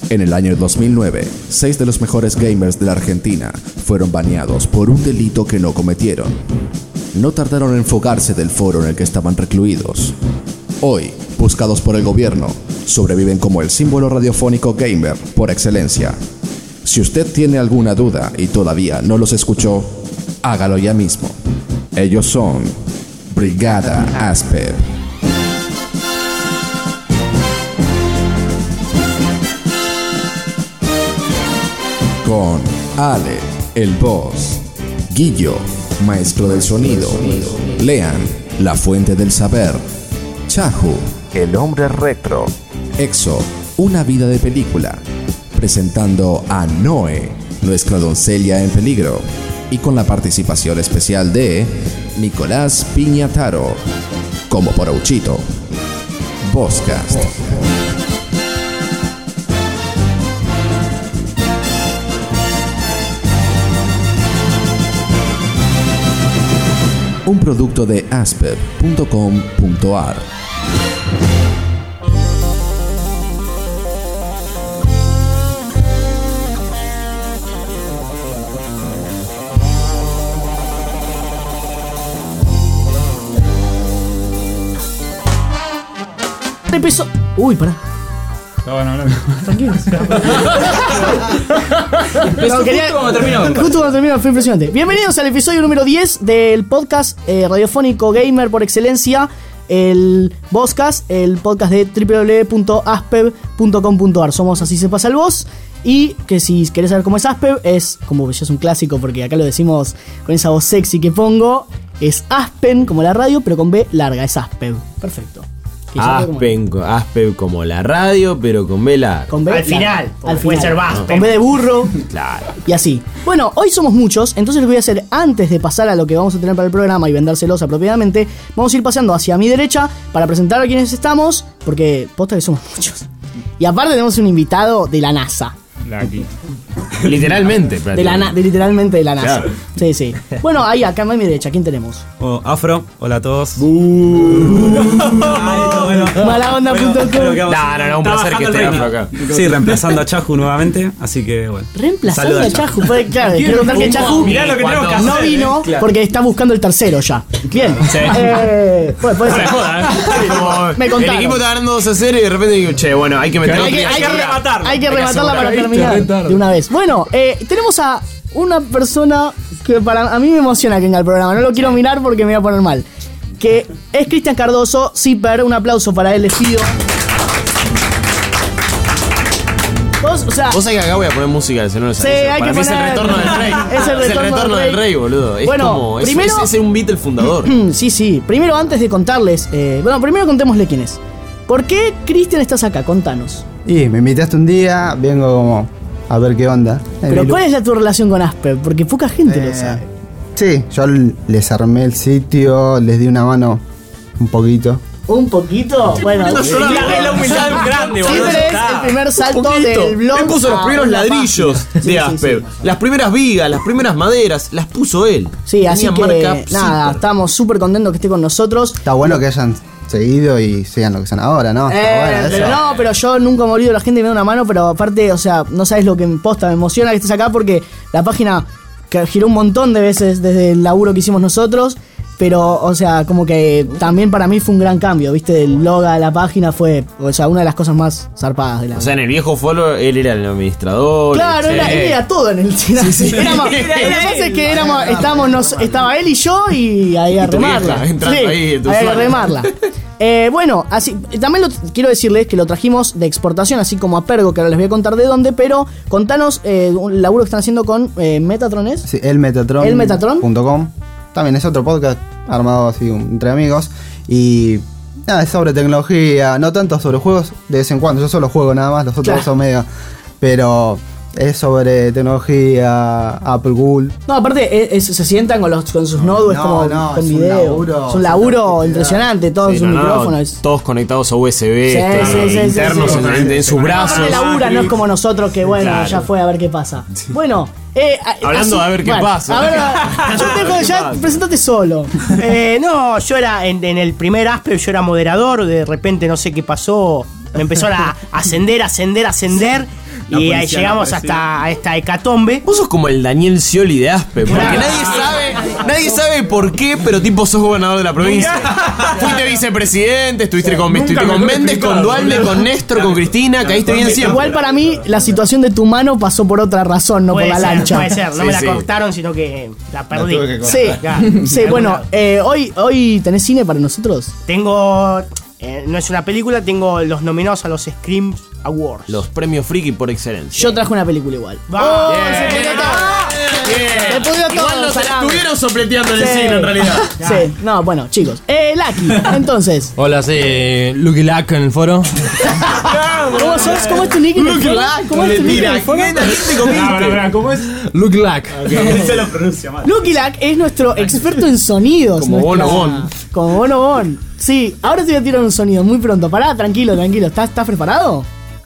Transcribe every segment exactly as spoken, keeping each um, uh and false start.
En el año dos mil nueve, seis de los mejores gamers de la Argentina fueron baneados por un delito que no cometieron. No tardaron en fugarse del foro en el que estaban recluidos. Hoy, buscados por el gobierno, sobreviven como el símbolo radiofónico gamer por excelencia. Si usted tiene alguna duda y todavía no los escuchó, hágalo ya mismo. Ellos son Brigada Asper. Con Ale, el boss, Guillo, maestro del sonido, Lean, la fuente del saber, Chahu, el hombre retro, Exo, una vida de película, presentando a Noe, nuestra doncella en peligro, y con la participación especial de Nicolás Piñataro, como Porouchito. Bosscast. Un producto de asper punto com punto a r. Empezó. Uy, pará. No, no, no. Tranquilo. Empezó No, quería- justo cuando terminó. Justo cuando terminó, fue impresionante. Bienvenidos al episodio número diez del podcast eh, radiofónico gamer por excelencia, el Bosscast, el podcast de doble u doble u doble u punto aspev punto com punto a r. Somos Así se pasa el boss. Y que si querés saber cómo es Aspev, es como ya es un clásico porque acá lo decimos con esa voz sexy que pongo. Es Aspen como la radio, pero con B larga, es Aspev. Perfecto. Que ya quedó como- Aspen, Aspen como la radio, pero con B larga. Con B Al larga. final, al porque final. puede ser Aspen. Con B de burro. Claro. Y así. Bueno, hoy somos muchos, entonces lo que voy a hacer antes de pasar a lo que vamos a tener para el programa y vendérselos apropiadamente, vamos a ir pasando hacia mi derecha para presentar a quienes estamos, porque posta que somos muchos. Y aparte tenemos un invitado de la NASA. Aquí. Literalmente, De la na- de literalmente de la NASA. Claro. Sí, sí. Bueno, ahí acá a mi derecha, ¿quién tenemos? Oh, Afro, hola a todos. Mala onda punto com. No, no, no, un placer que esté Afro acá. Sí, reemplazando a Chahu nuevamente, así que bueno. Reemplazando Saluda a Chahu. Pues, claro, quiero contar que Chahu Mirá lo que tenemos que no hacer, vino eh. porque está buscando el tercero ya. Bien. Eh, pues, puede ser. Me El contaron. equipo está ganando dos a cero y de repente digo, che, bueno, hay que meter Hay que, otro. hay que rematarla. Hay que Hay que rematarla para asegurar, terminar ¿viste? de una vez. Bueno, eh, tenemos a una persona que para a mí me emociona que venga al programa. No lo quiero mirar porque me voy a poner mal. Que es Cristian Cardoso, Zipper. Un aplauso para él, les pido. Vos, o sea, Vos sabés que acá voy a poner música del Señor de los Sí, Anillos. hay Para que mí es el poner- retorno del rey. Es el retorno del del rey. rey, boludo. Es Bueno, como. Es, primero- es, es un beat el fundador. sí, sí. Primero, antes de contarles. eh, bueno, primero contémosle quién es. ¿Por qué, Cristian, estás acá? Contanos. Y me invitaste un día, vengo como a ver qué onda. Pero Eh, ¿cuál es la, tu relación con Asper? Porque poca gente lo eh, sabe. Sí, yo l- les armé el sitio, les di una mano un poquito. Un poquito. Bueno, La, la humildad es grande, boludo. Zipper es Está. el primer salto Poquito. del blog. Él puso los a primeros una ladrillos página. Sí, de sí, Aspev. sí. Las primeras vigas, las primeras maderas, las puso él. Sí, así Tenía que marca nada, Zipper. estamos súper contentos que esté con nosotros. Está bueno que hayan seguido y sigan lo que son ahora, ¿no? Está Eh, bueno pero eso. no, pero yo nunca he morido, la gente me da una mano, pero aparte, o sea, no sabes lo que me posta, me emociona que estés acá porque la página que giró un montón de veces desde el laburo que hicimos nosotros, pero, o sea, como que también para mí fue un gran cambio, ¿viste? El logo de la página fue, o sea, una de las cosas más zarpadas de la O sea, en el viejo foro él era el administrador. Claro, sí. era, él era todo en el era, éramos, Lo que pasa es que éramos, estábamos, nos, estaba él y yo y ahí a Y tu remarla. vieja, entrando ahí en tu había que zona. remarla. Eh, bueno, así también lo, quiero decirles que lo trajimos de exportación, así como a Pergo, que ahora les voy a contar de dónde, pero contanos eh, un laburo que están haciendo con eh, Metatron, ¿es? Sí, el Metatron. El Metatron. punto com. También es otro podcast armado así entre amigos. Y nada, es sobre tecnología, no tanto sobre juegos de vez en cuando. Yo solo juego nada más, los otros Claro. son medio. Pero es sobre tecnología, Apple, Google. No, aparte es- es- se sientan con, los, con sus nodos, es no, como no, con es un video. laburo, es un laburo es impresionante, todo Sí, es un no, no, micrófono. Es, Todos conectados a U S B, Sí, este, sí, sí, sí, internos sí, sí. en, en sus No, brazos. aparte labura, no es como nosotros que bueno, Claro. ya fue a ver qué pasa. Bueno, eh, a- Hablando así- de a ver qué bueno, pasa. A ver, a- yo te dejo, ya presentate solo. Eh, no, yo era en, en el primer Aspev, yo era moderador, de repente no sé qué pasó, me empezó a ascender, ascender, ascender. La y ahí policía llegamos no aparecía. hasta esta hecatombe. Vos sos como el Daniel Scioli de Aspe, porque nadie sabe, nadie sabe por qué, pero tipo sos gobernador de la provincia. Fuiste vicepresidente, estuviste con, Nunca estuviste con mejor Méndez, con explicado, Dualde, boludo. con Néstor, con Cristina, caíste bien siempre. Igual para mí, la situación de tu mano pasó por otra razón, no Puede por la ser, lancha. puede ser. No Sí, me la sí. cortaron, sino que la perdí. tuve que cortar. Sí, Ya. sí, bueno, eh, hoy, hoy tenés cine para nosotros. Tengo. eh, no es una película, tengo los nominados a los Scream Awards. Los premios friki por excelencia. Yo traje una película igual. Va. ¡Oh, Bien. se pudrió todo! Se pudrió todo, Igual nos salame. estuvieron sopleteando en el Sí. cine, en realidad. Sí, no, bueno, chicos. Eh, Lucky, entonces. Hola, soy Lucky Luck en el foro. ¿Cómo sos? ¿Cómo es tu nick en el foro? ¿Cómo es tu nick en el foro? Ah, pará, pará, ¿cómo es? Lucky Luck. Se lo pronuncia mal. Lucky Luck es nuestro experto en sonidos. Como nuestra- Bono Bon. Como Bono Bon. Sí, ahora te voy a tirar un sonido muy pronto. Pará, tranquilo, tranquilo. ¿Estás, estás preparado?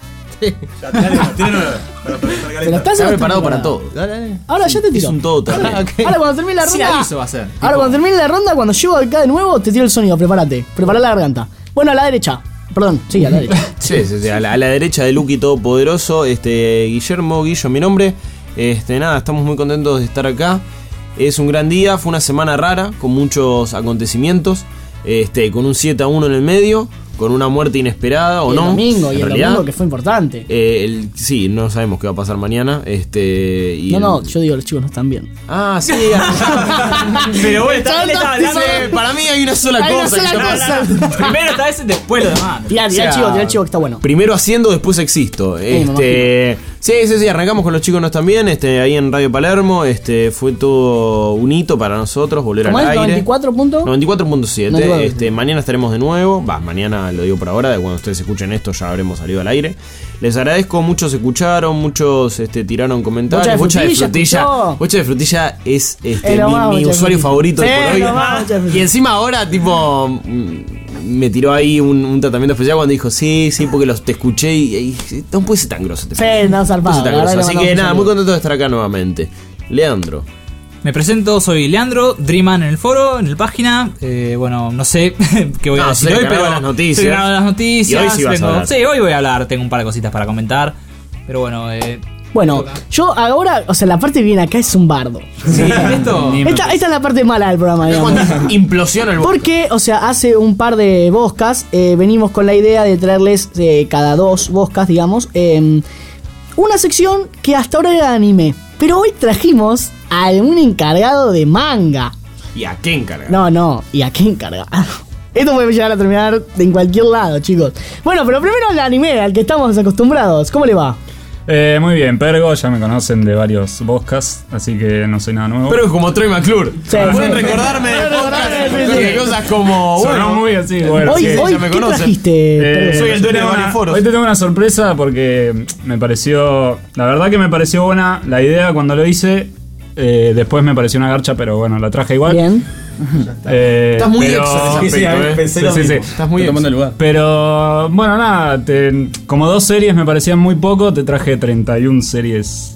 Pero estás Está preparado para todo. Ahora ya te tiro. Es un todo Ahora, también. ahora cuando termine la Sin ronda. aviso va a ser. Ahora cuando termine la ronda, cuando llego acá de nuevo, te tiro el sonido. Prepárate. Prepara la garganta. Bueno, a la derecha. Perdón, sí, a la derecha. Sí, sí, sí, a la, a la derecha de Lucky Todopoderoso, este, Guillermo Guillo, mi nombre. Este, nada, estamos muy contentos de estar acá. Es un gran día, fue una semana rara, con muchos acontecimientos, este, con un siete a uno en el medio, con una muerte inesperada o Y el no. domingo, en y el realidad. domingo que fue importante. Eh, el- sí, no sabemos qué va a pasar mañana. Este, y No, el- no, yo digo, los chicos no están bien. Ah, sí. Pero bueno, está, él estaba hablando. Dice, para mí hay una sola Hay una cosa que sola está cosa. pasando. Primero está ese, después lo demás. Tirá, tirá O el sea, chivo, tirá el chivo que está bueno. Primero haciendo, después existo. me Este, sí, sí, sí, arrancamos con los chicos no están bien, este, ahí en Radio Palermo, este, fue todo un hito para nosotros volver ¿Cómo al es? aire. ¿noventa y cuatro puntos? noventa y cuatro punto siete. noventa y cuatro. Este, mañana estaremos de nuevo. Va, mañana lo digo por ahora, de cuando ustedes escuchen esto ya habremos salido al aire. Les agradezco, muchos escucharon, muchos este, tiraron comentarios. Bocha de Frutilla, Frutilla. escuchó. Bocha de Frutilla es este, Es lo mi, más, mi Bocha de usuario Frutilla. favorito de Sí, por hoy. lo más, Bocha de Frutilla. Y encima ahora, tipo, mm, me tiró ahí un, un tratamiento especial cuando dijo, sí, sí, porque los te escuché y, y- no puede ser tan grosso. Te Sí, pido. no, zarpado, puede ser tan la verdad grosso. que Así le que mandamos nada, un muy saludo. contento de estar acá nuevamente. Leandro. Me presento, soy Leandro, Dreaman en el foro, en la página. Eh, bueno, no sé qué voy a No, decir sé, hoy, ganaba pero las noticias. estoy ganando las noticias. Y hoy sí vas a vengo- hablar. Sí, hoy voy a hablar, tengo un par de cositas para comentar. Pero bueno, eh, Bueno, yo ahora, o sea, la parte bien acá es un bardo. sí, esto. Ni- Esta, esta es la parte mala del programa, digamos. Cuando implosiona el Porque, o sea, hace un par de boscas eh, venimos con la idea de traerles eh, cada dos boscas, digamos, eh, una sección que hasta ahora era de anime. Pero hoy trajimos a un encargado de manga. ¿Y a qué encarga? No, no, ¿y a qué encargado? Esto puede llegar a terminar en cualquier lado, chicos. Bueno, pero primero el anime, al que estamos acostumbrados. ¿Cómo le va? Eh, muy bien, Pergo, ya me conocen de varios podcasts, así que no soy nada nuevo. Pero es como Troy McClure. Sí, Pueden sí. recordarme de Pueden podcast, recordarme, sí, sí. de cosas como, Sonó bueno, muy así, bueno. hoy, sí, hoy ya me ¿qué conocen. trajiste? Eh, Pedro? soy el hoy te dueño de tengo varios una- foros. Hoy te tengo una sorpresa porque me pareció, la verdad que me pareció buena la idea cuando lo hice. Eh, después me pareció una garcha, pero bueno, la traje igual. Bien. Eh, Estás muy pero- exo en ese Sí, sí, aspecto, a ver, eh. pensé Sí, lo sí, mismo. sí. Estás muy tomando el lugar. Pero bueno, nada, te- como dos series me parecían muy poco, te traje treinta y una series.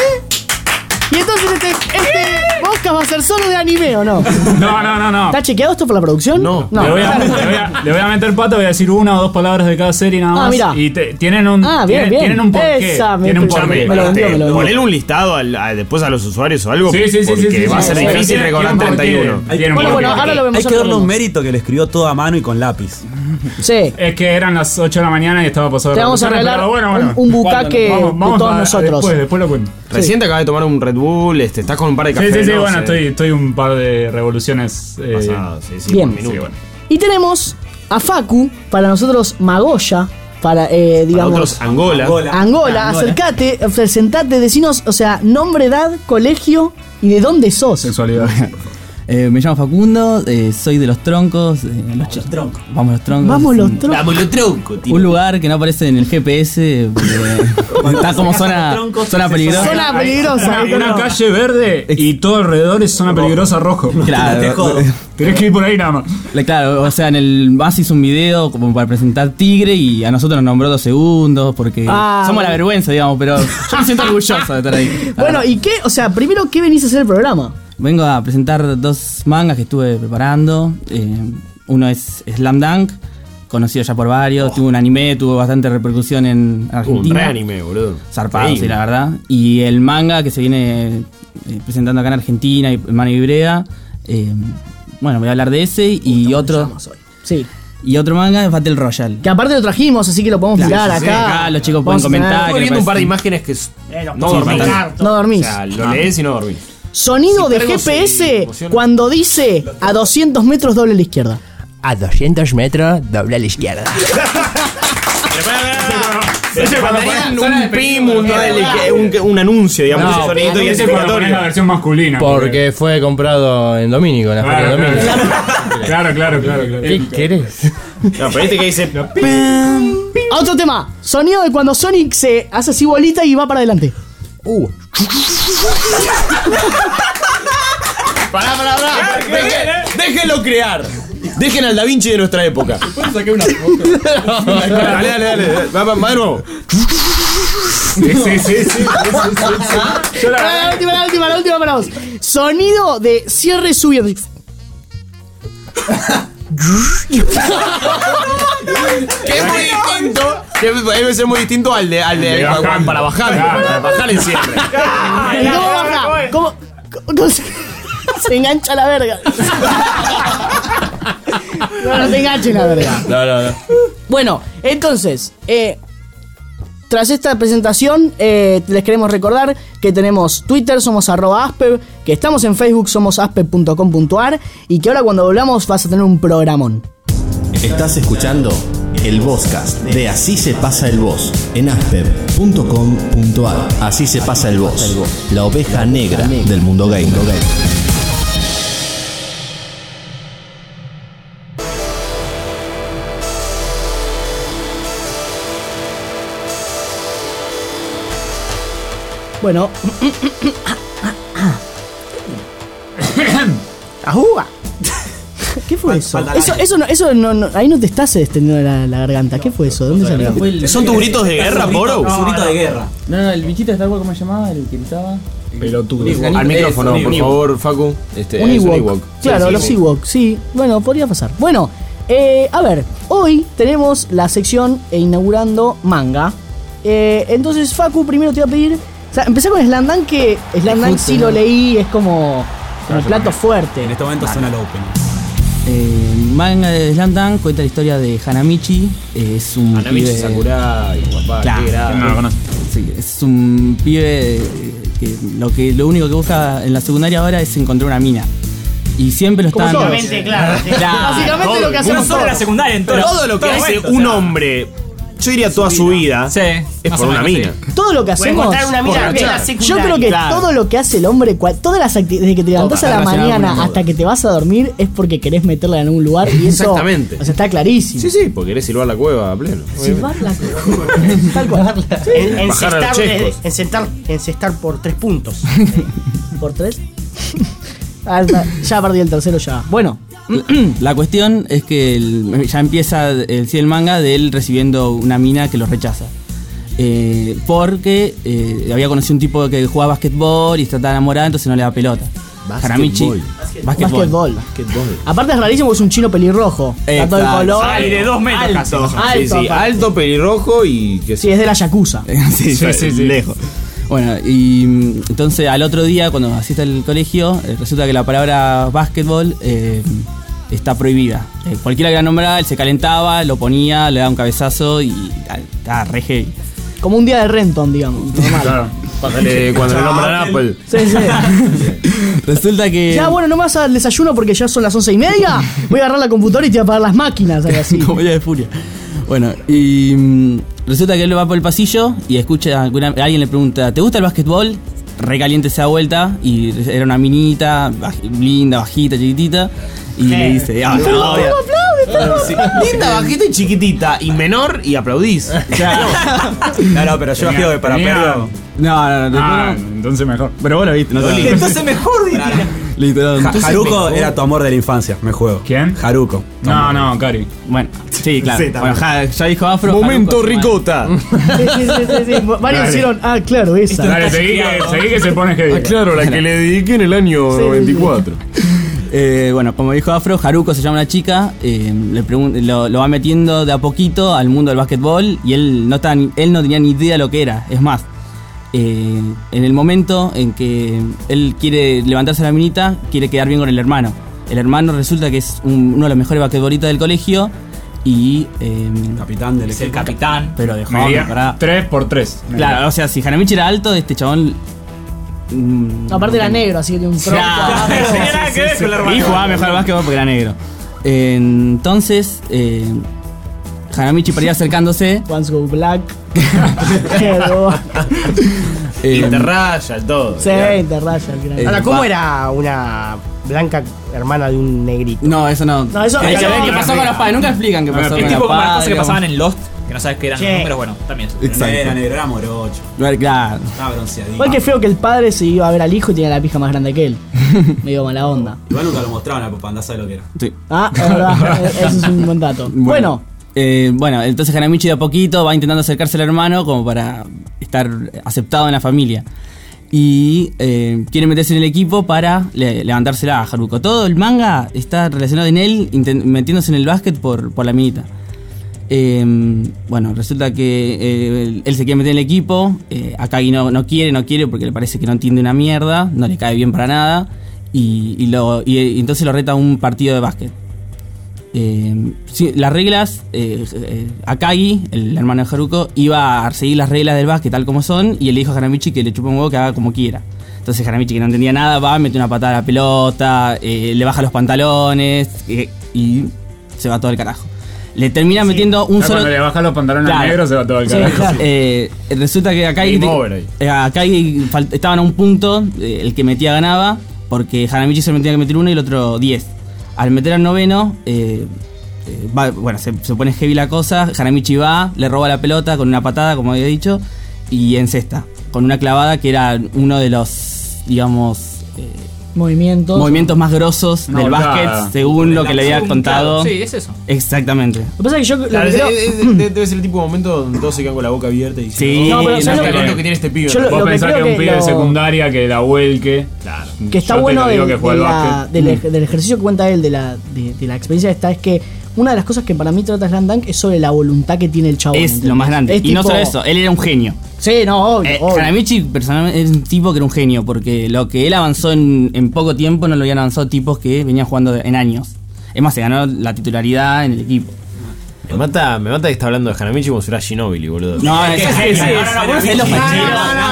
Y entonces este, este podcast va a ser solo de anime, ¿o no? No, no, no, no. ¿Está chequeado esto por la producción? No. Le voy, a, le, voy a, le voy a meter pata, voy a decir una o dos palabras de cada serie nada Ah, más. mira. Y te- tienen un, Ah, bien, tienen, bien. tienen un porqué. Esa me- Tienen un me- porqué. me lo vendió, me lo vendió. Ponele un listado al- a- después a los usuarios o algo. Sí, sí, sí, porque sí, sí, va a sí, ser sí, difícil tiene- recordar tiene un treinta y uno. porqué. Tiene un Bueno, porqué. bueno, ahora lo vemos. Hay que ahora darle lo un vemos. mérito que lo escribió todo a mano y con lápiz. Sí. Es que eran las ocho de la mañana y estaba pasado Te de vamos a revoluciones, regalar pero bueno, bueno. un, un bucaque Vamos- vamos de todos a- nosotros. Después, después lo cuento. Recién te acabas de tomar un Red Bull, este, estás con un par de Sí, cafés. sí, sí, ¿no? bueno, Sí. estoy, estoy un par de revoluciones. eh, Pasado, sí, sí, Bien. por minuto. sí, bueno. Y tenemos a Facu, para nosotros Magoya, para, eh, Para digamos, otros, Angola. Angola, Angola. acércate, presentate, decinos, o sea, nombre, edad, colegio y de dónde sos. Sexualidad. Eh, me llamo Facundo, eh, soy de Los Troncos. eh, los troncos. Vamos los Troncos. Vamos es los un- troncos. Vamos, lo tronco, tío. Un lugar que no aparece en el G P S. porque está como zona, troncos, zona se peligrosa. Zona peligrosa. Una, ahí una tenemos. calle verde y todo alrededor es zona peligrosa rojo. Te Claro, jodo. Tenés que ir por ahí nada más. le- claro, o sea, en el Más hizo un video como para presentar Tigre y a nosotros nos nombró dos segundos porque Ah, somos bueno. la vergüenza, digamos, pero yo me siento orgulloso de estar ahí. Bueno, ¿y qué? O sea, primero, ¿qué venís a hacer el programa? Vengo a presentar dos mangas que estuve preparando. Eh, uno es Slam Dunk conocido ya por varios. Oh. Tuvo un anime, tuvo bastante repercusión en Argentina. Un re anime, boludo. Zarpado, sí, la verdad. Y el manga que se viene eh, presentando acá en Argentina, y Mano y Brea. Eh, bueno, voy a hablar de ese y otro. Sí. Y otro manga es Battle Royale. Que aparte lo trajimos, así que lo podemos mirar acá. Sí, acá los chicos pueden comentar. Estoy viendo un par de imágenes que Eh, los no sí, dormís. No dormís. O sea, lo lees y no dormís. Sonido Si de Pergo G P S se emociona. cuando dice a doscientos metros doble a la izquierda. A doscientos metros, doble a la izquierda. Se mandarían un pim, un, un, un anuncio, digamos, No, ese sonidito y ese ese cuando ponés la jugatorio. versión masculina. Porque fue comprado en Domínico, en la feria de Claro, Domínico. claro, claro, claro, claro. ¿Qué querés? No, pero este que dice. Otro tema. Sonido de cuando Sonic se hace así bolita y va para adelante. Uh. Pará, pará, pará. Deje- Déjenlo crear. Dejen al Da Vinci de nuestra época. ¿Puedes sacar una foto? Dale, dale, dale. Va, va, va de nuevo. Sí, sí, sí, sí, sí, sí, sí. Yo la La, la última, la última, la última para vos. Sonido de cierre subiendo. Que es muy distinto. Que debe ser muy distinto al de, al de, De bajando. para bajar. Claro. Para bajar el cierre. ¿Y cómo baja? ¿Cómo, cómo se, se engancha la verga? No, no te enganches la verga. No, no, no. Bueno, entonces, eh, tras esta presentación, eh, les queremos recordar que tenemos Twitter, somos arroba aspev, que estamos en Facebook, somos aspev punto com punto ar, y que ahora cuando volvamos vas a tener un programón. Estás escuchando el Vozcast de Así se pasa el voz en aspev punto com punto ar. Así se pasa el voz, la oveja negra del mundo gamer. Bueno. ¡Ajúa! ¿Qué fue eso? Eso, eso, no, eso no, no, ahí no te estás extendiendo la, la garganta. ¿Qué fue eso? ¿De dónde salió? ¿Son tus gritos de guerra, Poro? Un grito de guerra. No, no, el bichito de Star Wars, ¿cómo se llamaba? El que gritaba. Pelotudo. Al micrófono, por favor, Facu. Este, Un es un Ewok. Ewok. Claro, Sí, los sí. Ewok, sí. Bueno, podría pasar. Bueno, eh, a ver, hoy tenemos la sección eh, inaugurando manga. Eh, entonces, Facu, primero te voy a pedir. O sea, empecé con Slandan, que Slandan sí lo leí, es como, como plato fuerte. En este momento suena el open. Eh, manga de Slam Dunk cuenta la historia de Hanamichi. Eh, es un Hanamichi pibe. Sakurai, papá, Claro. qué grave. No lo conozco. Sí, es un pibe que lo que lo único que busca en la secundaria ahora es encontrar una mina. Y siempre lo están. Obviamente, claro. Claro. Básicamente lo que No hacemos solo en la todos. secundaria, en todo. Todo lo que todo hace momento, un o sea, hombre, yo diría toda su vida, Sí, es más por o una menos, mina. sí. Todo lo que Puede hacemos. encontrar una mina por- de la Yo secundaria. creo que Claro. todo lo que hace el hombre, cua- todas las acti- desde que te levantás Todo a la está relacionado mañana con la hasta moda. que te vas a dormir es porque querés meterla en algún lugar y eso. Exactamente. O sea, está clarísimo. Sí, sí, porque querés silbar la cueva a pleno. Silbar la Tal cual. En, Bajar a los encestar, chescos. de- encestar, encestar por tres puntos. ¿Por tres? Ah, está. Ya perdí el tercero ya. Bueno, La cuestión es que el- ya empieza el, sí, el manga de él recibiendo una mina que lo rechaza. Eh, porque eh, había conocido un tipo que jugaba básquetbol y está tan enamorado, entonces no le da pelota. Hanamichi. básquetbol. Básquetbol. Aparte es rarísimo porque es un chino pelirrojo. Está todo el Exacto. color. Ah, y de dos metros casi. Alto, Sí, alto, sí, aparte. alto, pelirrojo y que Sí, es de la Yakuza. sí, sí, sí, sí. lejos. Bueno, y mm, entonces al otro día, cuando asiste al colegio, eh, resulta que la palabra básquetbol eh, está prohibida. Eh, cualquiera que la nombrara, él se calentaba, lo ponía, le daba un cabezazo y ah, estaba re heavy. Como un día de Renton, digamos. Normal. Claro. Pásale cuando le nombran Apple. Sí, sí. Resulta que. Ya, bueno, no me vas a dar el desayuno porque ya son las once y media. Voy a agarrar la computadora y te voy a apagar las máquinas. Algo así. Como ya de furia. Bueno, y mm, resulta que él va por el pasillo y escucha, alguna- alguien le pregunta, ¿te gusta el básquetbol? Recaliente se da vuelta y era una minita, baj- linda, bajita, chiquitita. Y le dice, ah, no, obvio. Sí. Linda, bajita y chiquitita. Y menor y aplaudís. No, no, pero yo creo que para Tenía- perro. No, no, no. Ah, no. entonces mejor. Pero bueno, viste, no te Entonces mejor, diría. Literal. Ja- Entonces, Haruko era tu amor de la infancia, me juego. ¿Quién? Haruko. No, no, Cari. bueno, sí, claro. Sí, bueno, ja- ya dijo Afro. Momento Haruko, ricota. Sí, sí, sí, sí, sí. Varios Dale. hicieron, ah, claro, esa. Dale, seguí que, seguí que se pone heavy. Ah, claro, la que le dediqué en el año Sí, noventa y cuatro. Eh, bueno, como dijo Afro, Haruko se llama una chica, eh, le pregun- lo, lo va metiendo de a poquito al mundo del básquetbol y él no, está ni- él no tenía ni idea de lo que era. Es más, eh, en el momento en que él quiere levantarse la minita, quiere quedar bien con el hermano. El hermano resulta que es un- uno de los mejores basquetbolistas del colegio y... Eh, Capitán del Es el equipo. capitán. pero dejó... Medía tres por tres. Claro, o sea, si Hanamichi era alto, este chabón... mm, Aparte era negro, así que tiene un tronco. Claro. No tenía nada que ver con la Y hermana. jugaba mejor al básquetbol porque era negro. Entonces, eh, Hanamichi para ir acercándose. Once Go Black. Quedó. eh, Interraya, todo. Sí, interraya el gran. Eh, Ahora, ¿cómo va- era una blanca hermana de un negrito? No, eso no. No, eso- Hay que eso ver no. qué pasó con los padres. Nunca explican qué pasó Es Es con tipo los como las cosas que padres. pasaban en Lost, que no sabes qué eran Sí. los números, bueno, también. Exacto. No era negro, era morocho. Claro. Estaba bronceadito. Igual que feo que el padre se iba a ver al hijo y tenía la pija más grande que él. Medio mala onda. Igual nunca lo mostraban a papá, andá a saber lo que era. Sí. Ah, es verdad. Eso es un buen dato. Bueno, Eh, bueno, entonces Hanamichi de a poquito va intentando acercarse al hermano como para estar aceptado en la familia. Y eh, quiere meterse en el equipo para le- levantársela a Haruko. Todo el manga está relacionado en él inten- metiéndose en el básquet por, por la minita. Eh, bueno, resulta que eh, él se quiere meter en el equipo. Eh, Akagi no, no quiere, no quiere porque le parece que no entiende una mierda, no le cae bien para nada. Y, y lo, y, y entonces lo reta a un partido de básquet. Eh, sí, las reglas, eh, eh, Akagi, el hermano de Haruko, iba a seguir las reglas del básquet tal como son y él le dijo a Hanamichi que le chupa un huevo que haga como quiera. Entonces Hanamichi, que no entendía nada, va, mete una patada a la pelota, eh, le baja los pantalones eh, y se va todo el carajo. Le termina metiendo un Ya solo... Cuando le bajan los pantalones Claro. negros se va todo el Sí, carajo. claro. Eh, resulta que Akagi, Game over ahí. eh, Akagi fal- estaban a un punto, eh, el que metía ganaba, porque Hanamichi se metía que meter uno y el otro diez. Al meter al noveno, eh, eh, va- bueno, se, se pone heavy la cosa, Hanamichi va, le roba la pelota con una patada, como había dicho, y encesta, con una clavada que era uno de los, digamos, eh, movimientos. movimientos más grosos Una del volcada. básquet, según lo que le había contado. Sí, es eso. Exactamente. Lo que pasa es que yo lo Claro, que es- creo- es- es- de- debe ser el tipo de momento donde todos se quedan con la boca abierta y Sí. dicen, No, pero "Oh, ¿sabes qué lo que- talento que tiene este pibe". yo lo- Vos que pensás que creo un que pibe de lo- secundaria que la vuelque. Claro. que está Yo te bueno lo del, digo que juega de al la- básquet. del, Mm. ej- del ejercicio que cuenta él, de la, de, de la experiencia esta, es que una de las cosas que para mí trata Slam Dunk es sobre la voluntad que tiene el chabón. Es ¿entendés? lo más grande. Es Y no tipo- solo eso, él era un genio. Sí, no, obvio, Eh, obvio. Hanamichi personalmente es un tipo que era un genio, porque lo que él avanzó en, en poco tiempo no lo habían avanzado tipos que venían jugando en años. Es más, se ganó la titularidad en el equipo. Me mata, me mata que está hablando de Hanamichi como si fuera Ginobili, boludo. No, es que sí, sí, es los facheros.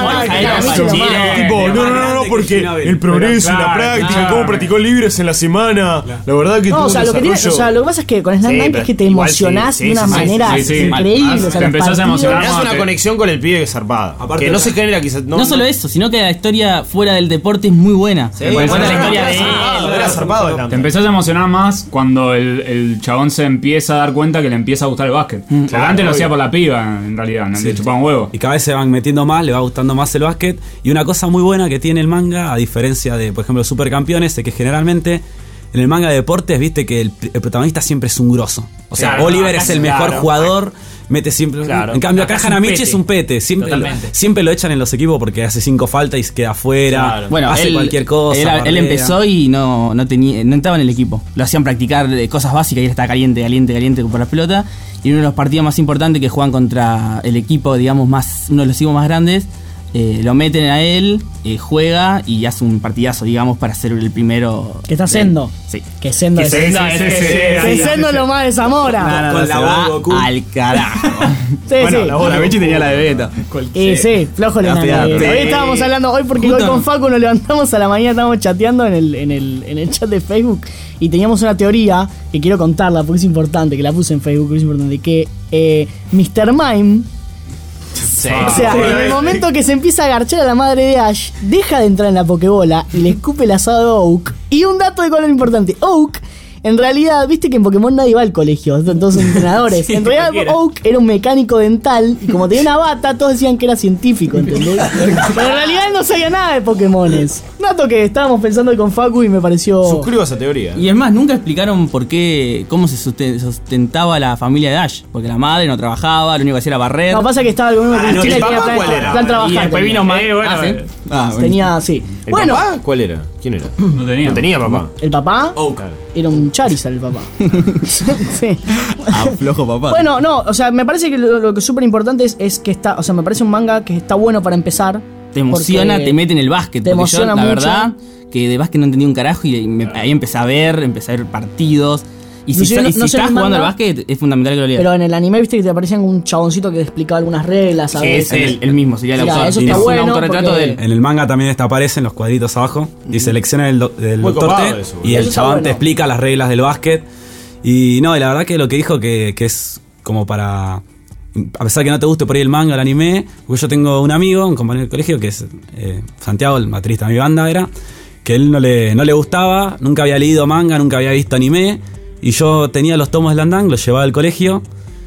Tipo, no, no, no, no, porque el progreso y la Claro, práctica, claro. cómo practicó libres en la semana. La verdad que No, tuvo o sea, un lo que tiene, o desarrollo- sea, lo que pasa es que con Slam Sí, Dunk pero es que te igual emocionás sí, de sí, una sí, sí, manera sí, sí. increíble. Ah, o sea, te los empezás a partidos- emocionar. Tenés No, una te- conexión con el pibe que es zarpada. Aparte que no otra- se genera quizás. No solo eso, sino que la historia fuera del deporte es muy buena. Sí, Cuenta bueno, la historia era de él. zarpado, era zarpado el Te Lambda. empezás a emocionar más cuando el, el chabón se empieza a dar cuenta que le empieza a gustar el básquet. Porque Claro, antes lo hacía obvio. por la piba, en realidad, no Sí. le chupaba un huevo. Y cada vez se van metiendo más, le va gustando más el básquet. Y una cosa muy buena que tiene el manga, a diferencia de, por ejemplo, Supercampeones, es que generalmente en el manga de deportes, viste que el, el protagonista siempre es un grosso. O sea, Claro, Oliver acá es el sí, mejor claro. jugador, mete siempre. Claro. En cambio, Acá acá es un Hanamichi pete. es un pete. Siempre lo, Totalmente. siempre lo echan en los equipos porque hace cinco faltas y se queda afuera. Claro. Bueno, hace él, cualquier cosa. Él, él bardea. empezó y no, no tenía, no estaba en el equipo. Lo hacían practicar eh, cosas básicas y él estaba caliente, caliente, caliente por la pelota. Y uno de los partidos más importantes que juegan contra el equipo, digamos, más, uno de los equipos más grandes, eh, lo meten a él, eh, juega y hace un partidazo, digamos, para ser el primero. Que está de- Sendo. Sí. Que Sendo es. Sí, sí, sí, sí, sí, Que sí, Sendo es lo más de Zamora. No, no, no, Con se la va voz de Goku. al carajo. Sí, sí. Hanamichi tenía la de Beta. Y sí, flojo le Ya, manda. ya, Hoy sí. estábamos hablando, hoy porque Justo- hoy con Facu nos levantamos a la mañana, estábamos chateando en el, en el, en el chat de Facebook y teníamos una teoría que quiero contarla porque es importante, que la puse en Facebook, que es importante, que eh, mister Mime, o sea, en el momento que se empieza a agarchar a la madre de Ash, deja de entrar en la Pokébola y le escupe el asado de Oak. Y un dato de color importante, Oak En realidad, viste que en Pokémon nadie va al colegio, todos son entrenadores. Sí, en realidad cualquiera. Oak era un mecánico dental y como tenía una bata, todos decían que era científico, ¿entendés? Pero en realidad él no sabía nada de Pokémones. Dato que estábamos pensando con Facu y me pareció... Suscribo esa teoría. Y es más, nunca explicaron por qué, cómo se susten- sustentaba la familia de Ash. Porque la madre no trabajaba, lo único que hacía era barrer. No, pasa que estaba el gobierno de Ah, no, Cristina ¿el y tenía papá plan, cuál era? plan trabajar. Y después tenía. vino más. Eh, bueno, Ah, ¿sí? eh. Ah, bueno. Tenía, sí. ¿El Bueno, papá? ¿Cuál era? ¿Quién era? No tenía. No tenía papá. el papá Oak. era un Charizard, el papá. Sí. Ah, flojo papá. Bueno, no, o sea, me parece que lo, lo que es súper importante es, es que está, o sea, me parece un manga que está bueno para empezar. te emociona, porque te mete en el básquet. te porque emociona yo, la mucho. verdad, que de básquet no entendía un carajo y me- ahí empecé a ver, empecé a ver partidos. Y si, Inclusive y no- si no sé estás el jugando al manga, básquet, es fundamental que lo leas. Pero en el anime, viste que te aparecían un chaboncito que te explicaba algunas reglas, Sí, ¿sabes? es el, el mismo, sería el Sí, autor. eso Tiene está un bueno autorretrato porque- de él. En el manga también te aparecen los cuadritos abajo. Dice selecciona el, do- del Muy doctor copado T eso, y boludo. el Eso está chabón bueno. te explica las reglas del básquet. Y no, y la verdad que lo que dijo que, que es como para... A pesar que no te guste por ahí el manga o el anime, porque yo tengo un amigo, un compañero del colegio, que es eh, Santiago, el baterista de mi banda era, que él no le, no le gustaba, nunca había leído manga, nunca había visto anime, y yo tenía los tomos de Landang, los llevaba al colegio,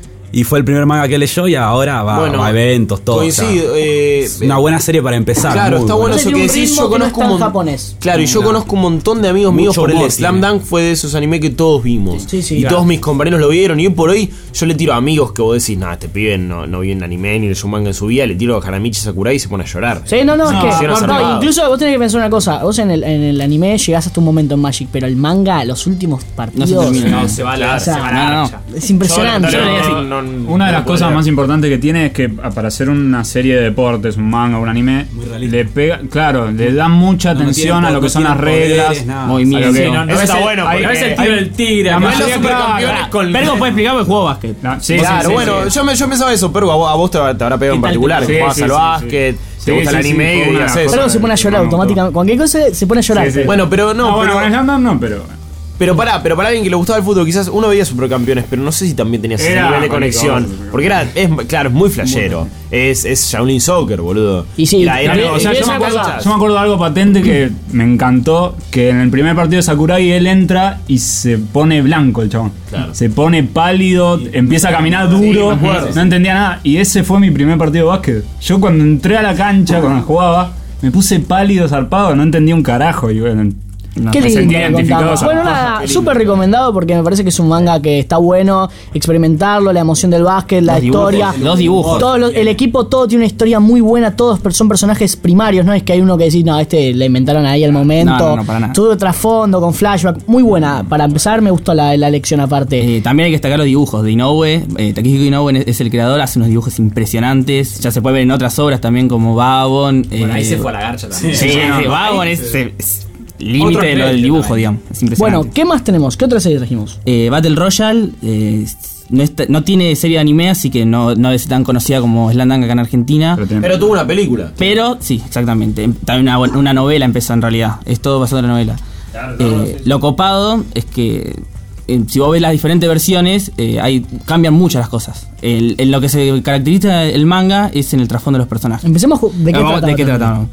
y fue el primer manga que leyó y ahora va, Bueno, va a eventos, todo. Coincido. o sea, eh, es una buena serie para empezar. Claro, muy está bueno buena. eso Tiene que un decís. ritmo Yo que no es conozco tan un mon- japonés. Claro, y yo No. conozco un montón de amigos míos Mucho por el humor Slam tiene. Dunk fue de esos animes que todos vimos. Sí, sí. y Claro. todos mis compañeros lo vieron. Y hoy por hoy yo le tiro a amigos que vos decís, nada, este pibe no, no vio un anime ni leyó un manga en su vida. Le tiro a Haramichi Sakurai y se pone a llorar. Sí, no, no, No, es que. hicieron no, zarpado. incluso vos tenés que pensar una cosa. Vos en el, en el anime llegás hasta un momento en Magic, pero el manga, los últimos partidos. termina. No, se va a la, O sea, se va a no, la no. garcha. Es impresionante. Yo Yo no- leía así. no- no- Una de no las puedo cosas leer. más importantes que tiene es que para hacer una serie de deportes, un manga, un anime, le pega, claro, le da mucha No, no atención tienen a lo po- que no son las tienen reglas, poderes, nada. Movimiento. a lo que- Sí, no, no, Eso está es- bueno, hay- porque a veces hay- el tiro del tigre. la a No veces es los mayoría- supercampeones con. Pergo puede explicar porque juego básquet. No, sí, Claro, sí, sí, bueno, sí. Yo, me, yo pensaba eso, pero a vos, a vos te, te habrá pegado en ¿Qué tal particular. te- Que Sí, jugabas sí, al sí, básquet, sí. te gusta Sí, el sí, anime sí, y fue una digas de las eso. Pero se pone a llorar No, automáticamente. Cualquier cosa se pone a llorar. Sí, sí. Bueno, pero no, No, bueno, pero, con el Slam no, pero. pero pará, pero para alguien que le gustaba el fútbol, quizás uno veía supercampeones, pero no sé si también tenía ese Era nivel de cualquier conexión. cosa, Porque era, es, claro, es muy flashero. Es, es Shaolin Soccer, boludo. Y sí, Era- era- también- O sea, y yo esa me, acuerdo, cosa- yo me acuerdo de algo patente que me encantó, que en el primer partido de Sakurai él entra y se pone blanco el chabón. Se pone pálido, empieza a caminar duro, me acuerdo. no entendía nada. Y ese fue mi primer partido de básquet. Yo cuando entré a la cancha, cuando jugaba, me puse pálido, zarpado, no entendía un carajo. Y bueno, Qué me lindo sentía que identificado. contamos. Bueno, zarpado. nada, súper recomendado porque me parece que es un manga que está bueno experimentarlo, la emoción del básquet, la Los dibujos, historia. los dibujos. Todo lo- el equipo, todo tiene una historia muy buena, todos per- son personajes primarios, no es que hay uno que decís, no, este le inventaron ahí al momento. No, no, no, para nada. Todo trasfondo, con flashback, muy buena. Para empezar, me gustó la, la lección aparte. Eh, también hay que destacar los dibujos de Inoue. Eh, Takehiko Inoue es el creador, hace unos dibujos impresionantes. Ya se puede ver en otras obras también como Babon. Bueno, ahí eh, se fue a la garcha también. Sí, sí, no, Babon ahí es, se- es límite Otro de lo del nivel dibujo, también. digamos. Es impresionante. Bueno, ¿qué más tenemos? ¿Qué otra serie trajimos? Eh, Battle Royale eh, no, está- no tiene serie de anime, así que no, no es tan conocida como Slam Dunk acá en Argentina. Pero tiene- Pero tuvo una película. Pero, sí, exactamente. También una, una novela empezó en realidad. Es todo basado en la novela. Eh, lo copado es que eh, si vos ves las diferentes versiones, eh, hay, cambian muchas las cosas. El- en lo que se caracteriza el manga es en el trasfondo de los personajes. Empecemos ju- de qué Ah, vamos, trata. ¿de qué Battle trata?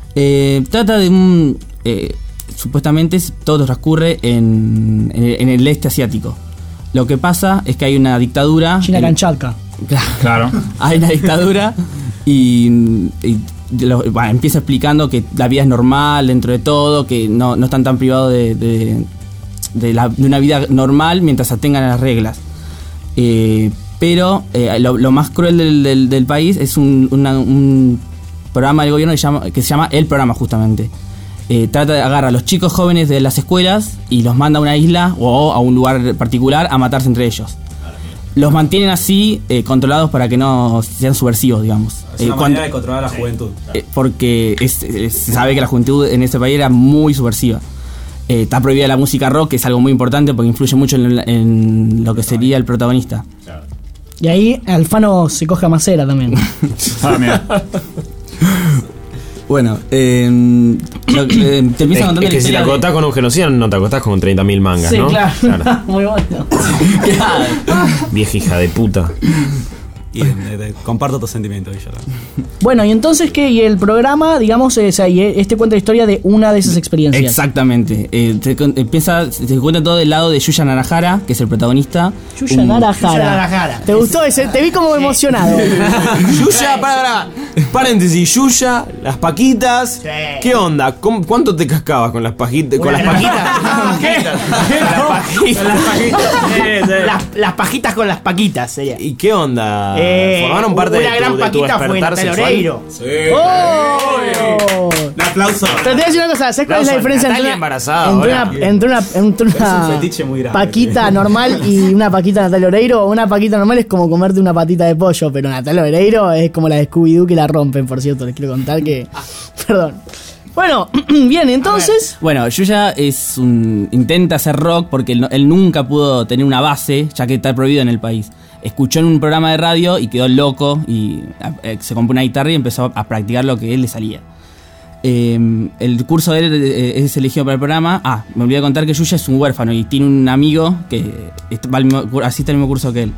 Eh, trata de un... eh, supuestamente todo transcurre en, en el- en el este asiático. Lo que pasa es que hay una dictadura... China en- Kamchatka. Claro. hay una dictadura y, y lo- bueno, empieza explicando que la vida es normal dentro de todo, que no, no están tan privados de, de, de la- de una vida normal mientras se atengan a las reglas. Eh, pero eh, lo, lo más cruel del, del- del país es un, una- un programa del gobierno que, llama- que se llama El Programa, justamente. Eh, trata de agarrar a los chicos jóvenes de las escuelas y los manda a una isla o a un lugar particular a matarse entre ellos. Los mantienen así, eh, controlados para que no sean subversivos, digamos. Es Eh, una cuando- manera de controlar a la juventud. eh, porque es- es- se sabe que la juventud en ese país era muy subversiva. Eh, está prohibida la música rock, que es algo muy importante porque influye mucho en, en lo que sería el protagonista. Y ahí Alfano se coge a Macera también. Ah, mira. Bueno, eh, lo- eh, te empiezan Es, contando es que la si te historia de- acostás con un genocidio, no te acostás con treinta mil mangas, Sí, ¿no? claro. Muy bueno. Claro. Vieja hija de puta. Y Kiren. Eh, eh, comparto tus sentimientos, Guillermo. Bueno, y entonces, ¿qué? Y el programa, digamos, eh, o sea, y este cuenta la historia de una de esas experiencias. Exactamente. Eh, te, empieza, te cuenta todo del lado de Yuya Narahara, que es el protagonista. Yuya Un- Narahara. Yuya Narahara. ¿Te gustó ese? Te vi como emocionado. Yuya, para, paréntesis, Yuya, las paquitas. Sí. ¿Qué onda? ¿Cómo- ¿Cuánto te cascabas con las pajitas? Con las Una pajitas. Las pajitas. Las, las pajitas con las paquitas sería. ¿Y qué onda? Eh, ¿Formaron parte una de gran tu, de tu paquita fue despertar Natalia sexual? Oreiro. ¡Oh! Un aplauso. Pero te voy a decir una cosa, ¿sabes cuál es la Aplauso, diferencia entre Natalia una, embarazada entre ahora. una, entre una, entre una Es un fetiche muy grande. paquita normal y una paquita Natalia Oreiro? Una paquita normal es como comerte una patita de pollo, pero Natalia Oreiro es como la de Scooby-Doo que la rompen, por cierto, les quiero contar que... Perdón. Bueno, bien, entonces... Bueno, Yuya es un, intenta hacer rock porque él, no- él nunca pudo tener una base, ya que está prohibido en el país. Escuchó en un programa de radio y quedó loco y eh, se compró una guitarra y empezó a practicar lo que él le salía. Eh, el curso de él eh, es elegido para el programa. Ah, me olvidé de contar que Yuya es un huérfano y tiene un amigo que est- va al mismo cur- asiste al mismo curso que él.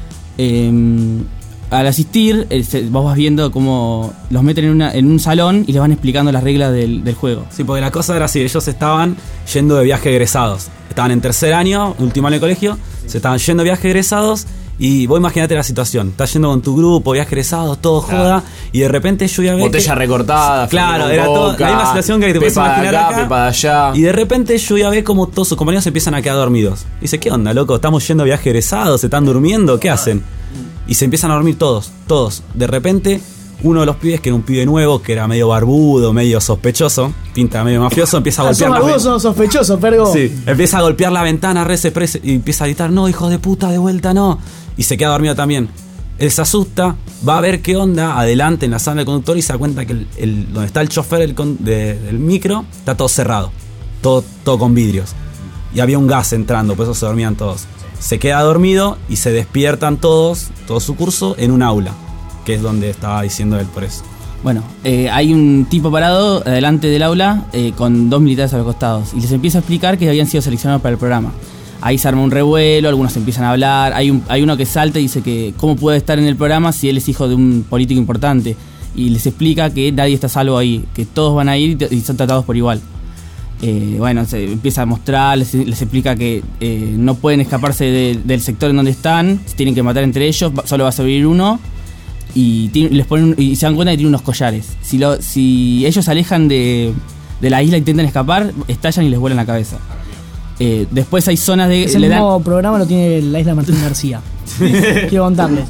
Eh, al asistir, eh, se- vos vas viendo cómo los meten en, una, en un salón y les van explicando las reglas del, del juego. Sí, porque la cosa era así, ellos estaban yendo de viaje egresados. Estaban en tercer año, último año de colegio, se estaban yendo de viaje egresados y vos imaginate la situación. Estás yendo con tu grupo, viaje egresados, todo joda, y de repente yo ya veo Botella que- recortada, Claro, con era todo, coca, la misma situación que te puedes pepa de imaginar acá, acá. pepa de allá. Y de repente yo ya ve como todos sus compañeros se empiezan a quedar dormidos. Dice, ¿qué onda, loco? Estamos yendo de viaje egresados, se están durmiendo, ¿qué hacen? Y se empiezan a dormir todos, todos. De repente, uno de los pibes, que era un pibe nuevo, que era medio barbudo, medio sospechoso, pinta medio mafioso, empieza a Ah, sos golpear la barbudo, sos sospechoso, Pergo. Sí, empieza a golpear la ventana, re se prese, y empieza a gritar, no, hijos de puta, de vuelta, no. Y se queda dormido también. Él se asusta, va a ver qué onda adelante en la sala del conductor y se da cuenta que el, el- donde está el chofer del, con- de- del micro está todo cerrado, todo, todo con vidrios. Y había un gas entrando, por eso se dormían todos. Se queda dormido y se despiertan todos, todo su curso, en un aula, que es donde estaba diciendo él por eso. Bueno, eh, hay un tipo parado delante del aula eh, con dos militares a los costados y les empieza a explicar que habían sido seleccionados para el programa. Ahí se arma un revuelo, algunos empiezan a hablar, hay, un, hay uno que salta y dice que cómo puede estar en el programa si él es hijo de un político importante, y les explica que nadie está a salvo ahí, que todos van a ir y, te- y son tratados por igual. Eh, bueno, se empieza a mostrar, les, les explica que eh, no pueden escaparse de- del sector en donde están, se tienen que matar entre ellos, va- solo va a sobrevivir uno. Y, tiene- les ponen, y se dan cuenta que tiene unos collares. Si, lo, si ellos se alejan de, de la isla e intentan escapar, estallan y les vuelan la cabeza. Eh, después hay zonas de... Ese le dan- mismo programa lo tiene la isla Martín García. Quiero contarles.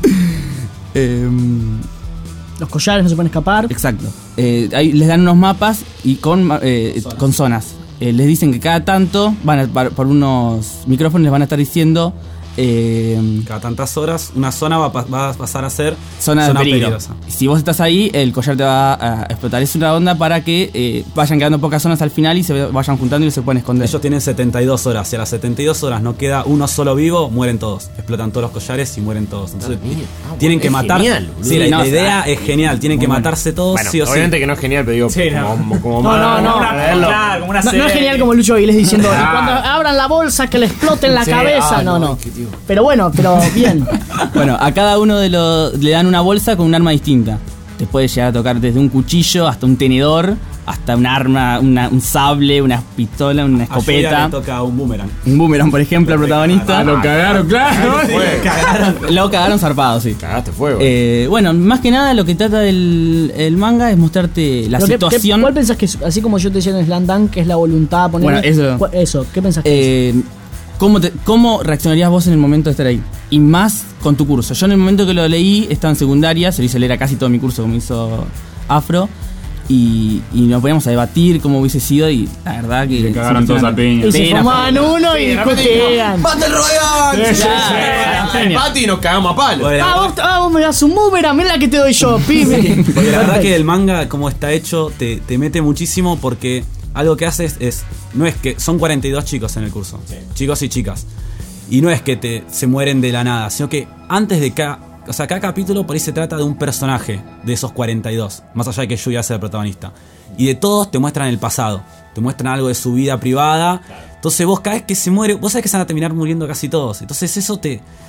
Los collares no se pueden escapar. Exacto. Eh, ahí les dan unos mapas y con, ma- eh, con zonas. Eh, les dicen que cada tanto, van a, par- por unos micrófonos les van a estar diciendo... Eh, Cada tantas horas, una zona va a, pa- va a pasar a ser zona de zona peligro. peligrosa. Y si vos estás ahí, el collar te va a explotar. Es una onda para que eh, vayan quedando pocas zonas al final y se vayan juntando y se pueden esconder. Ellos tienen setenta y dos horas. Si a las setenta y dos horas no queda uno solo vivo, mueren todos. Explotan todos los collares y mueren todos. Entonces, Ah, tienen bueno, que es matar. genial, boludo. Sí, la, Sí, no, la idea ah, es genial. Tienen que bueno. matarse todos, Bueno, sí o sí. obviamente que no es genial, pero digo, Sí, no. como, como No, no, no. Una- verlo. claro, como una No, no es serie. genial como Lucho Aguilés diciendo Ah. "Y cuando abran la bolsa que le exploten la Sí, cabeza". ah, no, no, no. qué tío. Pero bueno, pero bien. Bueno, a cada uno de los le dan una bolsa con un arma distinta. Te puede llegar a tocar desde un cuchillo hasta un tenedor, hasta un arma, una- un sable, una pistola, una A Julia escopeta. le toca un boomerang. Un boomerang, por ejemplo, al protagonista. Ah, lo cagaron, claro. Lo cagaron zarpado, sí. Cagaste fuego. Eh, bueno, más que nada lo que trata del el manga es mostrarte la Lo que- situación. ¿qué- ¿Cuál pensás que es, así como yo te decía en Slam Dunk, que es la voluntad? Poner, Bueno, eso. ¿cuál- eso, ¿qué pensás que es? Eh, ¿cómo, te- ¿Cómo reaccionarías vos en el momento de estar ahí? Y más con tu curso. Yo en el momento que lo leí estaba en secundaria, se lo hice leer a casi todo mi curso como hizo Afro. Y, y nos poníamos a debatir cómo hubiese sido y la verdad que... Se cagaron todos a piña. Y se Sí, no, formaban uno y discutían. ¡Battle Royale! Sí, sí, sí. El Pati y nos cagamos a palo. Bueno, Ah, vos, ah, vos me das un boomerang, mirá la que te doy yo, pibe. Porque la verdad que el manga, como está hecho, te, te mete muchísimo porque algo que haces es. No es que. Son cuarenta y dos chicos en el curso. Chicos y chicas. Y no es que te, se mueren de la nada, sino que antes de cada. O sea, cada capítulo por ahí se trata de un personaje de esos cuarenta y dos. Más allá de que Yuya sea el protagonista. Y de todos te muestran el pasado. Te muestran algo de su vida privada. Entonces vos cada vez que se muere, vos sabés que se van a terminar muriendo casi todos. Entonces eso te.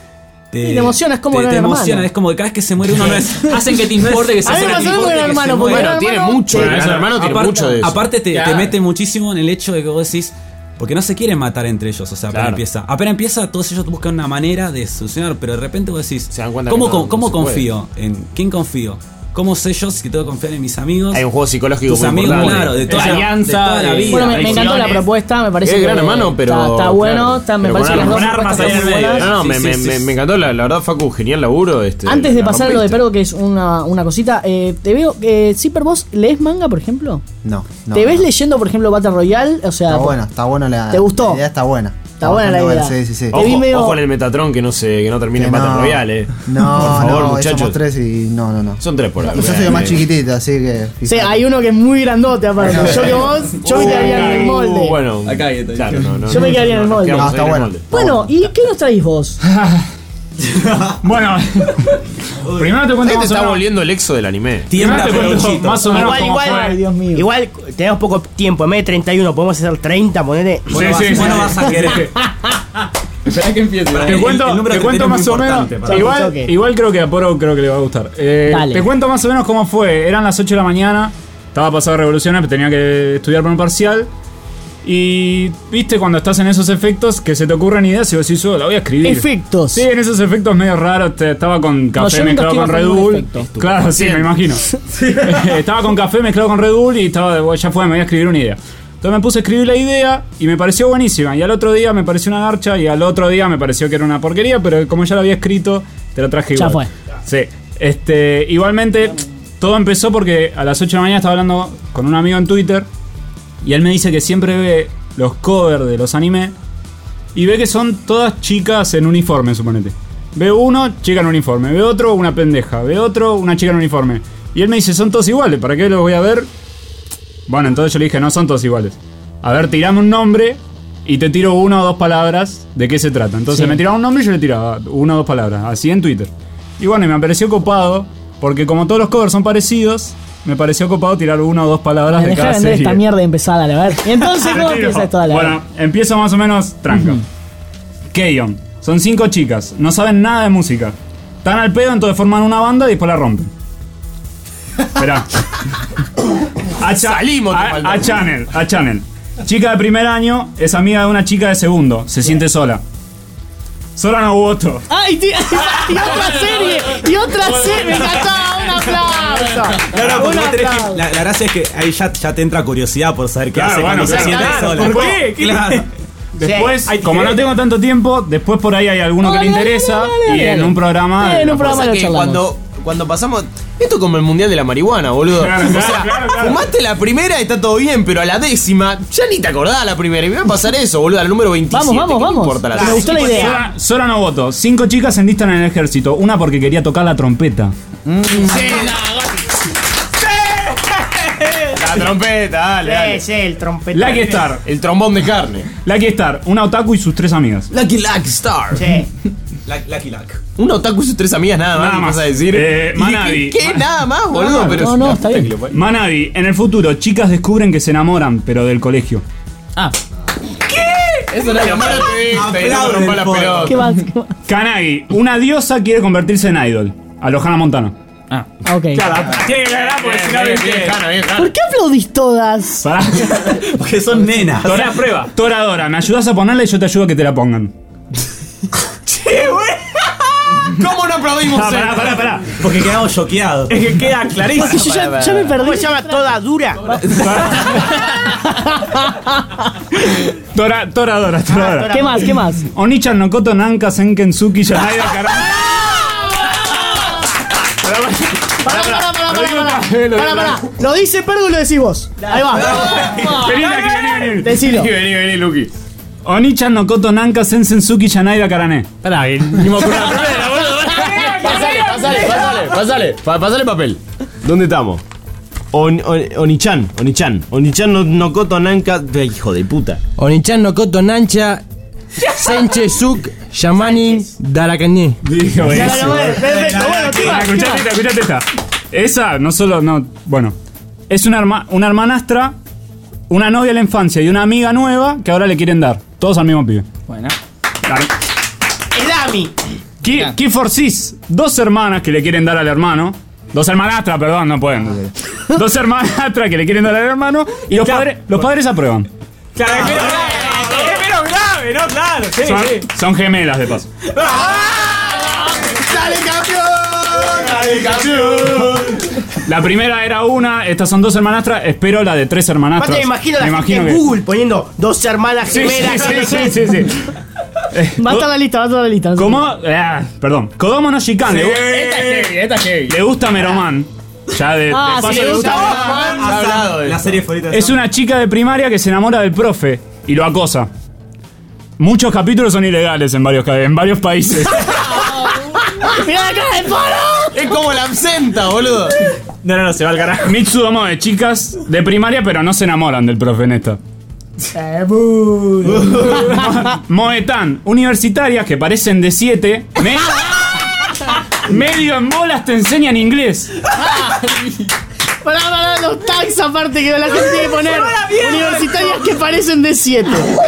te, Y te emociona, es como te, Gran te Hermano. emociona, es como que cada vez que se muere uno no es. Hacen que te importe que se A mí me muera. pasó con Gran Hermano, porque Bueno, Gran tiene Hermano- mucho. Sí. Gran Hermano tiene aparte, mucho de eso. Aparte te, Claro. te mete muchísimo en el hecho de que vos decís. Porque no se quieren matar entre ellos, o sea, apenas Claro. empieza. Apenas empieza, todos ellos buscan una manera de solucionar, pero de repente vos decís, Se dan cuenta ¿cómo, que no- con- cómo no se confío? ¿En quién confío? ¿Cómo sé yo si tengo que confiar en mis amigos? Hay un juego psicológico Tus muy amigos, importante. claro, de toda, La la, alianza, de toda la de- vida. Bueno, me, me encantó la Traiciones. propuesta, me parece Es que Gran Hermano, pero- está, está bueno, claro, está- me pero parece con que las dos armas, propuestas ahí están en muy el medio. buenas. No, no, Sí, me, sí, me, sí, me, sí. me encantó, la, la verdad, Facu, genial laburo. Este, Antes de la pasar a lo de rompiste. Pergo, que es una, una cosita, eh, te veo, eh, Zipper, ¿vos lees manga, por ejemplo? No, no. ¿Te ves no. leyendo, por ejemplo, Battle Royale? O sea, Está por- buena, está buena la. ¿Te gustó? La idea está buena. Está buena la bastante idea. Sí, sí, sí. Te vi Ojo, medio- ojo en el Metatron que no, se, que no termine Que en Battle no. Royale, eh. No, por favor, no, muchachos. somos tres y no, no, no. Son tres por ahí. Yo soy el más chiquitito, así que. Sí, fíjate. hay uno que es muy grandote, aparte. Yo que vos, yo me quedaría en el molde. Uh, bueno, Acá hay, está claro, no, no, Yo me quedaría en el no, molde. quedamos No, ahí está en el bueno. molde. Bueno, ¿y qué nos traís vos? Bueno, primero te cuento Ahí te más o está menos. volviendo el exo del anime. Tiembla, Primero te cuento Peruchito. más o menos Igual, cómo igual, fue. Ay, Dios mío. Igual tenemos poco tiempo. En vez de treinta y uno, podemos hacer treinta, ponele. Sí, Bueno, sí, vas, sí. bueno, vas a querer. Espera que empiece. Te cuento, te cuento más o menos. Choque, Igual, choque. igual creo que a Poro creo que le va a gustar. Eh, Dale. te cuento más o menos cómo fue. Eran las ocho de la mañana. Estaba pasado revoluciones, tenía que estudiar para un parcial. Y viste cuando estás en esos efectos que se te ocurren ideas y vos decís, oh, la voy a escribir. Efectos. Sí, en esos efectos medio raros. te- estaba con No, café yo nunca mezclado estoy con Red bajo ningún Bull. efecto. Claro, sí, me imagino. Estaba con café mezclado con Red Bull y estaba de, ya fue, me voy a escribir una idea. Entonces me puse a escribir la idea y me pareció buenísima. Y al otro día me pareció una garcha y al otro día me pareció que era una porquería, pero como ya la había escrito, te lo traje Ya igual. fue. Sí. Este, igualmente, todo empezó porque a las ocho de la mañana estaba hablando con un amigo en Twitter y él me dice que siempre ve los covers de los animes y ve que son todas chicas en uniforme, suponete. Ve uno, chica en uniforme. Ve otro, una pendeja. Ve otro, una chica en uniforme. Y él me dice, son todos iguales, ¿para qué los voy a ver? Bueno, entonces yo le dije, no son todos iguales. A ver, tirame un nombre y te tiro una o dos palabras de qué se trata. Entonces Sí. me tiraba un nombre y yo le tiraba una o dos palabras, así en Twitter. Y bueno, y me pareció copado, porque como todos los covers son parecidos, me pareció copado tirar una o dos palabras de Deja de cada vender serie. esta mierda y empezar a ver. Y entonces, ¿cómo Retiro. empieza esto a la Bueno, empiezo más o menos tranca. Keion. Son cinco chicas, no saben nada de música. Están al pedo, entonces forman una banda y después la rompen. Esperá. A, Cha- Salimos, te a, falta. a Channel, a Channel. Chica de primer año es amiga de una chica de segundo. Se siente sola. Sola no voto. ¡Ay, tío! ¡Y otra serie! ¡Y otra serie! ¡Me encantó! ¡Un aplauso! Claro, porque Un vos tenés que- aplauso. la, la gracia es que ahí ya, ya te entra curiosidad por saber qué Claro, hace bueno, cuando se claro, siente claro, sola. ¿por qué? ¿Qué- Claro. Después, Sí. como no tengo tanto tiempo, después por ahí hay alguno que le Dale, dale, interesa dale, dale, y en dale. un programa. En un lo programa Pasa lo que charlamos. cuando, cuando pasamos. Esto es como el mundial de la marihuana, boludo. Claro, o claro, sea, claro, claro. fumaste la primera y está todo bien, pero a la décima ya ni te acordás la primera. Y me va a pasar eso, boludo, al número veintisiete. Vamos, vamos, ¿Qué vamos. importa la Me gustó la idea. Sola, sola no voto. Cinco chicas se enlistan en el ejército. Una porque quería tocar la trompeta. La trompeta, dale, Sí, dale. sí, el trompeta. Lucky Star. El trombón de carne. Lucky Star. Una otaku y sus tres amigas. Lucky Lucky Star. Sí. Lucky Luck. Un otaku y sus tres amigas, nada más. Nada ¿qué más. vas a decir? Eh, ¿Y Manabi. ¿Qué? ¿Qué? Nada más, boludo. Claro. Pero No, es no, la está puta bien. que lo parió. Manabi. En el futuro, chicas descubren que se enamoran, pero del colegio. Ah, Eso no es llamar a te no Aplauden rompa la el pelota. ¿Qué más? ¿Qué más? Kanagi. Una diosa quiere convertirse en idol. A lo Hannah Montana. ah. Ok. Tiene que ganar porque si no Bien, bien, Hanna, bien, Hanna. ¿Por qué aplaudís todas? Pará. Porque son nenas. Tora, prueba. Toradora, me ayudas a ponerla y yo te ayudo a que te la pongan. ¿Cómo no aplaudimos Ah, pará, eso? pará, pará. Porque quedamos choqueados. Es que queda clarísimo. Porque yo ya, ya me perdí. ¿Cómo se llama? Toda dura. Tora, toradora, toradora. ¿Qué más? ¿Qué más? Onichan no koto nanka senken suki yanaido karame. Pará, pará, pará, pará, Lo digo pará. otra vez, lo Pará, digo pará. otra Lo dice Pergo y lo decís vos. Ahí va. Vení aquí, vení, vení. Decilo. Vení, vení, vení, Luki. Onichan no koto nanka sensen suki yanaido karane. Pará, que ni me acuerdo la primera, boludo. Pasale, pasale, pasale, pasale, pa- pasale papel. ¿Dónde estamos? On, on- Onichan, Onichan, Onichan no, no koto nanka. Ay, hijo de puta. Onichan no koto nancha, senche suk, yamani, darakañé. Dijo Ya, eso. ya, bueno, perfecto. Bueno, ¿qué más? ¿Qué Escuchate más? esta, escuchate esta. Esa no solo, no, bueno. Es una, herma- una hermanastra, una novia de la infancia y una amiga nueva que ahora le quieren dar. Todos al mismo pibe. Bueno. Claro. El Ami. Key, Key for Sis, dos hermanas que le quieren dar al hermano. Dos hermanastras, perdón, no pueden. Dos hermanastras que le quieren dar al hermano y los, padres, los padres aprueban. Claro, es menos grave, es menos grave, ¿no? Claro, sí, son, sí. son gemelas de paso. ¡Dale, campeón! ¡Dale, campeón! La primera era una, estas son dos hermanastras, espero la de tres hermanastras. Aparte me imagino la me gente imagino en que... Google poniendo dos hermanas Sí, gemelas. sí, sí, sí, sí, sí. Eh, Va a estar la lista, va a estar la lista. No sé. ¿Cómo? Ah, perdón. Kodomo no Shikan. Le, Esta es heavy, esta es heavy. le gusta Meroman. Ya de, Ah, de sí, paso le le gusta gusta. Se ha hablado de La eso. serie favorita de Es una chica de primaria que se enamora del profe y lo acosa. Muchos capítulos son ilegales en varios, en varios países. ¡Mirá la cara de Poro! Es como la absenta, boludo. No, no, no, se va al carajo. Mitsudomo de chicas de primaria, pero no se enamoran del profe en esta. Moetan, universitarias que parecen de siete. Me... medio en bolas te enseñan inglés. Pará, pará, los tags aparte que la gente tiene que poner. Universitarias que parecen de siete.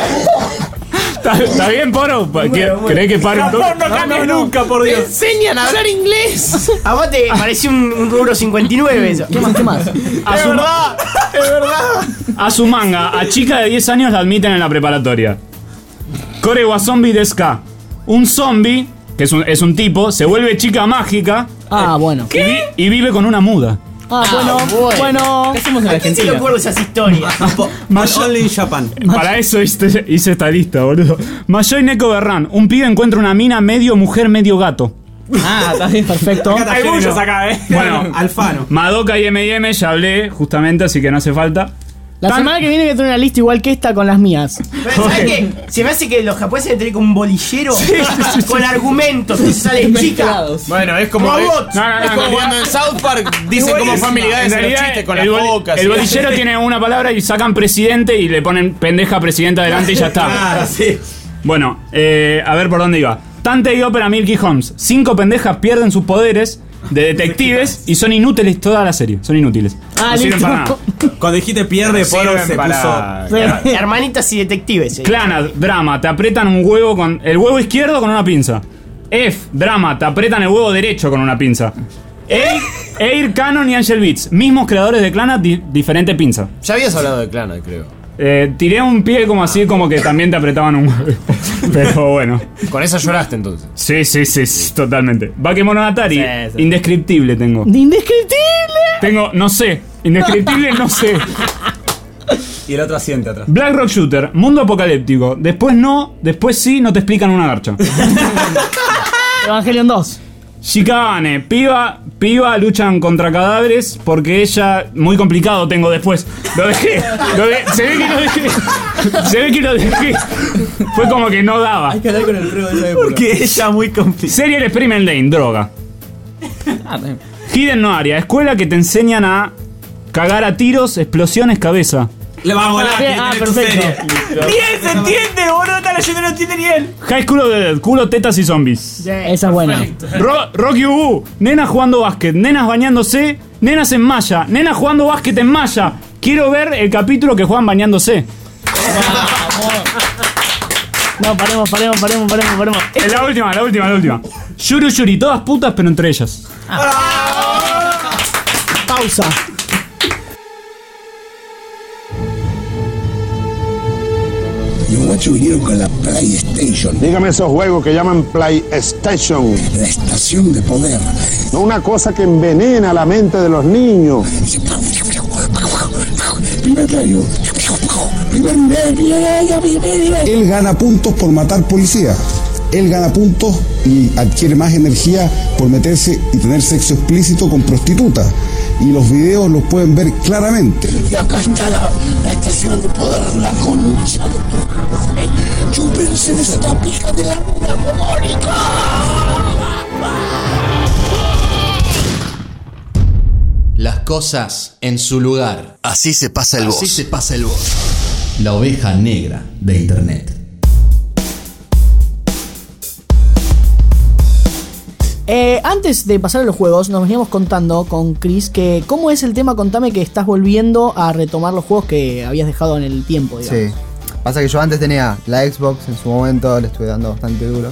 ¿Está, está bien, Poro? ¿Qué- ¿Querés que pare un toque? No cambies nunca, por Dios. Enseñan a hablar inglés. Aparte parecía un, un rubro cincuenta y nueve eso. ¿Qué más? ¿Qué más? A su, ma- Es verdad. a su manga, a chica de diez años la admiten en la preparatoria. Kore wa zombie desu ka. Un zombie, que es un, es un tipo, se vuelve chica mágica Ah, bueno. y, vi- y vive con una muda. Ah, bueno, bueno. ¿Qué hacemos en ¿A quién se le Argentina? ocurren esas historias? Only in Japan. Para eso hice, hice esta lista, boludo. Mayoi Neko Berran. Un pibe encuentra una mina medio mujer, medio gato. Ah, está bien, perfecto. Hay muchos acá, eh. Bueno. Alfano. Madoka y M y M ya hablé, justamente, así que no hace falta. La Tan- semana que viene voy a tener una lista igual que esta con las mías. Pero, ¿sabes qué? Se me hace que los japoneses deben tener como un bolillero con argumentos que sale chica. Mezclados. Bueno, es como. Robots. No, no, no, es como en cuando en South Park dicen Igual como es- Family Guy en hacen los realidad, chistes con el las boli- bocas. El y- bolillero tiene una palabra y sacan presidente y le ponen pendeja presidenta adelante y ya está. Claro, sí. Bueno, eh, a ver por dónde iba. Tante y Opera Milky Holmes. Cinco pendejas pierden sus poderes de detectives y son inútiles toda la serie. Son inútiles. Ah, no sirven listo. para nada. Cuando dijiste pierde, Poro Sirven se para- puso. Hermanitas y detectives. eh. Clanad, drama, te apretan un huevo con. El huevo izquierdo con una pinza. F, drama, te apretan el huevo derecho con una pinza. Air, Air Canon y Angel Beats. Mismos creadores de Clanad, di- diferente pinza. Ya habías hablado de Clanad, creo. Eh, tiré un pie como así, como que también te apretaban un huevo. Pero bueno. Con esa lloraste entonces. Sí, sí, sí, sí, totalmente. Bakemonogatari, Sí, sí. indescriptible tengo. ¡Indescriptible! Tengo, no sé. Indescriptible, no sé. Y el otro asiente atrás. Black Rock Shooter, mundo apocalíptico. Después no, después sí, no te explican una garcha. Evangelion dos. Shikabane, piba, piba luchan contra cadáveres porque ella, muy complicado tengo después. Lo dejé, lo de- se ve que lo dejé, se ve que lo dejé. Fue como que no daba. que hablar con el frío de esa época. Porque ella muy complicada. Serial Experiment Lane, droga. Ah, también. Hidden No Area, escuela que te enseñan a cagar a tiros, explosiones, cabeza. Le vamos a Ah, volar. bien, ah, perfecto. Ni él se entiende, boludo. Está leyendo, no entiende ni él. High School of the Dead, culo, tetas y zombies. Esa es buena. Ro- Rocky Ubu, nenas jugando básquet, nenas bañándose, nenas en malla, nenas jugando básquet en malla. Quiero ver el capítulo que juegan bañándose. No, paremos, paremos, paremos, paremos, paremos. Es la última, la última, la última. Yuru Yuri, todas putas, pero entre ellas. Pausa. Los guachos vinieron con la PlayStation, Dígame esos juegos que llaman PlayStation. la estación de poder. No una cosa que envenena la mente de los niños. Primer radio. Primer nivel. Él gana puntos por matar policía. Él gana puntos y adquiere más energía por meterse y tener sexo explícito con prostitutas. Y los videos los pueden ver claramente. Y acá está la, la estación de poder, la concha. Yo pensé en esta pija de la luna Mónica. Las cosas en su lugar. Así se pasa el Así boss. se pasa el voz. La oveja negra de internet. Eh, antes de pasar a los juegos, nos veníamos contando con Chris que cómo es el tema, contame que estás volviendo a retomar los juegos que habías dejado en el tiempo, digamos. Sí. Pasa que yo antes tenía la Xbox, en su momento le estuve dando bastante duro.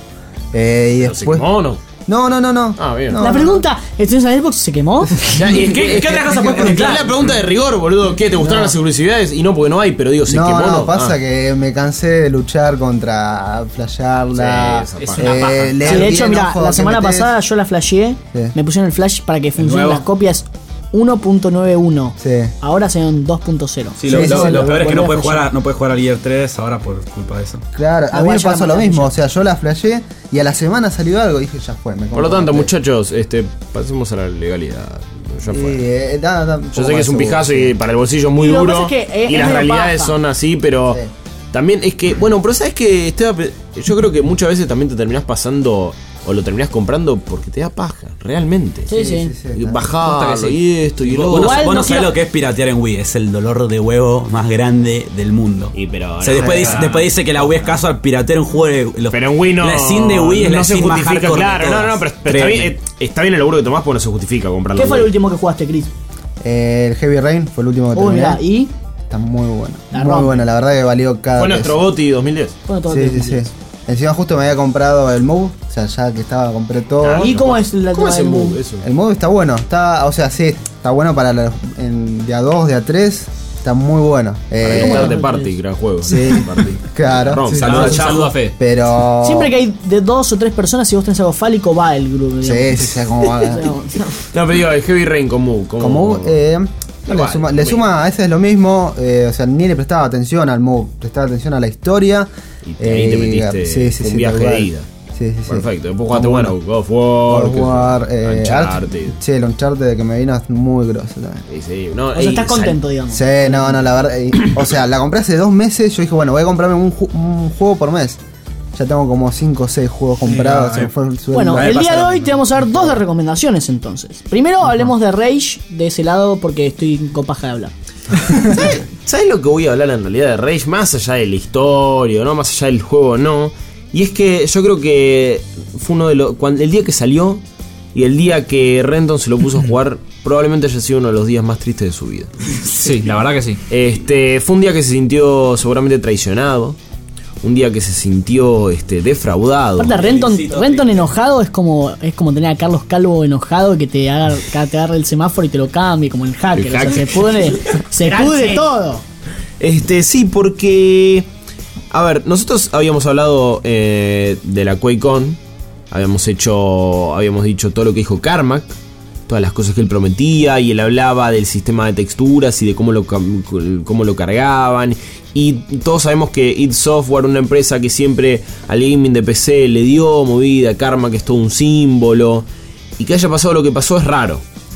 Eh, y ¿Pero después. se quemó o no? No, no, no, no. Ah, bien. No, La no, pregunta, ¿estás en Xbox se quemó? Ya, y es que- ¿Qué, es qué que- otra cosa es puedes que- preguntar? es la pregunta de rigor, boludo. ¿Qué? ¿Te gustaron No. las exclusividades? Y no, porque no hay, pero digo, ¿se no, quemó o no, no? pasa Ah. que me cansé de luchar contra flashearla. Sí, esa Es paja. una paja. leer Sí, de hecho, bien, mira, ojo, la que semana metés. pasada yo la flasheé. Sí. Me pusieron el flash para que funcionen nuevo? las copias uno punto noventa y uno. Sí. Ahora son dos punto cero. Sí, lo, Sí, lo- sí, lo sí, peor es que no volví a puedes, jugar flashear. a, no puedes jugar al Gear tres ahora por culpa de eso. Claro, a mí Igual me ya la pasó lo mandaste mismo. ya. O sea, yo la flasheé y a la semana salió algo y dije, ya fue. Me Por lo compro tanto, la Play. muchachos, este, pasemos a la legalidad. Ya Sí, fue. eh, da- da un Yo poco sé que más es un seguro, pijazo sí. y para el bolsillo es muy Y lo que duro. pasa es que es- y es las medio realidades paja. son así, pero Sí. también es que, bueno, pero sabes que Esteban, yo creo que muchas veces también te terminás pasando o lo terminás comprando porque te da paja, realmente. Sí, sí. Y bajarlo y esto y Vos, lo vos no- Igual vos no no sabés quiero- lo que es piratear en Wii, es el dolor de huevo más grande del mundo. Y pero O sea, después, dice, después dice que la Wii es casual piratear un juego de los, Pero en Wii no. la skin de Wii es no la se skin más justifica, hardcore de claro. No, todas. no, pero, pero está, Créeme. bien, eh, está bien el laburo que tomás porque no se justifica comprarlo. ¿Qué en fue el Wii. último que jugaste, Chris? Eh, el Heavy Rain fue el último que Uy, terminé. mirá, y. Está muy bueno. La muy rompe. bueno, la verdad que valió cada Fue peso. nuestro GOTY dos mil diez. Bueno, todo Sí, bien. sí, sí. Encima justo me había comprado el Move, o sea, ya que estaba, compré todo. ¿Y cómo es la ¿Cómo es el tema del move Move? eso? El Move está bueno, está, o sea, sí, está bueno para los, en, de a dos, de a tres, está muy bueno. Para Eh, el de Party, gran juego. Sí. Party. claro. Rompe. sí, Saludos sí, a Saludo a Fe. Pero. Siempre que hay de dos o tres personas, si vos tenés algo fálico, va el grupo. Sí, digamos. sí, sí, como va. No, No, pero digo, el Heavy Rain con Move. ¿cómo? Con Move, eh, no, le Igual, suma, le muy suma, a ese es lo mismo, eh, o sea, ni le prestaba atención al Move, prestaba atención a la historia. Y ahí te eh, metiste sí, sí, un sí, viaje tal de cual. ida. Sí, sí, sí. Perfecto. Después jugaste, Está bueno, God of War. God of que- War, eh, Uncharted. Art- sí, el Uncharted que me vino es muy grosso también. Sí, sí. No, O sea, ey, estás sal- contento, digamos. Sí, no, no, la verdad. eh, o sea, la compré hace dos meses. Yo dije, bueno, voy a comprarme un, ju- un juego por mes. Ya tengo como cinco o seis juegos comprados. no, se me eh. fue el sueldo. Bueno, Me el pasa día de lo hoy mismo. te vamos a dar dos de recomendaciones entonces. Primero hablemos de Rage, de ese lado, porque estoy con paja de hablar. ¿Sabes, ¿Sabes lo que voy a hablar en realidad de Rage? Más allá de la historia, ¿no? Más allá del juego, no. Y es que yo creo que fue uno de los. Cuando, el día que salió y el día que Renton se lo puso a jugar, probablemente haya sido uno de los días más tristes de su vida. Sí, la verdad que sí. Este, fue un día que se sintió seguramente traicionado. Un día que se sintió este, defraudado. Aparte, Renton, Renton enojado es como es como tener a Carlos Calvo enojado que te haga, que te agarre el semáforo y te lo cambie, como el hacker. El O sea, hacker. se pudre, se Gran pudre serie. todo. Este, sí, porque. A ver, nosotros habíamos hablado eh, de la QuakeCon. Habíamos hecho. Habíamos dicho todo lo que dijo Carmack. Todas las cosas que él prometía. Y él hablaba del sistema de texturas y de cómo lo, cam- cómo lo cargaban. Y todos sabemos que id Software, una empresa que siempre al gaming de P C le dio movida. Carmack es todo un símbolo. Y que haya pasado lo que pasó es raro.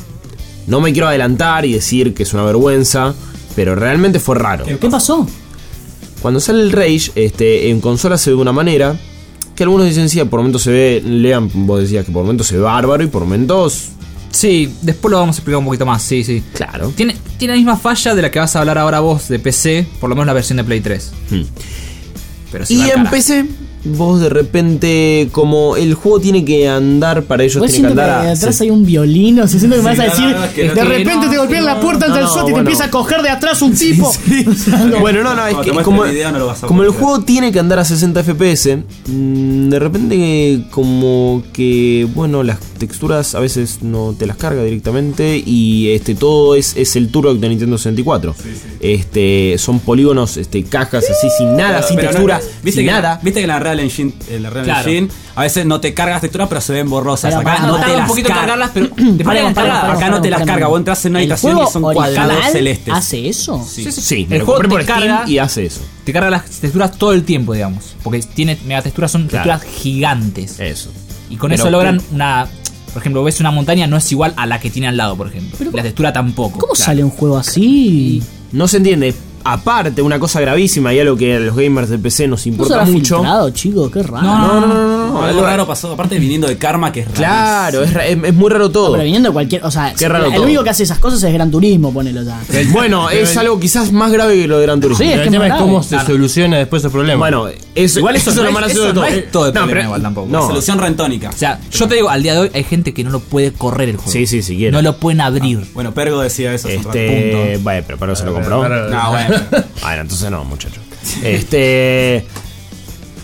No me quiero adelantar y decir que es una vergüenza. Pero realmente fue raro. ¿Qué pasó? Cuando sale el Rage, este, en consola se ve de una manera que algunos dicen sí, por momentos se ve, Lean, vos decías que por momentos se ve bárbaro y por momentos... Sí, después lo vamos a explicar un poquito más, sí, sí. Claro. Tiene, tiene la misma falla de la que vas a hablar ahora vos de P C, por lo menos la versión de Play tres. Hmm. Pero sí Y va al en carajo. P C, vos de repente, como el juego tiene que andar para ellos, Vos tiene que siento que andar a... atrás hay un violín, o sea, siento que me vas a no, decir, no, no, es que no de tiene- repente no, te golpean la puerta ante no, el SWAT y te bueno. empieza a coger de atrás un tipo. Bueno, no, no, es Cuando que te muestre como, el video no lo vas a como el poder juego tiene que andar a sesenta F P S, mmm, de repente como que, bueno, las texturas a veces no te las carga directamente y este todo es, es el Turok de Nintendo sesenta y cuatro. Este, son polígonos, este, cajas así sin nada, sin Pero no, textura, ¿viste sin que la- nada. Viste que en la Real Engine, en la Real Claro. Engine a veces no te cargas texturas, pero se ven borrosas. Pero Acá pará, no pará, te Tarda las un poquito en carga. cargarlas, pero Paremos, después paremos, de cargar, paremos, acá no te las paremos. carga. Vos entras en una ¿El habitación y juego son cuadrados original celestes. ¿Hace eso? Sí, sí, me El lo juego compré por te Steam carga- y hace eso. te carga las texturas todo el tiempo, digamos. Porque tiene megatexturas, son Claro. texturas gigantes. Eso. Y con Pero eso logran que- una. Por ejemplo, ves una montaña, no es igual a la que tiene al lado, por ejemplo. La textura tampoco. ¿Cómo Claro. sale un juego así? No se entiende. Aparte, una cosa gravísima y algo que a los gamers de P C nos ¿No importa será mucho. filtrado, chico? Qué raro. No, No, no, no, no, no. Algo raro pasó. Aparte viniendo de Karma, que es raro. Claro, es, ra- es, es muy raro todo. Pero viniendo de cualquier. O sea, Qué raro el todo. único que hace esas cosas es Gran Turismo, ponelo ya. Bueno, es algo quizás más grave que lo de Gran Turismo. Sí, es El que tema es es más cómo grave. se soluciona después el problema. Bueno, eso, Igual eso, es no lo es, más gracioso eso de no todo. es todo el No, problema pero- igual tampoco. no. Solución rentónica. O sea, yo te digo, al día de hoy hay gente que no lo puede correr el juego. Sí, sí, si quiere. No lo pueden abrir. Bueno, Pergo decía eso. hace un rato. Este, Punto. bueno, pero para eso se lo compró. pero- No, bueno. Bueno, entonces no, muchacho. Este.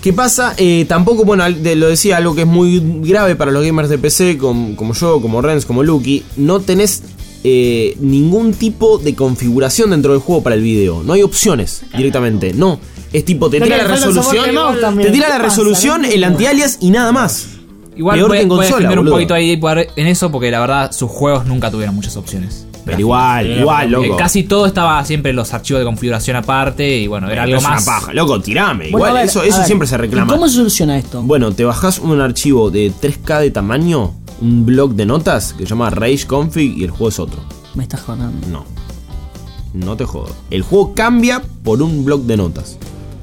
¿Qué pasa? Eh, tampoco, bueno, de- lo decía, algo que es muy grave para los gamers de P C, como, como yo, como Renz, como Lucky, no tenés eh, ningún tipo de configuración dentro del juego para el video. No hay opciones directamente, no. Es tipo, te Pero tira que la le falta el resolución, soporte mouse también. te tira ¿Qué la pasa? resolución, No el entiendo. anti-alias y nada más. Igual Peor puede, que en puede consola, defender un boludo. poquito ahí por- en eso, porque la verdad sus juegos nunca tuvieron muchas opciones. Pero igual, igual, Eh, loco. Casi todo estaba siempre en los archivos de configuración aparte y bueno, era Pero algo es una más. paja, loco, tirame. Bueno, Igual, a ver, eso, a eso ver, siempre se ¿y reclama. ¿Cómo se soluciona esto? Bueno, te bajás un archivo de tres K de tamaño, un blog de notas que se llama Rage Config y el juego es otro. Me estás jodando. No. No te jodo. El juego cambia por un blog de notas.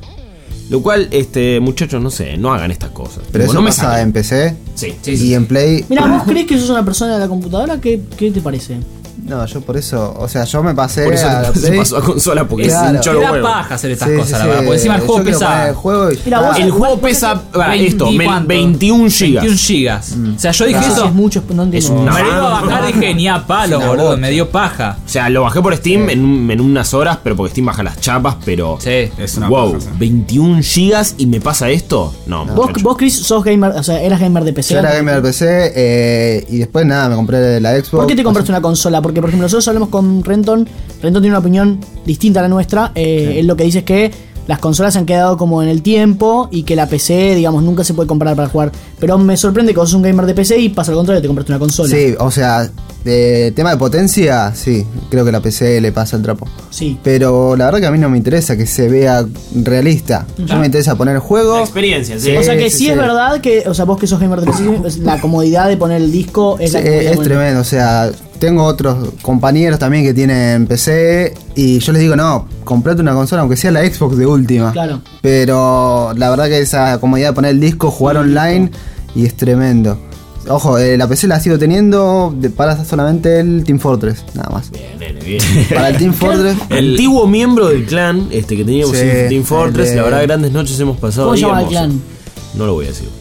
Lo cual, este, muchachos, no sé, no hagan estas cosas. Pero Tipo, eso no me pasa saquen. en P C Sí, y en Play. Mira, ¿vos crees que sos una persona de la computadora? ¿Qué, qué te parece? No, yo por eso, o sea, yo me pasé Por eso a la se Play. pasó a consola porque Claro. es un cholo Te da huevo. paja hacer estas Sí, cosas, sí, la sí. verdad. Porque encima el Yo juego quiero poner pesa. el juego y- Mira, vos- Ah, El juego pesa, ah, esto, veinte, me- ¿cuánto? veintiún gigas. veintiún gigas. O sea, yo dije no sé si eso. es mucho, no entiendo. Es una Me lo iba a bajar y dije, ni a palo, Una boludo. bota. Me dio paja. O sea, lo bajé por Steam en, un- en unas horas, pero porque Steam baja las chapas, pero... Sí. Es una wow, paja, sí. veintiún gigas y me pasa esto. No, Vos, muchacho. vos, Chris, sos gamer, o sea, eras gamer de P C. Yo era gamer del P C eh, y después nada, me compré la Xbox. ¿Por qué te compraste una consola? Porque, por ejemplo, nosotros hablamos con Renton. Renton tiene una opinión distinta a la nuestra. Eh, Él lo que dice es que las consolas se han quedado como en el tiempo y que la P C, digamos, nunca se puede comprar para jugar. Pero me sorprende que vos sos un gamer de P C y pasa al contrario, te compraste una consola. Sí, o sea, de tema de potencia, sí, creo que la P C le pasa el trapo. Sí. Pero la verdad que a mí no me interesa que se vea realista. Yo me interesa poner el juego. La experiencia, sí. O sea que sí, sí, sí. es verdad que, o sea, vos que sos gamer de P C, la comodidad de poner el disco es Sí, la es, comodidad de es poner- tremendo, o sea, tengo otros compañeros también que tienen P C y yo les digo, no, comprate una consola, aunque sea la Xbox de última. Claro. Pero la verdad que esa comodidad de poner el disco, jugar online y es tremendo. Ojo, eh, la P C la sigo teniendo de- para solamente el Team Fortress, nada más. Bien, nene, bien. Para el Team Fortress. El antiguo miembro del clan este que teníamos Sí, en Team Fortress, el de- la verdad, grandes noches hemos pasado. ¿Cómo ahí, se llama el hermoso. clan? No lo voy a decir.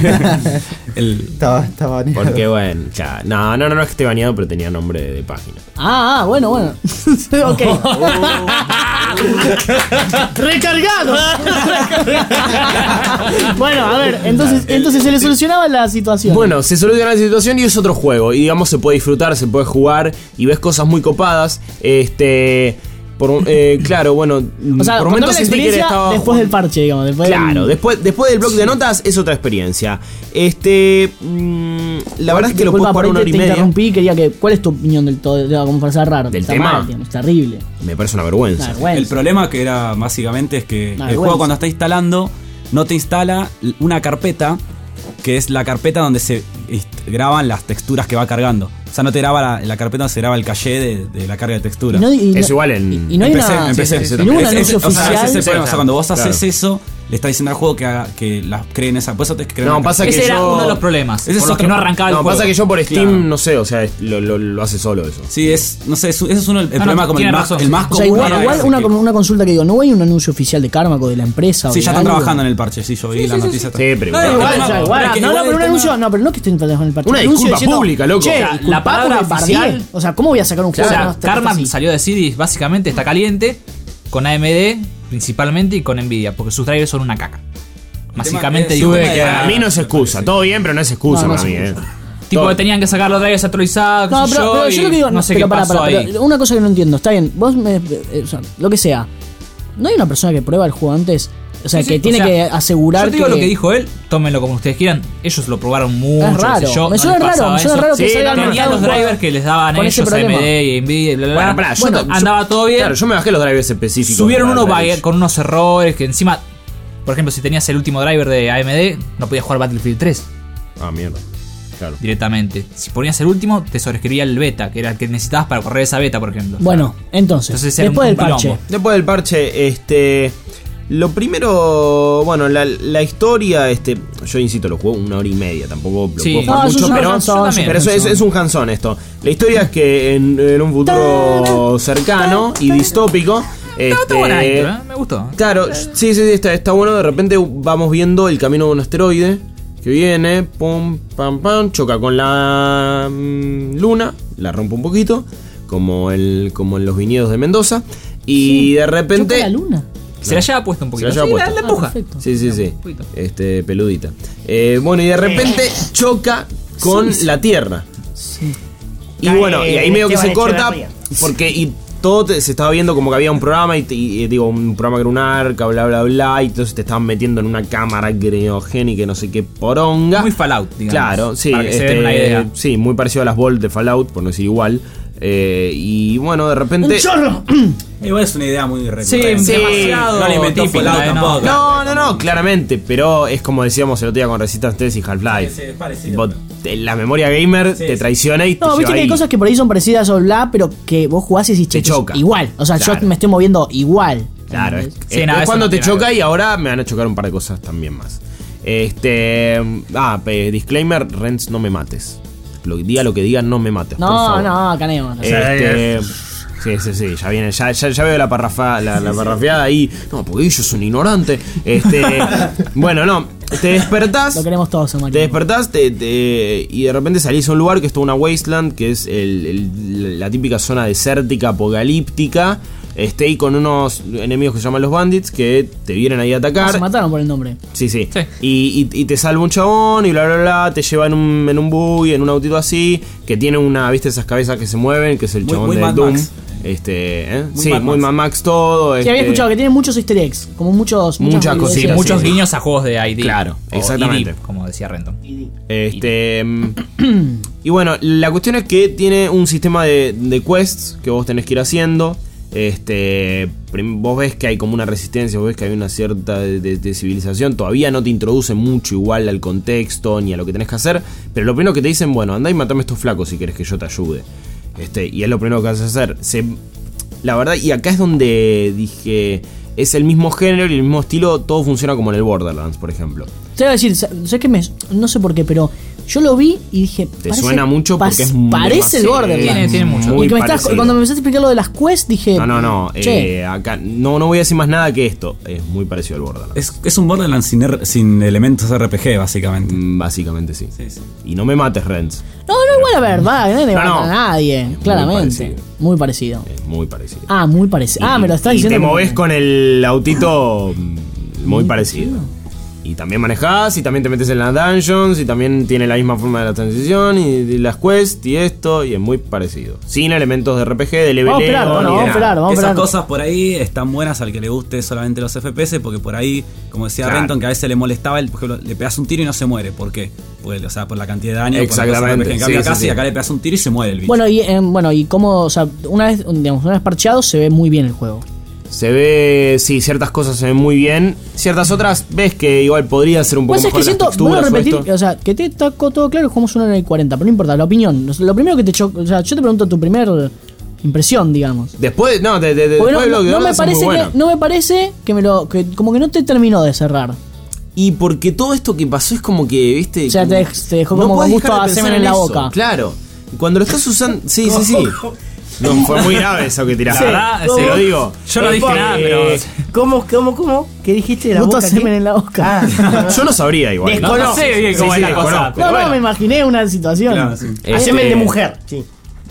El, Estaba, estaba baneado. Porque bueno, ya. No, no, no, no es que esté baneado, pero tenía nombre de, de página. Ah, ah, bueno, bueno. Ok. Recargado. Bueno, a ver, entonces, entonces se le solucionaba la situación. Bueno, se soluciona la situación y es otro juego. Y digamos, se puede disfrutar, se puede jugar y ves cosas muy copadas. Este. Por, eh, claro, bueno. o sea, por contame momentos la sentí que experiencia estaba después del parche, digamos. Después Claro, del- después, después del blog de notas es otra experiencia. Este. mm, la verdad es que lo puedo Disculpa, jugar por una ahí hora te, y te media. interrumpí, quería que. ¿Cuál es tu opinión del todo? De, como para cerrar. ¿Del Está tema? mal, digamos, terrible. Me parece una vergüenza. Una vergüenza. el problema que era básicamente es que Una el vergüenza. juego cuando está instalando no te instala una carpeta que es la carpeta donde se ist- graban las texturas que va cargando. O sea, no te graba la, la carpeta donde se graba el caché de, de la carga de textura. Y no- y no- Es igual en. Y no hay En P C, una. en P C. y no hubo un Es- es- anuncio o sea, oficial. ese es el problema. O sea, cuando vos Claro. haces eso, le estás diciendo al juego que, haga, que las creen esa. Por eso te creen No, una pasa carpeta. que Ese era yo- uno de los problemas. Ese es por los que otro- no arrancaba el No, juego. pasa que yo por Steam, Claro. no sé, o sea, es- lo, lo, lo hace solo eso. Sí, es, no sé, es- ese es uno el, el no, problema como el tiene más, razón. el más O sea, común. igual, era igual ese, una, que- una consulta que digo, ¿no hay un anuncio oficial de Carmaco de la empresa? o Sí, de ya están algo? trabajando en el parche, sí, yo vi la noticia. Sí, pero No, igual. igual, O sea, no, igual, pero que no, igual no, pero el un tema- anuncio, no, pero no que estén trabajando en el parche. Una Un anuncio disculpa diciendo, pública, loco. Che, O sea, la disculpa palabra porque bardeé. oficial- O sea, ¿cómo voy a sacar un O juego? sea, que no está Karman así? salió a decir y básicamente está caliente con A M D principalmente y con Nvidia, porque sus drivers son una caca. Básicamente es- digo tuve que que- Para mí no es excusa. Todo bien, pero no es excusa No, no para es mí, eh. tipo Todo- que tenían que sacar los drivers actualizados, qué No, sé pero, pero y yo lo que digo, no sé pero qué pará, pasó pará, ahí. pero una cosa que no entiendo, está bien, vos me, eh, o sea, lo que sea, ¿no hay una persona que prueba el juego antes? O sea, Sí, que sí, tiene o sea, que asegurar Yo te digo que... lo que dijo él, tómenlo como ustedes quieran. Ellos lo probaron mucho. Es qué sé raro, yo, me no suena les raro, pasaba me suena eso. raro que Sí, salga al no, Tenían mercado los un juego drivers que les daban con ese ellos, A M problema. D y Nvidia y bla, bla, bla. Bueno, pará, yo Bueno, ta- yo- andaba todo bien. Claro, yo me bajé los drivers específicos. Subieron para unos Rage. bug- con unos errores que encima, por ejemplo, si tenías el último driver de A M D, no podías jugar Battlefield tres Ah, mierda. Claro. directamente. Si ponías el último, te sobreescribía el beta, que era el que necesitabas para correr esa beta, por ejemplo. Bueno, entonces, Entonces era después un del parche, quilombo. Después del parche, este. Lo primero, bueno, la, la historia, este, yo insisto, lo juego una hora y media, tampoco lo Sí. puedo jugar No, eso mucho, es un pero, hands-on, también. pero eso es, es un hands-on esto. La historia es que en, en un futuro cercano y distópico, No, este, está buena intro, ¿eh? Me gustó. claro, sí, sí, sí, está, está bueno. De repente vamos viendo el camino de un asteroide que viene, pum, pam, pam, choca con la mm, luna, la rompe un poquito, como el, como en los viñedos de Mendoza, y de repente. ¿choca la luna? Se la lleva puesta un poquito. Se la lleva Sí, puesta. la empuja. perfecto. Sí, sí, sí. Este, peludita. Eh, bueno, y de repente choca con Sí, sí. la tierra. Sí. Y bueno, y ahí medio que se Esteban corta Echeverría. porque y todo te- se estaba viendo como que había un programa y, te- y, digo, un programa que era un arca, bla bla bla, y entonces te estaban metiendo en una cámara criogénica, no sé qué poronga. Muy Fallout, digamos. Claro, sí, Para que se este, den una idea. sí, muy parecido a las Vault de Fallout, por no decir igual. Eh, y bueno, de repente. ¡Un chorro! Igual es una idea muy recurrente. Sí, Sí, demasiado no le inventó típica, Fallout ¿eh? No. tampoco. No, no, no, claramente, pero es como decíamos el otro día con Resistance tres y Half-Life. Sí, sí, es parecido, Vos- te- la memoria gamer Sí, te sí. traiciona y te No, lleva viste que hay ahí. cosas que por ahí son parecidas o bla, pero que vos jugás y decís, Te che, choca. igual. O sea, Claro. yo me estoy moviendo igual. Claro, es, ¿Entendés? Sí, es- no, es eso cuando no te tiene nada choca que ver. y ahora me van a chocar un par de cosas también más. Este. Ah, pe- disclaimer: Renz, no me mates. Lo, diga lo que diga, no me mates. por No, favor. no, caneo. Este. Sí, sí, sí, ya viene, ya, ya, ya veo la parrafa, la, la parrafiada ahí. No, porque ellos son ignorantes. Este. Bueno, no. Te despertás. Lo queremos todos, Mario. Te despertás te- te- y de repente salís a un lugar que es toda una wasteland, que es el- el- la típica zona desértica, apocalíptica. Este, y con unos enemigos que se llaman los bandits que te vienen ahí a Ah, atacar. se mataron por el nombre. Sí, sí. Sí. Y, y- y te salva un chabón y bla, bla, bla. Te lleva en un, en un buggy, en un autito así. Que tiene una, viste, esas cabezas que se mueven, que es el Muy- chabón muy de Mad Doom. Max. Este, ¿eh? Muy Sí, Mad muy Max. Mad Max todo. Sí, este, había escuchado que tiene muchos easter eggs. Como muchos. Muchas muchas cositas, evidencias. Muchos sí, sí. guiños a juegos de I D. Claro, O exactamente. I D, como decía Renton. Este. Y bueno, la cuestión es que tiene un sistema de, de quests que vos tenés que ir haciendo. Este. prim- Vos ves que hay como una resistencia, vos ves que hay una cierta de, de- de civilización. Todavía no te introduce mucho igual al contexto ni a lo que tenés que hacer. Pero lo primero que te dicen, bueno, andá y matame estos flacos si querés que yo te ayude. Este, y es lo primero que vas a hacer. Se, la verdad, y acá es donde dije. Es el mismo género y el mismo estilo, todo funciona como en el Borderlands, por ejemplo. Te voy a decir, ¿sabes qué? Me, no sé por qué, pero yo lo vi y dije. Te suena mucho porque es Parece el demasiado- Borderlands. Tiene- tiene mucho. Muy Y que me estás- parecido. cuando me empezaste a explicar lo de las quests, dije. No, no, no. Che. eh, acá no, no voy a decir más nada que esto. Es muy parecido al Borderlands. Es, es un Borderlands sin, R- sin elementos R P G, básicamente. Mm, Básicamente sí. Sí, sí. Y no me mates, Renz. No, no, igual a ver, va, que no le No, va no. a nadie. muy Claramente. parecido. Muy parecido. Es muy parecido. Ah, muy parecido. Ah, Y- me lo estás y diciendo. te como- moves con el autito mm, muy parecido. Y también manejás, y también te metes en las dungeons, y también tiene la misma forma de la transición, y, y las quests, y esto, y es muy parecido. Sin elementos de R P G, de leveleo. Vamos a esperar, ni bueno, de vamos a nada. esperar, vamos a Esas esperar. cosas por ahí están buenas al que le guste solamente los F P S, porque por ahí, como decía Claro. Renton, que a veces le molestaba, el, por ejemplo, le pegas un tiro y no se muere. ¿Por qué? Porque, o sea, por la cantidad de daño. por la cosa Exactamente, R P G. En cambio, sí, acá sí, sí, sí. acá le pegas un tiro y se muere el bicho. Bueno, y, eh, bueno, y cómo, o sea, una vez, digamos, una vez parcheado se ve muy bien el juego. Se ve, sí, ciertas cosas se ven muy bien. Ciertas otras ves que igual podría ser un poco Pues es mejor que siento, las voy a texturas o repetir, esto. o sea, que te está todo claro, jugamos una hora y cuarenta, pero no importa, la opinión. Lo primero que te choca, o sea, yo te pregunto tu primer impresión, digamos. Después, no, de, de, de- Porque después no, de lo que no hablas me es parece muy que, bueno. no me parece que me lo, que como que no te terminó de cerrar. Y porque todo esto que pasó es como que, viste. O sea, como- te, te dejó como podés con gusto dejar de a pensar semen en la eso, boca. Claro. Y cuando lo estás usando. Sí, sí, sí. No, fue muy grave eso que tiraste. La verdad, te sí. lo digo. Yo no dije nada, pero. Eh, ¿Cómo, cómo, cómo? ¿Qué dijiste de la Gusto a boca? semen ¿Qué? en la boca. Ah, Yo no sabría igual. No, no sé bien cómo Sí, es sí, la cosa. desconozco. No, Pero no, bueno. me imaginé una situación. Claro, sí. a semen Este, de mujer. Sí.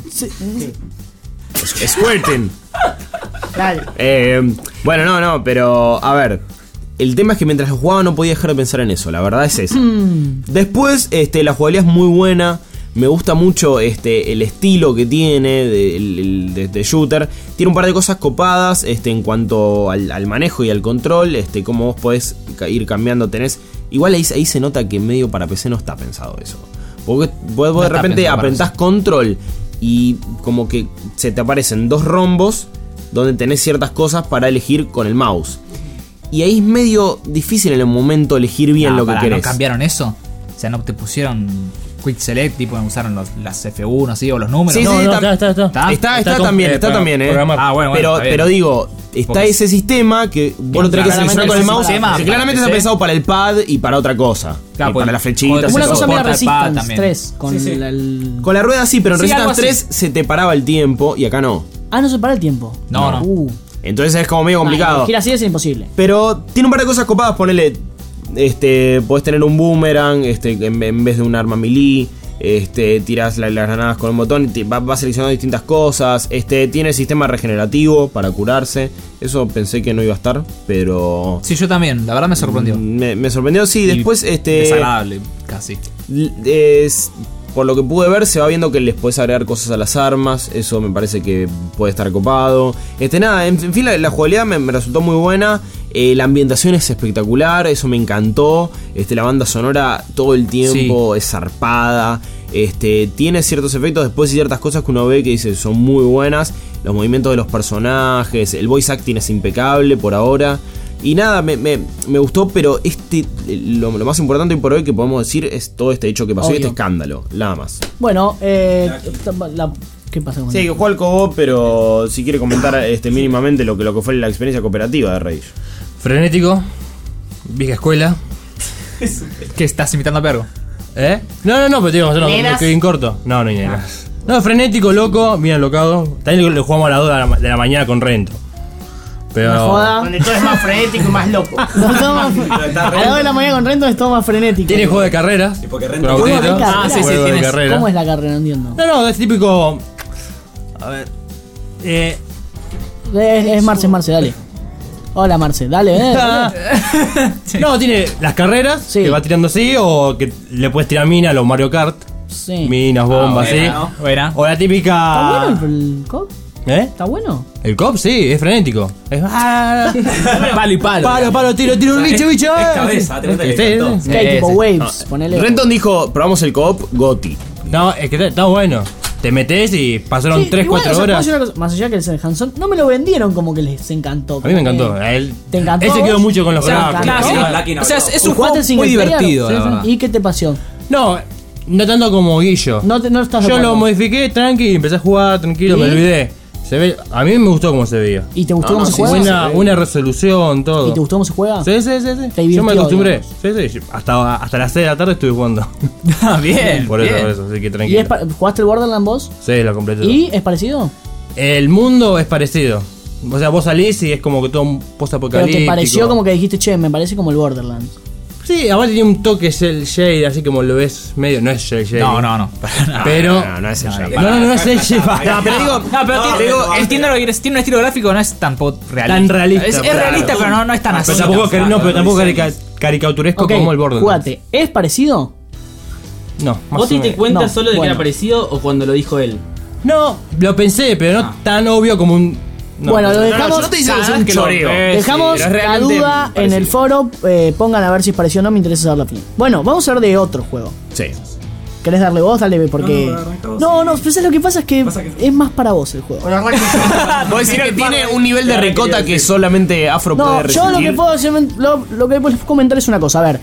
Squirting. Dale. Eh, bueno, no, no, pero a ver. El tema es que mientras lo jugaba no podía dejar de pensar en eso, la verdad es esa. Después, este, la jugabilidad es muy buena. Me gusta mucho este, el estilo que tiene de, el- de- de shooter. Tiene un par de cosas copadas este, en cuanto al, al manejo y al control. Este, cómo vos podés ca- ir cambiando. Tenés. Igual ahí, ahí se nota que medio para P C no está pensado eso. Porque vos, vos No de está repente pensado para apretás control y como que se te aparecen dos rombos donde tenés ciertas cosas para elegir con el mouse. Y ahí es medio difícil en el momento elegir bien No, lo que pará, querés. ¿no cambiaron eso? O sea, no te pusieron Quick Select, tipo, usaron los, las F uno, así, o los números. Sí, No, sí, no, está, está, está. está, está, Está con- también, eh, está para- también, eh. programa- Ah, bueno, bueno, pero, está bien. pero digo, está Porque- ese sistema que vos lo tenés que Claramente seleccionar con el es un mouse. sistema Que para claramente está P C. pensado para el pad y para otra cosa. Claro, y pues, para las flechitas. Una y cosa todo. media soporta el pad Resistance también. tres con Sí, sí. la- el... Con la rueda sí, pero en Sí, algo Resistance así. tres se te paraba el tiempo y acá no. Ah, no se para el tiempo. No, no. Uh. Entonces es como medio complicado. Elegir así es imposible. Pero tiene un par de cosas copadas, ponele. Este, podés tener un boomerang este, en, en vez de un arma melee. Este, tiras la, las granadas con un botón, te, va, va seleccionando distintas cosas. Este, tiene sistema regenerativo para curarse. Eso pensé que no iba a estar, pero. Sí, yo también, la verdad me sorprendió. Me, me sorprendió, sí. Después, este. Desagradable, casi. Es, por lo que pude ver, se va viendo que les puedes agregar cosas a las armas. Eso me parece que puede estar copado. Este, nada, en, en fin, la, la jugabilidad me, me resultó muy buena. Eh, la ambientación es espectacular, eso me encantó. Este, la banda sonora todo el tiempo sí. es zarpada. Este, tiene ciertos efectos, después ciertas cosas que uno ve que dice son muy buenas. Los movimientos de los personajes, el voice acting es impecable por ahora. Y nada, me, me, me gustó, pero este lo, lo más importante hoy por hoy que podemos decir es todo este hecho que pasó. Obvio. Y este escándalo, nada más. Bueno, eh, la, ¿qué pasa con Sí, que jugó al co-op, pero si quiere comentar este, mínimamente lo que, lo que fue la experiencia cooperativa de Rage. Frenético, vieja escuela. ¿Qué estás imitando a Pergo? ¿Eh? No, no, no, pero digo, no, no, que bien corto. No, no hay nenas. No, frenético, loco, bien alocado. También le jugamos a las dos de la, de la mañana con Rento. Pero. Donde todo es más frenético y más loco. A las dos de la mañana con Rento es todo más frenético. Tiene juego de carreras. ¿Y porque Rento ¿Juego de carreras? Ah, sí, sí, juego de tienes. carrera. ¿Cómo es la carrera? No entiendo. No, no, es típico. A ver. Eh. Es, es Marce, Marce, dale. Hola Marce, dale, eh. Sí. No, tiene las carreras sí. que va tirando así, o que le puedes tirar mina a los Mario Kart. Sí. Minas, bombas, ah, buena, sí. ¿no? Buena. O la típica. ¿Está bueno el, el cop? ¿Eh? ¿Está bueno? El cop, sí, es frenético. Es. Palo y palo. Palo, palo, tiro, tiro un bicho, bicho. Es cabeza, te sí, sí, Es que hay tipo waves, ponele. Renton dijo, probamos el co-op, Goti. No, es que está, está bueno. Te metés y pasaron Sí, tres, igual, cuatro o sea, horas. puedo decir una cosa, más allá que el Hanson, no me lo vendieron como que les encantó. A mí me encantó. A él, ¿Te encantó? Él se quedó mucho con los O sea, gráficos. claro, sí. o sea, es, es ¿Y un juego jugaste el single muy player? divertido, Sí, la sí. verdad. ¿Y qué te pareció? No, no tanto como Guillo. No, te, no estás de Yo acuerdo. lo modifiqué tranqui y empecé a jugar tranquilo, ¿Y? me olvidé. Se ve, a mí me gustó cómo se veía. ¿Y te gustó No, cómo no, se sí, juega? Buena, buena resolución, todo. ¿Y te gustó cómo se juega? Sí, sí, sí, sí. Te Yo divirtió, me acostumbré. digamos. Sí, sí. Hasta, hasta las seis de la tarde estuve jugando. Ah, bien. Por eso, bien. por eso, así que ¿Y tranquilo. es pa- jugaste el Borderlands vos? Sí, lo completé. ¿Y es parecido? El mundo es parecido. O sea, vos salís y es como que todo un Pero post-apocalíptico. te pareció como que dijiste, che, me parece como el Borderlands. Sí, ahora tiene un toque cel shade, así como lo ves medio. No es cel shade. No, no, no. Para nada. Pero. No, no es el No, no, no es cel shade. No, pero digo, No, pero tiene, digo, entiendo lo que quieres. Tiene un estilo gráfico, no es tampoco realista. Tan realista, Es, es claro. realista, pero no, no es tan así. Pero tampoco, cari- no, pero tampoco carica- caricaturesco Ok, como el Borderlands. jugate. ¿Es parecido? No, más ¿Vos te o diste menos. cuenta No, solo de bueno. que era parecido o cuando lo dijo él? No, lo pensé, pero no Ah. tan obvio como un. No. Bueno, lo no, dejamos. no, yo no te hice Cada un vez que lo choreo. ves, Dejamos sí, pero la realmente duda en parecido. el foro. Eh, pongan a ver si es parecido o no. Me interesa saber la opinión. Bueno, vamos a hablar de otro juego. Sí. ¿Querés darle vos? Dale, porque. No, no, arranca vos. No, no, pero ¿sabes lo que pasa? Es que, Pasa que- es más para vos el juego. Bueno, arranca. Vos decís que tiene un nivel de ricota que solamente Afro No, puede yo lo resentir. que puedo decir- lo, lo que puedo comentar es una cosa. A ver.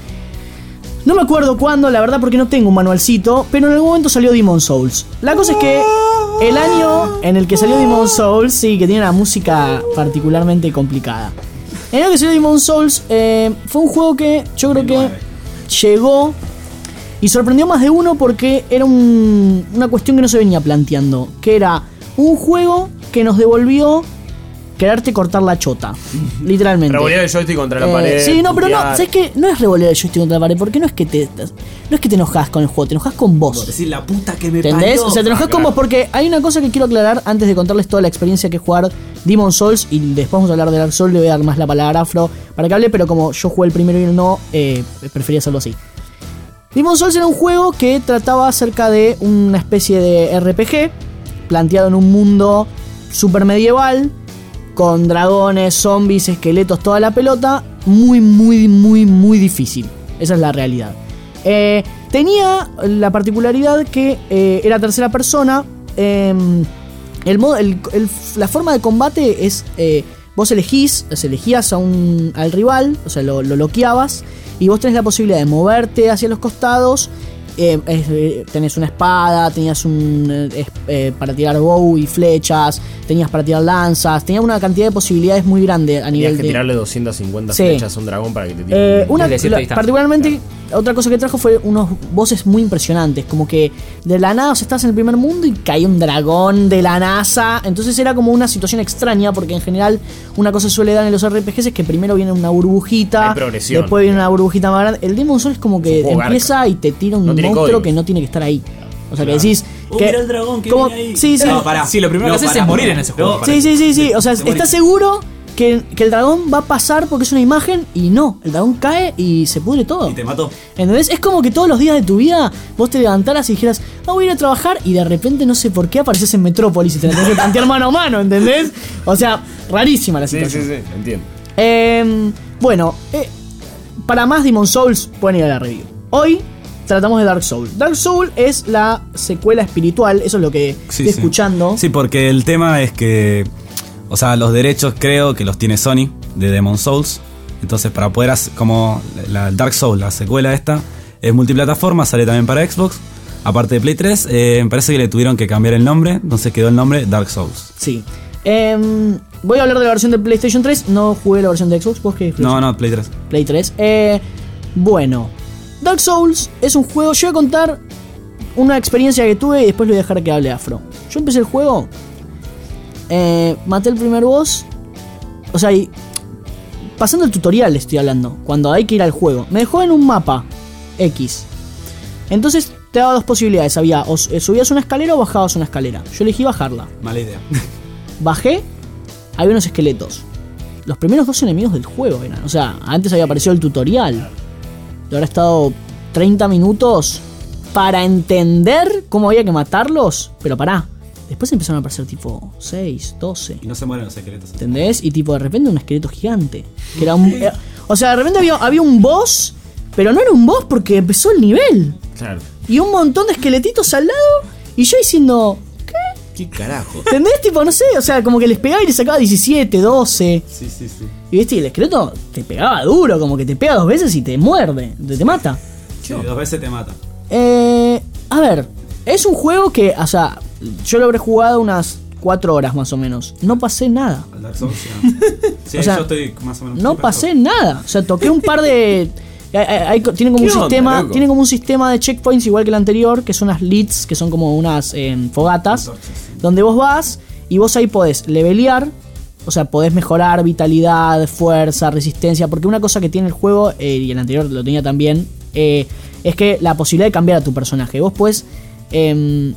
No me acuerdo cuándo, la verdad, porque no tengo un manualcito, pero en algún momento salió Demon's Souls. La cosa es que el año en el que salió Demon's Souls, sí, que tiene una música particularmente complicada. En el año que salió Demon's Souls, eh, fue un juego que yo creo que llegó y sorprendió más de uno porque era un- una cuestión que no se venía planteando. Que era un juego que nos devolvió quererte cortar la chota. Literalmente. Revolver el joystick contra la Eh, pared. Sí, no, pero no, putear. ¿sabes qué? No es revolver el joystick contra la pared, porque no es que te. No es que te enojas con el juego, te enojas con vos. Decir la puta que me ¿Entendés? parió. O sea, te enojas con vos porque hay una cosa que quiero aclarar antes de contarles toda la experiencia que es jugar Demon's Souls. Y después vamos a hablar de Dark Souls, le voy a dar más la palabra Afro para que hable, pero como yo jugué el primero y él no, eh, prefería hacerlo así. Demon's Souls era un juego que trataba acerca de una especie de R P G planteado en un mundo super medieval con dragones, zombies, esqueletos, toda la pelota. Muy, muy, muy, muy difícil. Esa es la realidad. Eh, tenía la particularidad que eh, era tercera persona. Eh, el modo, el- el- la forma de combate es... eh, vos elegís, o sea, elegías a un, al rival, o sea, lo, lo bloqueabas. Y vos tenés la posibilidad de moverte hacia los costados. Eh, es- eh, tenés una espada, tenías un eh, es- eh, para tirar bow y flechas, tenías para tirar lanzas, tenías una cantidad de posibilidades muy grande a Tenías nivel que de... tirarle doscientas cincuenta Sí. flechas a un dragón para que te tire. Eh, una, Desde cierta la- distancia. particularmente, otra cosa que trajo fue unos voces muy impresionantes. Como que de la nada, o sea, estás en el primer mundo y cae un dragón de la NASA. Entonces era como una situación extraña, porque en general una cosa que suele dar en los R P Gs es que primero viene una burbujita, Hay progresión. después viene una burbujita más grande. El Demon's Souls es como que Es un juego empieza y te tira un No tiene monstruo código. que no tiene que estar ahí. O sea, Claro. que decís. Uh, que, mirá el dragón que como- viene ahí. Sí, sí. No, pará. Sí, lo primero No, que haces pará, es morir pará. en ese juego. No, Sí, sí, sí, sí. O sea, Te morís. estás seguro que, que el dragón va a pasar porque es una imagen y no. El dragón cae y se pudre todo. Y te mató. ¿Entendés? Es como que todos los días de tu vida vos te levantaras y dijeras, ah, voy a ir a trabajar y de repente no sé por qué apareces en Metrópolis y te la tenés que plantear mano a mano, ¿entendés? O sea, rarísima la Sí, situación. sí, sí, entiendo. Eh, bueno, eh, para más Demon Souls pueden ir a la review. Hoy tratamos de Dark Souls. Dark Souls es la secuela espiritual, eso es lo que Sí, estoy sí. escuchando. Sí, porque el tema es que, o sea, los derechos creo que los tiene Sony de Demon Souls. Entonces, para poder hacer, como la Dark Souls, la secuela esta, es multiplataforma, sale también para Xbox. Aparte de Play tres, eh, me parece que le tuvieron que cambiar el nombre, entonces quedó el nombre Dark Souls. Sí. Eh, voy a hablar de la versión de PlayStation tres, no jugué la versión de Xbox, ¿vos qué? No, no, Play tres. Play tres. Eh, bueno, Dark Souls es un juego. Yo voy a contar una experiencia que tuve y después lo voy a dejar que hable Afro. Yo empecé el juego, eh, maté el primer boss. O sea, y pasando el tutorial estoy hablando, cuando hay que ir al juego. Me dejó en un mapa X. Entonces te daba dos posibilidades. Había o subías una escalera o bajabas una escalera. Yo elegí bajarla. Mala idea. Bajé, había unos esqueletos. Los primeros dos enemigos del juego eran. O sea, antes había aparecido el tutorial. Y ahora he estado treinta minutos para entender cómo había que matarlos. Pero pará, después empezaron a aparecer tipo seis, doce. Y no se mueren los secretos. ¿Entendés? Y tipo de repente un esqueleto gigante. Que era un, eh, o sea, de repente había, había un boss, pero no era un boss porque empezó el nivel. Claro. Y un montón de esqueletitos al lado. Y yo diciendo, ¿Qué carajo? ¿entendés? Tipo, no sé, o sea, como que les pegaba y les sacaba diecisiete, doce. Sí, sí, sí. Y viste, y el esqueleto te pegaba duro, como que te pega dos veces y te muerde, te, te mata. Sí, dos veces te mata. Eh, a ver, es un juego que, o sea, yo lo habré jugado unas cuatro horas más o menos. No pasé nada. Al Dark Souls, ya. Sí, O sea, yo estoy más o menos. No pasé nada. O sea, toqué un par de. hay- hay- hay- tienen como un ¿Qué onda, sistema. loco? Tienen como un sistema de checkpoints igual que el anterior, que son unas leads, que son como unas eh, fogatas. Donde vos vas y vos ahí podés levelear. O sea, podés mejorar vitalidad, fuerza, resistencia. Porque una cosa que tiene el juego, eh, y el anterior lo tenía también, eh, es que la posibilidad de cambiar a tu personaje. Vos podés. Eh,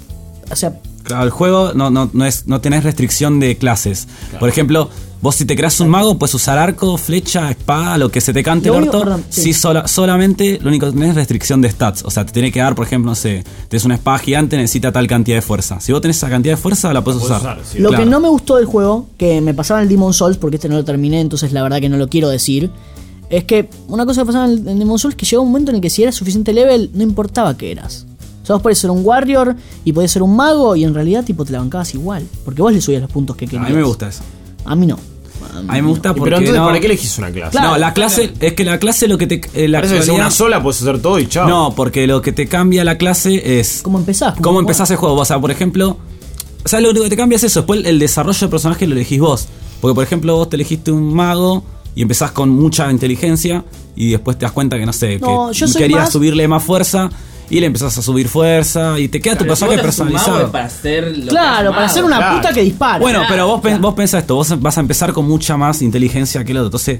o sea, Claro, el juego no, no, no, es, no tenés restricción de clases. Por ejemplo, vos si te creas un mago, puedes usar arco, flecha, espada, lo que se te cante Lo el único- orto. perdón, sí. Sí, sola- solamente lo único que tenés es restricción de stats. O sea, te tiene que dar, por ejemplo, no sé, tenés una espada gigante, necesita tal cantidad de fuerza. Si vos tenés esa cantidad de fuerza, la puedes usar. Lo Claro. que no me gustó del juego, que me pasaba en el Demon Souls, porque este no lo terminé, entonces la verdad que no lo quiero decir, es que una cosa que pasaba en el en Demon Souls es que llegó un momento en el que si eras suficiente level, no importaba qué eras. O sea, vos podés ser un warrior y podés ser un mago y en realidad tipo te la bancabas igual, porque vos le subías los puntos que A querías. mí me gusta eso. A mí no. A mí me gusta porque. Pero entonces, no, ¿para qué elegís una clase? Claro. no, la clase. Es que la clase lo que te. eh, la Parece que sea actualidad- una sola, puedes hacer todo y chao. No, porque lo que te cambia la clase es. ¿Cómo empezás? ¿Cómo empezás el juego? O sea, por ejemplo, o sea, lo único que te cambia es eso. Después el desarrollo del personaje lo elegís vos. Porque, por ejemplo, vos te elegiste un mago y empezás con mucha inteligencia y después te das cuenta que, no sé, No, que yo soy querías más- subirle más fuerza y le empezás a subir fuerza y te queda tu personaje personalizado. Para hacer lo Claro, para ser una claro. puta que dispara. Bueno, Claro, pero vos, claro. pen- vos pensás esto, vos vas a empezar con mucha más inteligencia que el otro. Entonces,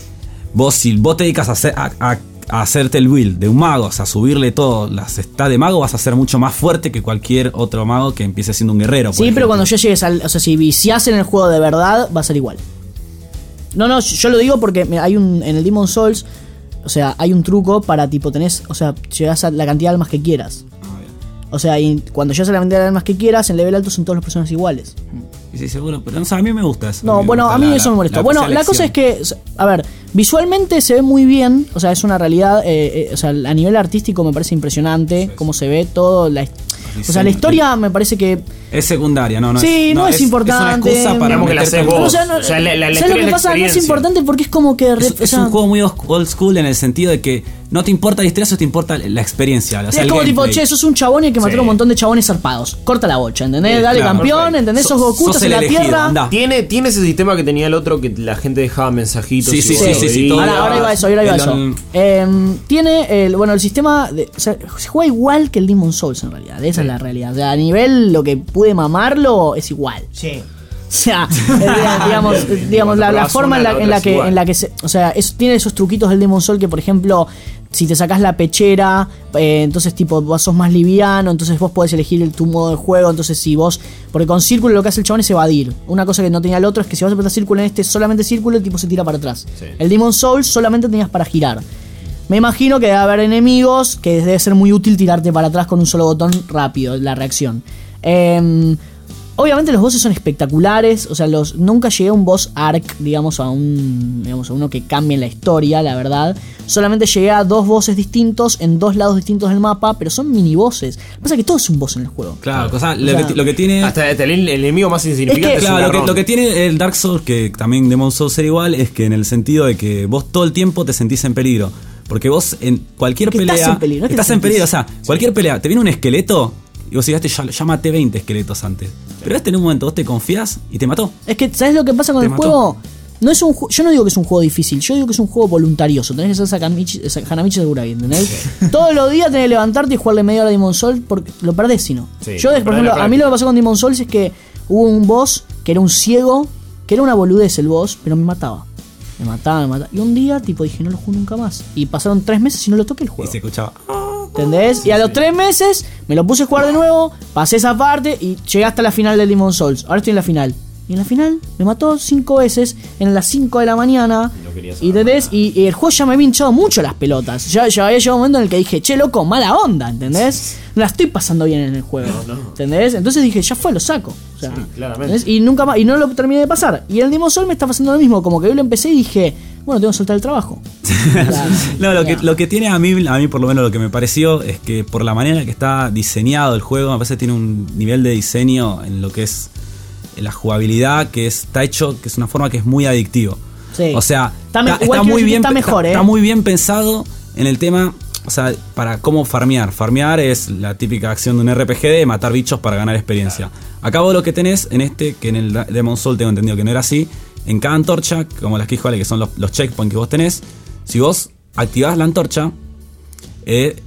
vos si vos te dedicas a, hacer, a, a- a hacerte el build de un mago, o sea, subirle todo, las stats de mago, vas a ser mucho más fuerte que cualquier otro mago que empiece siendo un guerrero. por Sí, pero ejemplo. cuando ya llegues al. O sea, si viciás en el juego de verdad, va a ser igual. No, no, yo lo digo porque me- hay un. En el Demon Souls, o sea, hay un truco para tipo tenés. O sea, llegás a la cantidad de almas que quieras. Ah, bien. O sea, y cuando llegas a la cantidad de almas que quieras, en level alto son todas las personas iguales. Y sí, seguro, pero no sé, a mí me gusta eso. No, me bueno, gusta a mí la- eso me molestó. la Bueno, la cosa es selección. que, a ver, visualmente se ve muy bien, o sea, es una realidad, eh, eh, o sea, a nivel artístico me parece impresionante cómo se ve todo, la, o sea, la historia me parece que Es secundaria, no, no sí, es, no, es, importante. Es una excusa para Digamos que la meterte haces en- vos. O sea, no- O sea, la- la- la ¿sabes historia lo es que la pasa? No es experiencia. importante porque es como que... re- Es, o es sea, un juego muy old school en el sentido de que no te importa la historia, eso te importa la experiencia. O sea, es el como tipo, gameplay. che, sos un chabón y hay que matar Sí. un montón de chabones zarpados. Corta la bocha, ¿entendés? Sí, Dale claro, campeón, perfecto. ¿entendés? Sos Sos- Goku, sos estás en el la elegido, tierra. andá. Tiene, tiene ese sistema que tenía el otro que la gente dejaba mensajitos. Sí, y sí, vos sí, lo sí, sí, veías. todo. Ahora, ahora iba eso, ahora iba El- eso. Eh, tiene el, bueno, el sistema de, o sea, se juega igual que el Demon Souls en realidad. Esa es la realidad. O sea, a nivel lo que pude mamarlo es igual. Sí. sea, eh, digamos, eh, digamos la, la forma en la, en la que, en la que se, o sea, es, tiene esos truquitos del Demon's Souls que, por ejemplo, si te sacás la pechera, eh, entonces tipo vos sos más liviano, entonces vos podés elegir el, tu modo de juego, entonces si vos, porque con círculo lo que hace el chabón es evadir. Una cosa que no tenía el otro es que si vos apretas círculo en este solamente círculo, el tipo se tira para atrás. Sí. El Demon's Souls solamente tenías para girar. Me imagino que debe haber enemigos que debe ser muy útil tirarte para atrás con un solo botón rápido, la reacción. Eh, Obviamente los bosses son espectaculares, o sea, los nunca llegué a un boss arc, digamos, a un digamos a uno que cambie la historia, la verdad. Solamente llegué a dos bosses distintos en dos lados distintos del mapa, pero son mini bosses. Lo que pasa es que todo es un boss en el juego. Claro, o sea, o lo, sea, que, lo que tiene hasta el, el enemigo más insignificante es que, es claro, un lo, que, lo que tiene el Dark Souls, que también Demon's Souls era igual, es que en el sentido de que vos todo el tiempo te sentís en peligro. Porque vos en cualquier Porque pelea estás en peligro, no es que estás te en peligro, o sentís. sea, cualquier pelea, te viene un esqueleto y vos llegaste, ya, ya maté veinte esqueletos antes. Pero este en un momento vos te confías y te mató. Es que, ¿sabes lo que pasa con Te el mató. juego? No es un ju- yo no digo que es un juego difícil, yo digo que es un juego voluntarioso. Tenés que ser Sakamichi- Sa- Hanamichi Sakurai, ¿entendés? Todos los días tenés que levantarte y jugarle media hora a Demon's Souls porque lo perdés si no. Sí, yo, lo por perdés ejemplo, la a mí lo que pasó con Demon's Souls es que hubo un boss que era un ciego, que era una boludez el boss, pero me mataba. Me mataba, me mataba. Y un día, tipo, dije, no lo juego nunca más. Y pasaron tres meses y no lo toqué el juego. Y se escuchaba. ¿Entendés? Y a los tres meses me lo puse a jugar de nuevo, pasé esa parte y llegué hasta la final del Demon's Souls. Ahora estoy en la final. Y en la final me mató cinco veces en las cinco de la mañana. Y, ¿entendés? Y, y el juego ya me había hinchado mucho las pelotas. Ya, ya había llegado un momento en el que dije, che, loco, mala onda, ¿entendés? No la estoy pasando bien en el juego. No, no. ¿Entendés? Entonces dije, ya fue, lo saco. O sea, Sí, claramente. ¿entendés? Y nunca más, y no lo terminé de pasar. Y el Demon's Souls me está pasando lo mismo. Como que yo lo empecé y dije, bueno, tengo que soltar el trabajo. No, lo que, lo que tiene a mí, a mí por lo menos lo que me pareció es que por la manera que está diseñado el juego, me parece que tiene un nivel de diseño en lo que es la jugabilidad, que está hecho, que es una forma que es muy adictivo. Sí. O sea, Está me- está, igual está quiero muy decir que bien, está mejor, está, ¿eh? está muy bien pensado en el tema, o sea, para cómo farmear. Farmear es la típica acción de un R P G de matar bichos para ganar experiencia. Acá vos lo que tenés en este, que en el Demon's Souls tengo entendido que no era así, en cada antorcha, como las que dijo Ale, que son los, los checkpoints que vos tenés, si vos activás la antorcha, eh,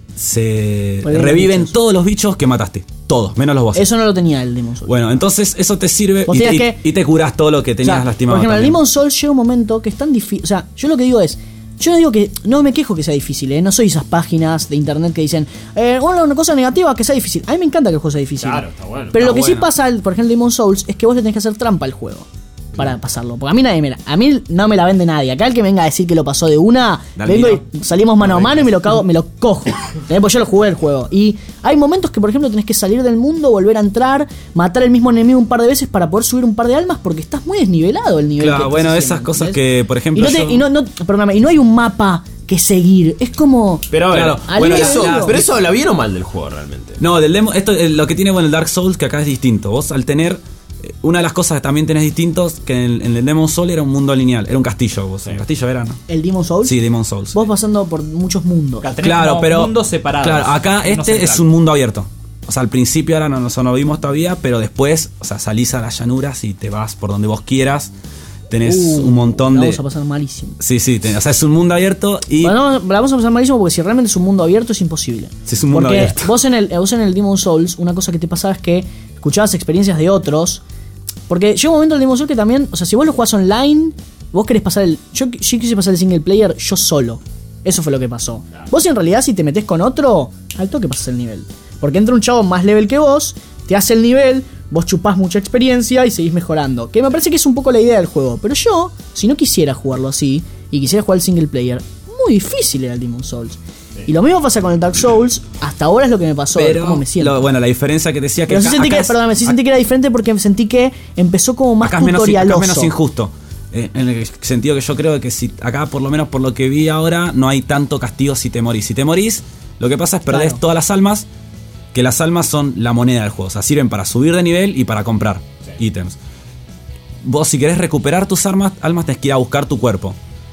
se Reviven reviven bichos. todos los bichos que mataste. Todos, menos los bosses. Eso no lo tenía el Demon's Souls. Bueno, entonces eso te sirve Vos y, tenías y- que- y te curás todo lo que tenías O sea, lastimado. Por ejemplo, el también. Demon's Souls llega un momento que es tan difícil. O sea, yo lo que digo es. Yo no digo que. No me quejo que sea difícil, ¿eh? No soy esas páginas de internet que dicen. Eh, una, una cosa negativa que sea difícil. A mí me encanta que el juego sea difícil. Claro, está bueno. Pero Está lo que sí bueno. pasa, por ejemplo, en Demon's Souls, es que vos le tenés que hacer trampa al juego. Para pasarlo. Porque a mí nadie me la, a mí no me la vende nadie. Acá el que venga a decir que lo pasó de una, Dale, vengo mira. y salimos mano a mano y me lo cago, me lo cojo. ¿Eh? Porque yo lo jugué el juego. Y hay momentos que, por ejemplo, tenés que salir del mundo, volver a entrar, matar al mismo enemigo un par de veces para poder subir un par de almas, porque estás muy desnivelado el nivel. Claro, que bueno, estás esas haciendo, cosas ¿entendés? que, por ejemplo, Y no, te- yo- y no, no, perdóname, y no hay un mapa que seguir. Es como. Pero a ver, Claro, al bueno, medio eso, digo. pero eso habla bien o mal del juego realmente. No, del demo, esto eh, lo que tiene bueno el Dark Souls, que acá es distinto. Vos al tener eh, una de las cosas que también tenés distintos, que en, en el Demon's Souls era un mundo lineal, era un castillo, vos, un castillo era, ¿no? El Demon's Souls. Sí, Demon's Souls. Vos pasando por muchos mundos. Tenés Claro, como pero mundos separados. claro, acá Uno este central. es un mundo abierto. O sea, al principio ahora no nos no vimos todavía, pero después, o sea, salís a las llanuras y te vas por donde vos quieras. Tenés Uh, un montón la de. Vamos a pasar malísimo. Sí, sí, ten- o sea, es un mundo abierto y Bueno, la vamos a pasar malísimo porque si realmente es un mundo abierto es imposible. Si es un mundo porque abierto. Vos en el vos en el Demon's Souls, una cosa que te pasaba es que escuchabas experiencias de otros. Porque llega un momento del Demon's Souls que también, o sea, si vos lo jugás online, vos querés pasar el. Yo, yo quise pasar el single player yo solo. Eso fue lo que pasó. Vos en realidad si te metés con otro, al toque pasas el nivel. Porque entra un chavo más level que vos, te hace el nivel, vos chupás mucha experiencia y seguís mejorando. Que me parece que es un poco la idea del juego. Pero yo, si no quisiera jugarlo así, y quisiera jugar el single player, muy difícil era el Demon's Souls. Y lo mismo pasa con el Dark Souls, hasta ahora es lo que me pasó, pero cómo me siento. lo- bueno, la diferencia que decía que Pero sí acá- sentí acá que, es- perdóname, sí sentí que era diferente porque sentí que empezó como más acá es menos, acá es tutorialoso. menos injusto. Eh, en el sentido que yo creo que si acá, por lo menos por lo que vi ahora, no hay tanto castigo si te morís. Si te morís, lo que pasa es perdés Claro. todas las almas, que las almas son la moneda del juego. O sea, sirven para subir de nivel y para comprar ítems. Vos, si querés recuperar tus armas, almas, tenés que ir a buscar tu cuerpo.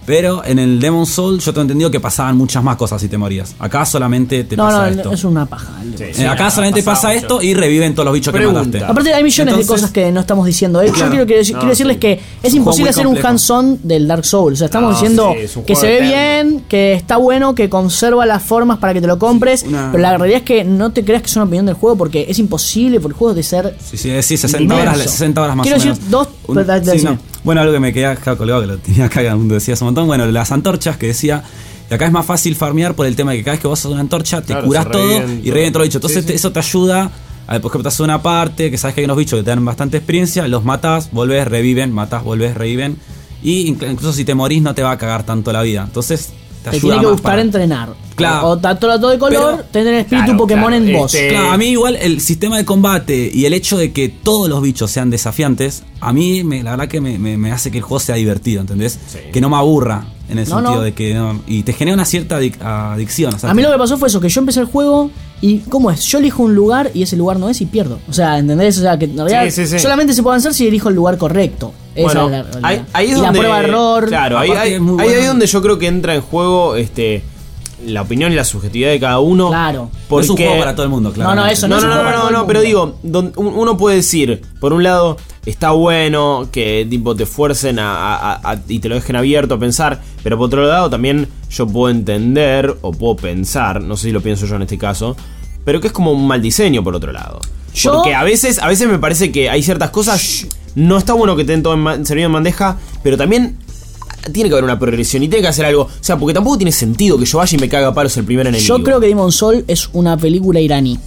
Pero en el Demon Soul yo tengo entendido que pasaban muchas más cosas si te morías. Acá solamente te no, pasa no, esto. es una paja. Sí, sí, eh, acá solamente pasa mucho. Esto y reviven todos los bichos Pregunta. que mataste. Aparte hay millones Entonces, de cosas que no estamos diciendo. ¿eh? Claro. Yo quiero, quiero, no, quiero decirles sí. que es imposible hacer complejo. un hands-on del Dark Souls. O sea, estamos no, diciendo sí, que se ve eterno. bien, que está bueno, que conserva las formas para que te lo compres. Sí, una... Pero la realidad es que no te creas que es una opinión del juego porque es imposible por el juego de ser. Sí, sí, sí sesenta horas, sesenta horas más quiero o menos. Quiero decir dos. Un, sí, no. Bueno, algo que me quedé acá colgado, que lo tenía acá, que decía hace un montón. Bueno, las antorchas que decía. Y acá es más fácil farmear por el tema de que cada vez que vos haces una antorcha te claro, curás todo y reviven todo lo dicho. Entonces sí, sí. Te, eso te ayuda. A ver, por ejemplo, te haces una parte que sabes que hay unos bichos que te dan bastante experiencia, los matás, volvés, reviven, matás, volvés, reviven. Y incluso si te morís no te va a cagar tanto la vida. Entonces te, te ayuda tiene que más gustar para... entrenar. Claro. O tanto todo de color, pero, tener el espíritu claro, Pokémon claro, en vos. Este... Claro, a mí igual el sistema de combate y el hecho de que todos los bichos sean desafiantes, a mí me, la verdad que me, me, me hace que el juego sea divertido, ¿entendés? Sí. Que no me aburra. En el no, sentido no. de que no, y te genera una cierta adic- adicción. O sea, a mí te... lo que pasó fue eso, que yo empecé el juego y ¿cómo es? Yo elijo un lugar y ese lugar no es y pierdo. O sea, ¿entendés? O sea, que en realidad sí, sí, sí. solamente se puede avanzar si elijo el lugar correcto. Esa bueno, es la, ahí, ahí es y donde, la prueba de error. Claro, ahí, ahí, bueno. ahí es donde yo creo que entra en juego este la opinión y la subjetividad de cada uno. Claro. Porque... Es un juego para todo el mundo, claro. No, no, eso no, no, no, no, no, no, no pero digo, don, uno puede decir, por un lado, está bueno que tipo te fuercen a, a, a, y te lo dejen abierto a pensar, pero por otro lado también yo puedo entender o puedo pensar, no sé si lo pienso yo en este caso, pero que es como un mal diseño por otro lado. ¿Yo? Porque a veces, a veces me parece que hay ciertas cosas, no está bueno que te den todo en, servido en bandeja, pero también tiene que haber una progresión y tiene que hacer algo. O sea, porque tampoco tiene sentido que yo vaya y me caga a palos el primer enemigo. Yo creo que Demon Soul es una película iraní.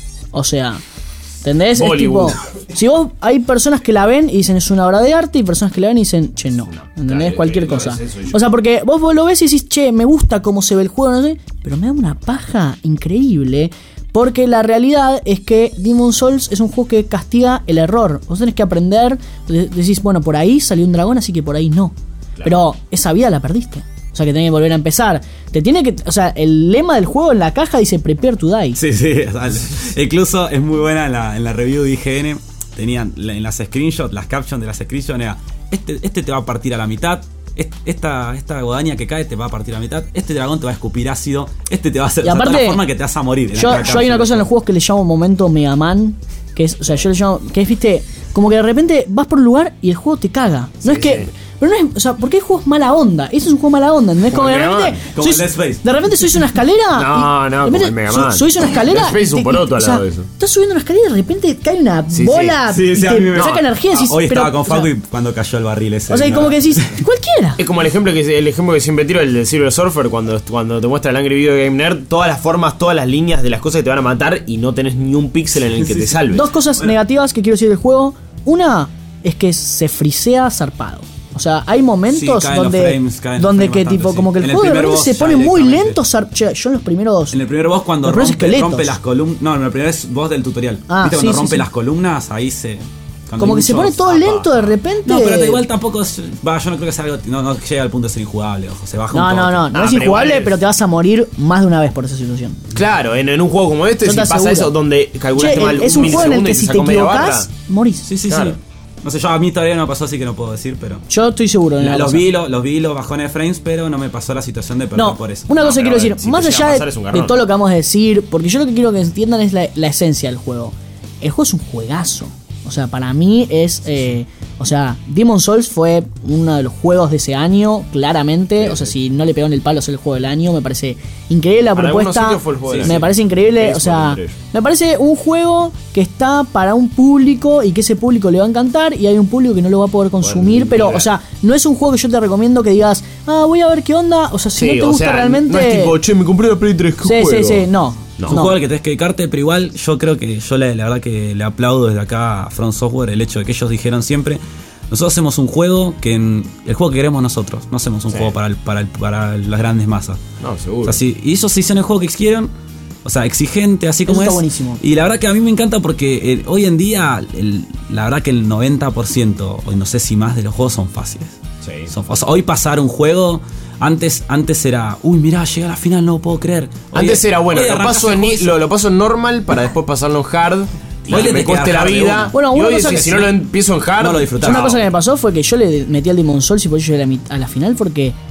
O sea, ¿entendés? Bollywood. Es tipo, si vos hay personas que la ven y dicen es una obra de arte y personas que la ven y dicen, che, no. ¿Entendés? Dale, Cualquier dale, cosa. O sea, porque vos, vos lo ves y decís, che, me gusta cómo se ve el juego, no sé, pero me da una paja increíble. Porque la realidad es que Demon Souls es un juego que castiga el error. Vos tenés que aprender, decís, bueno, por ahí salió un dragón, así que por ahí no. Claro. Pero esa vida la perdiste. O sea que tenés que volver a empezar. Te tiene que. O sea, el lema del juego en la caja dice Prepare to Die. Sí, sí. Incluso es muy buena en la, en la review de I G N. Tenían en las screenshots, las captions de las screenshots. Era, este, este te va a partir a la mitad. Esta, esta guadaña que cae te va a partir a la mitad. Este dragón te va a escupir ácido. Este te va a hacer. Y aparte, de la forma que te vas a morir. Yo, yo hay una cosa en los juegos que le llamo momento Mega Man. Que es, o sea, yo le llamo. Que es, viste, como que de repente vas por un lugar y el juego te caga. No sí, es que. Sí. Pero no es, o sea, porque hay juegos mala onda. Eso es un juego mala onda, ¿entendés? Como, como de repente. Como sois, de repente subís una escalera. No, no, como el Mega Man. Subís una escalera. Dead Space un poroto al lado de eso. Estás subiendo una escalera y de repente cae una sí, bola sí, sí, y sí, te me... saca no, energía. Decís, hoy pero, estaba con Facu o sea, y cuando cayó el barril ese. O sea, y como que decís, cualquiera. Es como el ejemplo que el ejemplo que siempre tiro, el de Silver Surfer, cuando, cuando te muestra el Angry Video Game Nerd, todas las formas, todas las líneas de las cosas que te van a matar y no tenés ni un píxel en el que sí, te salves. Dos cosas bueno. negativas que quiero decir del juego. Una es que se frisea zarpado. O sea, hay momentos sí, donde, frames, donde que tipo, sí. como que el en juego el de repente se pone muy lento. Zar- che, yo en los primeros. En el primer boss cuando rompe, rompe las columnas. No, en el primer boss del tutorial. Ah, ¿viste? Sí, cuando sí, rompe sí. las columnas, ahí se. Como que se pone todo zapa. lento de repente. No, pero igual tampoco es, va, yo no creo que sea algo. No, no llega al punto de ser injugable, ojo. Se baja no, un no, no, no, no es injugable, pero, pero te vas a morir más de una vez por esa situación. Claro, en, en un juego como este, si pasa aseguro. eso, donde calculaste che, mal es un un juego en el que si te equivocás, morís. Sí, sí, claro. sí. No sé, yo a mí todavía no me pasó, así que no puedo decir, pero. Yo estoy seguro de la, los, vi, los, los vi los bajones de frames, pero no me pasó la situación de perder no, por eso. Una no, cosa quiero decir, si más allá de, de todo lo que vamos a decir, porque yo lo que quiero que entiendan es la, la esencia del juego. El juego es un juegazo. O sea, para mí es. Eh, o sea, Demon Souls fue uno de los juegos de ese año, claramente. Sí, o sea, sí. si no le pegó en el palo ser el juego del año, me parece increíble la para propuesta. Fue el juego sí, me sí. parece increíble. Sí, o sea, me parece un juego que está para un público y que ese público le va a encantar. Y hay un público que no lo va a poder consumir. Bueno, pero, o sea, no es un juego que yo te recomiendo que digas, ah, voy a ver qué onda. O sea, si sí, no te gusta sea, realmente. No es tipo, che, me compré la Play tres. Sí, juego? sí, sí, no. No. Es un juego al que tenés que dedicarte, pero igual yo creo que yo la, la verdad que le aplaudo desde acá a From Software el hecho de que ellos dijeron siempre, nosotros hacemos un juego que en, el juego que queremos nosotros, no hacemos un sí. juego para, el, para, el, para las grandes masas. No, seguro. O sea, sí, y ellos hicieron el juego que quisieron, o sea, exigente, así como Eso es. Está buenísimo. Y la verdad que a mí me encanta porque eh, hoy en día, el, la verdad que el noventa por ciento, o no sé si más de los juegos son fáciles. Sí. Son, o sea, hoy pasar un juego... Antes, antes era, uy, mirá, llegué a la final, no lo puedo creer. Hoy, antes era, bueno, lo paso, en, lo, lo paso en normal para después pasarlo en hard. Y hoy me cueste la vida. Bueno, y hoy, si, si no lo empiezo en hard, no lo disfrutaba. Una cosa que me pasó fue que yo le metí al Demon Souls y por eso llegué a la, a la final porque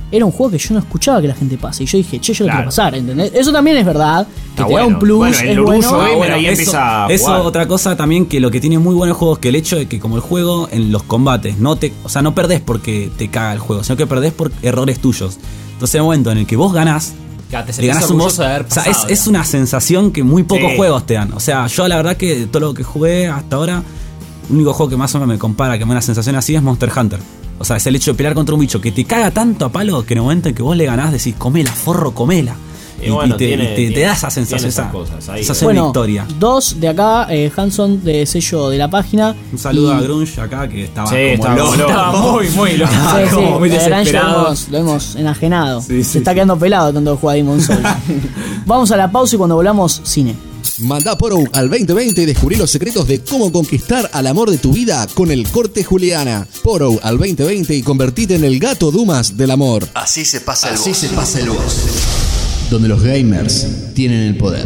era un juego que yo no escuchaba que la gente pase. Y yo dije, che, yo lo Claro. quiero pasar, ¿entendés? Eso también es verdad. Que Está te da bueno. un plus, Bueno, el es orgullo bueno. gamer Bueno, ahí eso, empieza a eso jugar. otra cosa también que lo que tiene muy bueno el juego es que el hecho de que como el juego en los combates no te, o sea, no perdés porque te caga el juego, sino que perdés por errores tuyos. Entonces en el momento en el que vos ganás, Ya, te le sentís ganás un boss, orgulloso de haber o sea, pasado, es, es una sensación que muy pocos Sí. juegos te dan. O sea, yo la verdad que todo lo que jugué hasta ahora, el único juego que más o menos me compara, que me da una sensación así es Monster Hunter. O sea, es el hecho de pelear contra un bicho que te caga tanto a palo que en el momento en que vos le ganás decís, comela, forro, comela. Y Y, bueno, y te, tiene- y te- te tiene- da esa sensación, tiene esas esa cosas ahí. sensación de Bueno, victoria. dos de acá, eh, Hanson de sello de la página. Un saludo Y- a Grunge acá que estaba Sí, como estaba loco. loco. Estaba muy, muy loco. Sí, sí, Como muy el Grange lo desesperado. hemos, lo hemos enajenado. Sí, sí, Se está sí. quedando pelado tanto que juega Demon's Souls. Vamos a la pausa y cuando volvamos, cine. Manda Poro al veinte veinte y descubrí los secretos de cómo conquistar al amor de tu vida con el corte Juliana. Poro al veinte veinte y convertite en el gato Dumas del amor. Así se pasa el Así boss. se pasa el boss. Donde los gamers tienen el poder.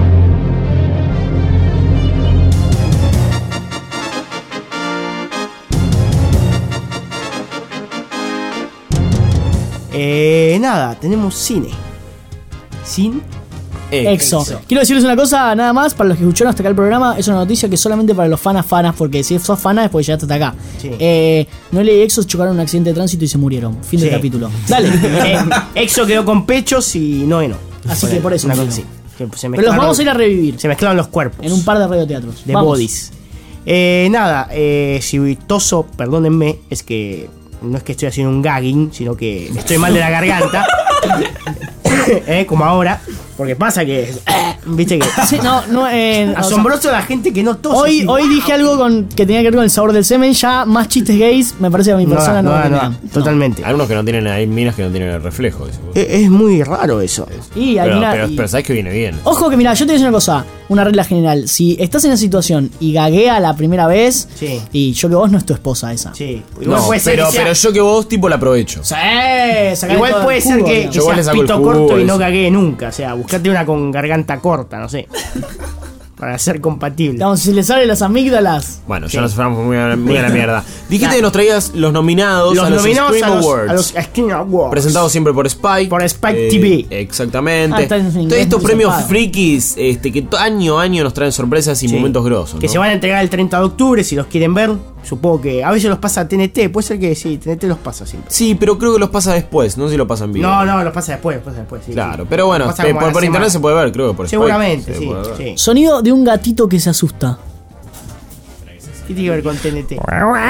Eh, nada, tenemos cine. Sin Exo. Exo. Quiero decirles una cosa, nada más, para los que escucharon hasta acá el programa, es una noticia que solamente para los fanas fanas, porque si sos fanas es porque llegaste hasta acá. Sí. Eh, Noelia y Exo chocaron en un accidente de tránsito y se murieron. Fin del Sí. capítulo. Dale. Eh, Exo quedó con pechos y Noé no. Así que por eso Una no. cosa así. Que se Pero los mezclaron- vamos a ir a revivir Se mezclaron los cuerpos. en un par de radioteatros. de Vamos. bodies. Eh, nada, eh, si toso, perdónenme, es que no es que estoy haciendo un gagging, sino que estoy mal de la garganta. eh, como ahora. Porque pasa que. Viste que. Sí, no, no, eh, o sea, Asombroso la gente que no tose. Hoy, así, hoy wow. dije algo con, que tenía que ver con el sabor del semen. Ya más chistes gays, me parece que a mi No, persona no, no, me no, venían. totalmente. Algunos que no tienen, hay minas que no tienen el reflejo. Eso. Es, es muy raro eso. Y hay Pero, una- pero, y- pero sabes que viene bien. Ojo que mira, yo te voy a decir una cosa, una regla general. Si estás en esa situación y gaguea la primera vez, Sí. y yo que vos no es tu esposa esa. Sí. Igual No, puede ser pero, que sea- pero yo que vos tipo la aprovecho. Sí, sacarle Igual todo el puede ser jugo, que, digamos. que Yo igual le seas saco el pito jugo corto a y no eso. cagué nunca. O sea, buscate una con garganta corta, no sé. Para ser compatible. Digamos, si le salen las amígdalas. Bueno, Sí. ya nos fuimos muy a, muy a la mierda. Dijiste que nos traías los nominados Los a los nominados Scream a los, Awards. a los Scream Awards. Presentados siempre por Spike. Por Spike Eh, T V. Exactamente. Ah, está en inglés, Todos estos muy premios zarpado. frikis este, que to- año a año nos traen sorpresas y Sí. momentos grosos. Que ¿no? se van a entregar el treinta de octubre, si los quieren ver. Supongo que a veces los pasa T N T. Puede ser que sí, T N T los pasa siempre. Sí, pero creo que los pasa después. No sé si lo pasan bien. No, no, los pasa después, los pasa después. Sí, Claro, sí. pero bueno, Los pasa pe- como a por, la por internet semana. se puede ver, creo que por Spike Seguramente, se sí, puede ver. sí. Sonido de un gatito que se asusta. ¿Qué tiene que ver con T N T?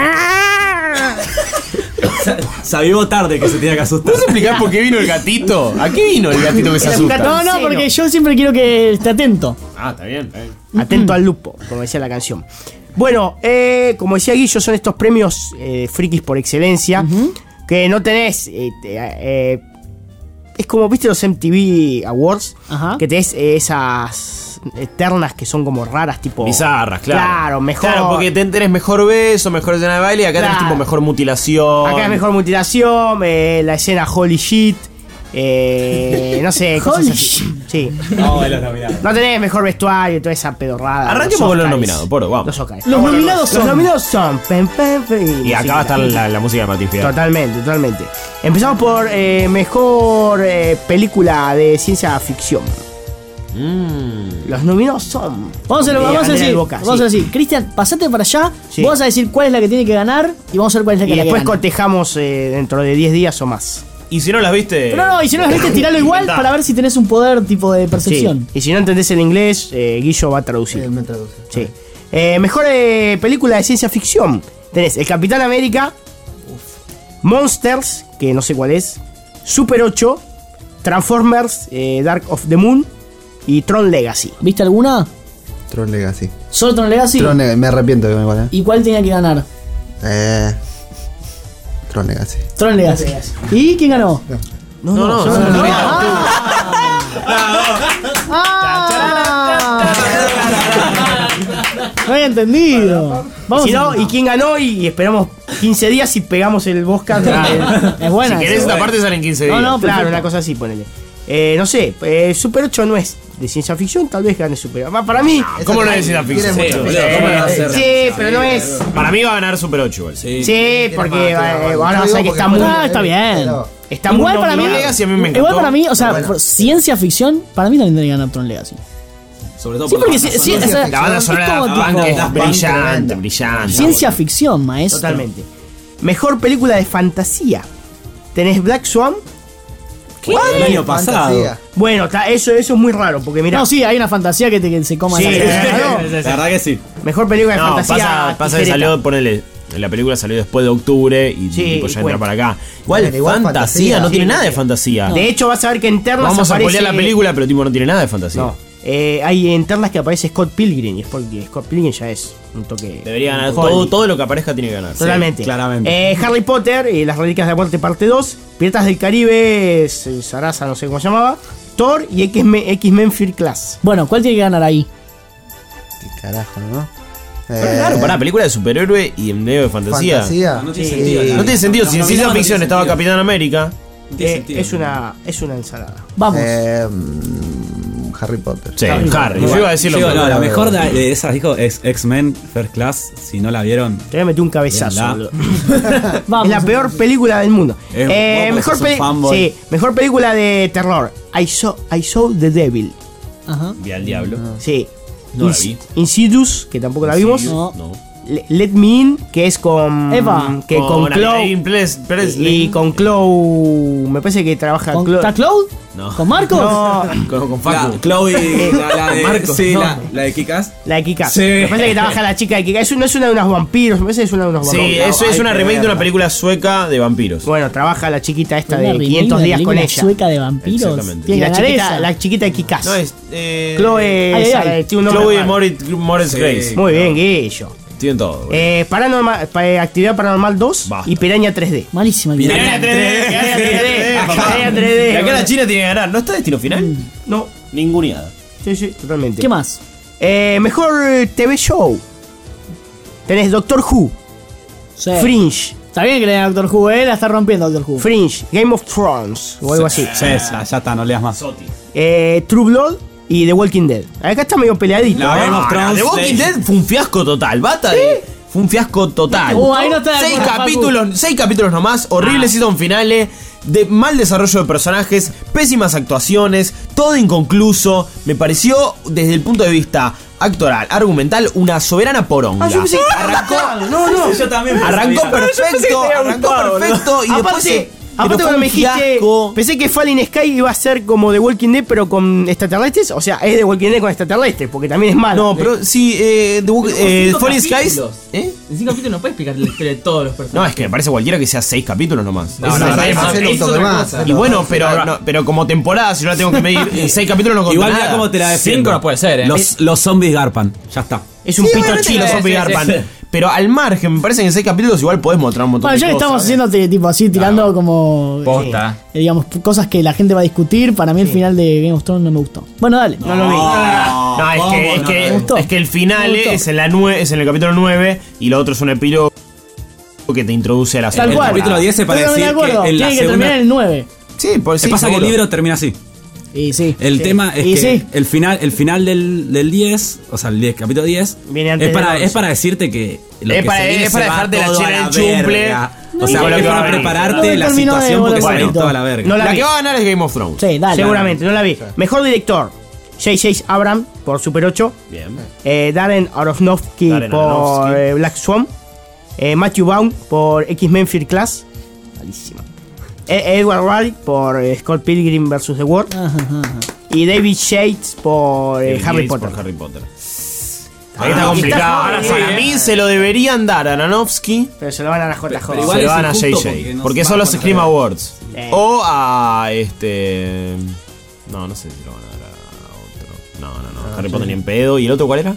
Sabíamos tarde que se tenía que asustar. ¿Puedes explicar por qué vino el gatito? ¿A qué vino el gatito que se Era un asusta? gato- No, no, Cero. porque yo siempre quiero que esté atento. Ah, está bien, está bien. Atento al lupo, como decía la canción. Bueno, eh, como decía Guillo, son estos premios eh, frikis por excelencia. Que no tenés. eh, te- eh, es como, ¿viste los M T V Awards? Ajá. Que tenés eh, esas eternas que son como raras, tipo. Bizarras, claro. Claro, mejor. Claro, porque te- tenés mejor beso, mejor escena de baile y acá tenés Claro. tipo mejor mutilación. Acá es mejor mutilación, eh, la escena holy shit. Eh, no sé, cosas Holy así. shit. Sí. No, de los nominados. No tenés mejor vestuario, toda esa pedorrada. Arranquemos con los Oscars. nominados, Poro, vamos. Los Oscars. Los nominados son- Los nominados son. Pem, pem, pem, Y acá va a estar la, la música de Martín Fidel. Totalmente, totalmente. Empezamos por eh, mejor eh, película de ciencia ficción. Mm. Los nominados son. Vamos a, Eh, vamos a Andrea decir, del Boca, vamos sí. a decir, Cristian, pasate para allá, Sí. vos vas a decir cuál es la que tiene que ganar y vamos a ver cuál es la que Y la que después gana. cotejamos eh, dentro de diez días o más. Y si no las viste. Pero no, y si no las viste, tiralo igual Inventá. para ver si tenés un poder tipo de Sí. percepción. Y si no entendés el inglés, eh, Guillo va a traducir. Él me traduce. Sí. Eh, mejor eh, película de ciencia ficción. Tenés El Capitán América, Monsters, que no sé cuál es, Super ocho, Transformers, eh, Dark of the Moon y Tron Legacy. ¿Viste alguna? Tron Legacy. ¿Solo Tron Legacy? Tron Legacy. Me arrepiento que me igual, ¿eh? ¿Y cuál tenía que ganar? Eh. Tron Legacy. Tron Legacy. ¿Y quién ganó? No, no, no. no, no. No había entendido. Vamos Si no, a- ¿y quién ganó? Y, y esperamos quince días y pegamos el Bosca. Es buena. Si querés esa. esta parte salen quince días. No, no, Claro, perfecto. una cosa así, ponele. Eh, no sé, eh, Super ocho no es de ciencia ficción, tal vez gane Super ocho. Para mí. ¿Cómo no es ciencia ficción? Tiene Sí, mucho- boludo, Sí, ¿cómo no va a ser? Sí, pero no es. Para mí va a ganar Super ocho igual. Sí, porque más, eh, tiene más. ahora Yo vas a ver digo que está porque muy. Ah, está bien. Pero Está muy igual para mí, nominado. Legacy a mí me encantó. igual para mí, o sea, Bueno. por ciencia ficción, para mí también tendría que ganar Tron Legacy. Sobre todo Sí, por porque la sí, banda sí, sonora. o sea, La banda es sonora como de tipo- Punk es Punk brillante, tremenda. brillante. Ciencia ficción, maestro. Totalmente. Mejor película de fantasía. Tenés Black Swan. El año pasado. Fantasía. Bueno, ta- eso, eso es muy raro, porque mira, No, sí, hay una fantasía que, te, que se coma Sí, la sí, cara. sí, La verdad que sí. mejor película de No, fantasía. pasa, pasa que tijereta. salió, ponele, la película salió después de octubre y Sí, tipo, ya bueno. entra para acá. Igual, Bueno, igual fantasía, fantasía. no tiene Sí, nada de sí. fantasía. De hecho, vas a ver que en Ternas Vamos a aparece... spoilear la película, pero tipo no tiene nada de fantasía. No. Eh, hay en Ternas que aparece Scott Pilgrim. Y Scott Scott Pilgrim ya es un toque. Debería ganar Hollywood. todo, todo lo que aparezca tiene que ganar. Totalmente. Sí, claramente. Eh, Harry Potter y las Reliquias de la Muerte parte dos. Piratas del Caribe, S- Sarasa, no sé cómo se llamaba. Thor y X-Men, X-Men First Class. Bueno, ¿cuál tiene que ganar ahí? Qué carajo, ¿no? Pero claro, para película de superhéroe y en medio de fantasía. Fantasía. No tiene Sí. sentido. No tiene sentido. Los Si en ciencia nominados no ficción tiene estaba sentido. Capitán América. No tiene Eh, sentido. es, una, es una ensalada. Vamos. Eh, mm, Harry Potter. Sí, Harry Harry. Potter. Yo iba a decirlo. Yo, no, pero- la mejor de, de esas dijo es X-Men First Class. Si no la vieron, Te voy a meter un cabezazo. Veanla. boludo. Vamos. Es la peor película del mundo. Es- Eh, vos mejor, sos un peli- fanboy. sí, mejor película de terror. I saw, I saw the Devil. Ajá. Vi al diablo. Sí. No la Ins- vi. Insidious, que tampoco la vimos. No. No. Le- Let Me In, que es con. Eva. Que con, Con Chloe. Abigail Pres- Presley. Y con Chloe. Me parece que trabaja ¿Con Chloe. ¿Está Cloud? No. ¿Con Marcos? No, Con, con la, Facu. Chloe, la, la de Marcos, sí, no. la, la de Kikas. la de Kikas. Sí. Me parece que trabaja la chica de Kikas. Es, no es una de unos vampiros, me parece que es una de unos Sí, vampiros. eso es hay una que remake de una verla. película sueca de vampiros. Bueno, trabaja la chiquita esta Una de remake quinientos de días con película ella. sueca de vampiros. Exactamente. Y Tiene la que ganar chiquita, esa. la chiquita de Kikas. No, es. Eh, Chloe. Ay, ay, esa, ay. eh, tiene un nombre Chloe raro. Moritz, Moritz Sí. Grace. Muy bien, Guillo. Tienen todo. güey. Eh, Paranormal, pa- eh, Actividad Paranormal dos Basta. y Piraña tres D. Malísima. Piraña tres D, Piraña tres D, papá. Piraña tres D. Y acá la China tiene que ganar. ¿No está Destino Final? No, Ninguneada. sí, sí, totalmente. ¿Qué más? Eh, mejor eh, T V Show. Tenés Doctor Who, Sí. Fringe, Está bien que le den a Doctor Who, eh, la está rompiendo Doctor Who. Fringe, Game of Thrones o algo así. Sí, ya, ya está, no leas más. Eh, True Blood y The Walking Dead. Acá está medio peleadito. La ¿eh? Game of Thrones. The Walking sí. Dead fue un fiasco total. Bata de. Fue un fiasco total. Uh, ahí no está de seis acuerdo, capítulos, seis capítulos nomás, horribles season finales, de mal desarrollo de personajes, pésimas actuaciones, todo inconcluso. Me pareció, desde el punto de vista actoral, argumental, una soberana poronga. Ah, yo pensé que- Arrancó, No, no. Yo también. arrancó pensé- perfecto, arrancó perfecto y después Aparte, se- pero aparte fue cuando un me dijiste, fiasco. pensé que Falling Sky iba a ser como The Walking Dead, pero con extraterrestres. O sea, es The Walking Dead con extraterrestres, porque también es malo. No, pero sí, eh, The Walk- eh, cinco Falling Skies. capítulos. ¿Eh? En cinco capítulos no puedes explicar la historia de todos los No, personajes. es que me parece cualquiera que sea seis capítulos nomás. No, Es no, una no, tarea no, más. hacer un eso es toque otra más. cosa. Y bueno, pero, no, pero como temporada, si yo la tengo que medir, en seis capítulos no conta Igual nada. mira cómo te la defiendo. Cinco no puede ser, eh. Los, los zombies garpan. Ya está. Es un Sí, pito obviamente chino. que los zombies sí, sí, garpan. sí. Pero al margen, me parece que en seis capítulos igual podés mostrar un montón Bueno, de ya que cosas. estamos haciendo t- tipo así, tirando como. Posta. eh, digamos, cosas que la gente va a discutir. Para mí, el final de Game of Thrones no me gustó. Bueno, dale. No lo vi. No, es que, es, ¿Cómo? que, Me gustó. es que el final Me gustó. es en, la nue- es en el capítulo nueve y lo otro es un epílogo que te introduce a la Tal segunda el cual. capítulo diez se Estoy parece de acuerdo. que en la Tiene que segunda- terminar en el nueve. Sí, por Se pasa que el libro termina así. Y sí. El sí. tema es Y que sí. el final, el final del, del diez, o sea, el diez, capítulo diez, Viene antes es para, del once. es para decirte que lo Es que para- se viene es para se va dejarte la todo chela a en la el chumple. verga. No, O sea, y con lo es que va para a venir. prepararte No la terminó de situación porque se va a ir bonito. toda la verga. No la La vi. que va a ganar es Game of Thrones. Sí, dale. Seguramente, no la vi. Mejor director, J J Abrams por Super ocho. Bien. Eh, Darren Aronofsky Darren por Aronofsky. eh, Black Swan. Eh, Matthew Vaughn por X-Men First Class. Malísima. Eh, Edward Wright por eh, Scott Pilgrim versus The World. Ajá, ajá, ajá. Y David Yates por eh, Bill Harry Gates Potter. por Harry Potter. Ah, Ahí está complicado. está Ahora, jodido, para eh. mí se lo deberían dar a Aronofsky. Pero se lo van a dar a J J. Pero igual Se lo es dan a J injusto J. porque no Porque se son van los con Scream la- Awards. Eh. O a este. No, no sé si lo van a dar a otro. No, no, no. Harry Potter ni en pedo. ¿Y el otro cuál era?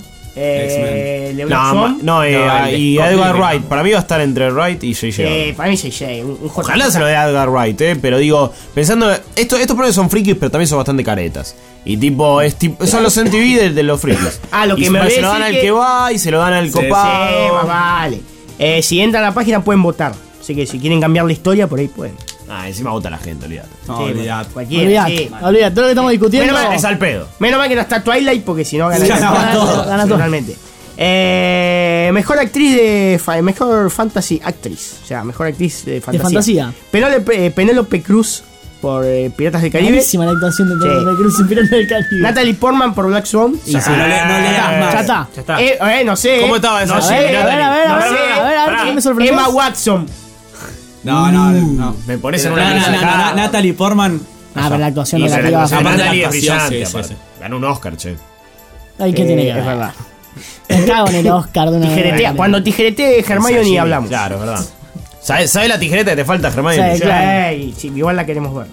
Eh, de Black No, Swan. ma- no, eh, No, a- el de y Scott Edgar Pilgrim. Wright. Para mí va a estar entre Wright y J J. Eh, para mí J J. Un, un J J. Ojalá se lo dé a Edgar Wright, eh, pero digo, pensando, esto, estos premios son frikis, pero también son bastante caretas. Y tipo, es tipo son los M T V de, de los frikis. Ah, lo Y que se, me se olvidé lo dan decir al que- que va y se lo dan al Sí, copado. Sí, más vale. Eh, si entran a la página pueden votar. Así que si quieren cambiar la historia, por ahí pueden. Ah, encima vota la gente, olvídate. No, Sí, olvidate. Cualquiera, Olvídate, sí. olvídate. Todo lo que estamos discutiendo. Menos mal, Es al pedo. Menos mal que no está Twilight porque si no gana, Sí, gana todo, gana todo. Totalmente. Eh, Eh, mejor actriz de. fa- Mejor fantasy actriz. O sea, mejor actriz de fantasía. fantasía. Penélope, eh, Penélope Cruz por eh, Piratas del Caribe. Buenísima la actuación de Sí. Penélope Cruz en Piratas del Caribe. Natalie Portman por Black Swan. Ya está, no le- no le das más. Ya está. Ya está. Eh, eh, no sé. ¿Cómo estaba esa No chica, sé, A ver, a ver, a ver, no a ver, sé. a ver, a ver, ¿qué me sorprendió? Emma Watson. No, no, no. Me pones en No, una no, no, no, no, Natalie Portman. Ah, pero la actuación Y pero la negativa. actuación de Aparte de la Natalie es actuación, brillante, sí, sí, aparte. sí. Ganó un Oscar, che. Ay, ¿qué Eh, tiene que es ver? verdad. Me cago en el Oscar de una Tijeretea. manera. Cuando tijeretee Hermione Sí, hablamos. Claro, es verdad. ¿Sabes sabe la tijereta que te falta, Hermione? Sí, claro. Sí, sí, igual la queremos ver.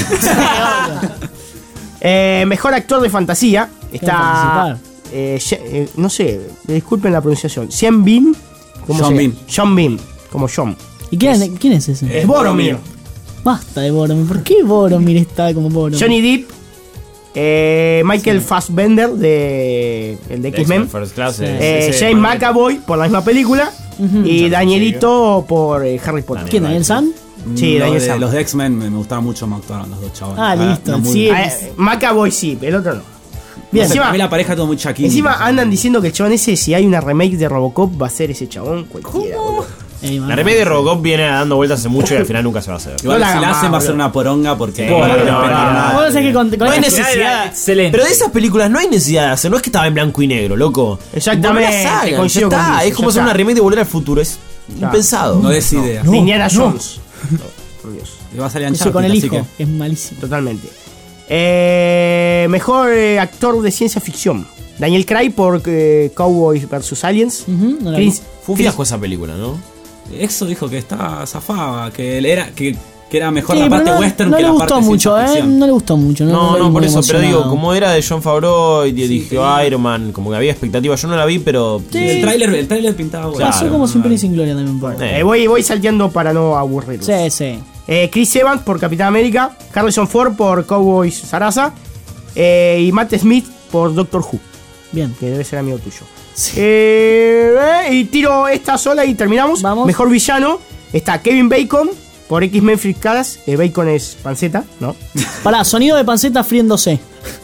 Eh, mejor actor de fantasía está. participar. eh, Ye- eh, no sé, disculpen la pronunciación. Sean Bean. ¿Cómo Sean se- Bean. Sean Bean, como Sean. ¿Y quién es, quién es ese? Es Boromir. Basta de Boromir. ¿Por qué Boromir está como Boromir? Johnny Depp. eh, Michael Fassbender de el de X-Men. First Class. Sí. eh, ese- James McAvoy por la misma película. Y Danielito por eh, Harry Potter. ¿Quién? ¿Daniel San? Sí, Los Daniel de- San. Los de X-Men me, me gustaron mucho cómo actuaron los dos chavales. Ah, listo, muy sí. bien. Ah, eh, McAvoy sí, el otro no. Bien. No sé, Encima- a mí la pareja todo muy chaquín. Encima andan diciendo que el chabón ese, si hay una remake de Robocop, va a ser ese chabón cualquiera. boludo. Ey, La man. remake de Robocop viene dando vueltas hace mucho y al final nunca se va a hacer. Igual No la si la hagan hacen más, va a ser boludo. una poronga porque Sí, no van a no, respetar no, no. nada. Vos sabés que con, con No hay esta- necesidad. Excelente. Pero de esas películas no hay necesidad de hacer. No es que estaba en blanco y negro, loco. Exactamente, No las hagan, ya coincido está. con Luis, Es como ya hacer está. una remake de Volver al Futuro. Es impensado. No des ideas. De Indiana Jones. Por Dios. Le va a salir ese Uncharted, con el así hijo. que- Es malísimo. Totalmente. Eh, mejor eh, actor de ciencia ficción. Daniel Craig por eh, Cowboys versus Aliens. Ujú, no la vi. Chris- Fue un fiasco esa película, ¿no? Eso dijo que estaba zafaba, que él era que, que era mejor Sí, la pero parte no, western no que le la gustó parte mucho, ciencia ¿eh? ficción. No le gustó mucho. No, No, lo vi no, por muy eso, pero digo, emocionado. como era de Jon Favreau y dirigió Iron Man, como que había expectativas. Yo no la vi, pero. Sí, el tráiler, el tráiler pintaba bueno. Pasó claro. como sin pena y sin gloria también. por- Eh. Eh, voy, voy salteando para no aburrirlos. Sí, sí. Eh, Chris Evans por Capitán América. Harrison Ford por Cowboys Sarasa. Eh, y Matt Smith por Doctor Who, Bien. que debe ser amigo tuyo. Eh, eh, y tiro esta sola y terminamos. Vamos. Mejor villano está Kevin Bacon por X-Men Fricadas. Eh, Bacon es panceta, ¿no? Pará, sonido de panceta friéndose.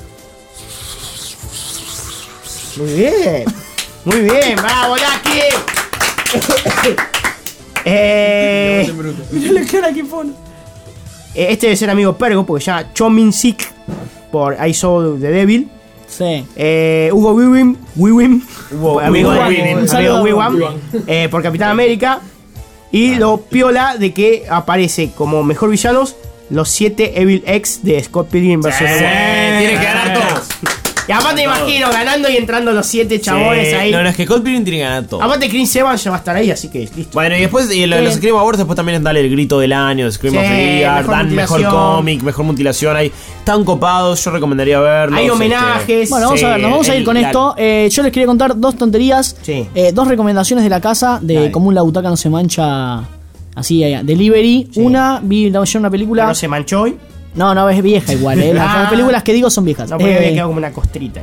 Muy bien. Muy bien, bravo, Lucky. eh, Mirá la cara que pone. eh, este debe ser amigo Pergo porque se llama Cho Min Sik por I Saw the Devil. Sí. Eh, Hugo Weaving, Weaving, Hugo- amigo, Hugo de- Weaving. amigo Un saludo a Weaving, Hugo. eh, por Capitán América. Y lo piola de que aparece como mejor villanos los siete Evil X de Scott Pilgrim vs. Tiene que ganar todos. Y aparte me imagino ganando y entrando los siete chabones Sí. ahí. No, no, es que Cold Pilgrim tiene que ganar todo. Aparte Chris Evans ya va a estar ahí, así que listo. Bueno, y después, y en los Bien. Scream Awards, después también dan el grito del año, Scream Sí, of the Year, mejor dan mejor mutilación. cómic, mejor mutilación. Ahí están copados, yo recomendaría verlos. Hay este, homenajes. Bueno, vamos Sí, a ver, nos vamos a ir el- con la- esto. Eh, yo les quería contar dos tonterías. Sí. Eh, dos recomendaciones de la casa de Dale. Como un la butaca no se mancha. Así, eh, delivery. Sí. Una, vi ayer una película. No se manchó hoy. No, no, es vieja igual. Eh. Las, Ah. las películas que digo son viejas. No, porque Eh, había quedado como una costrita.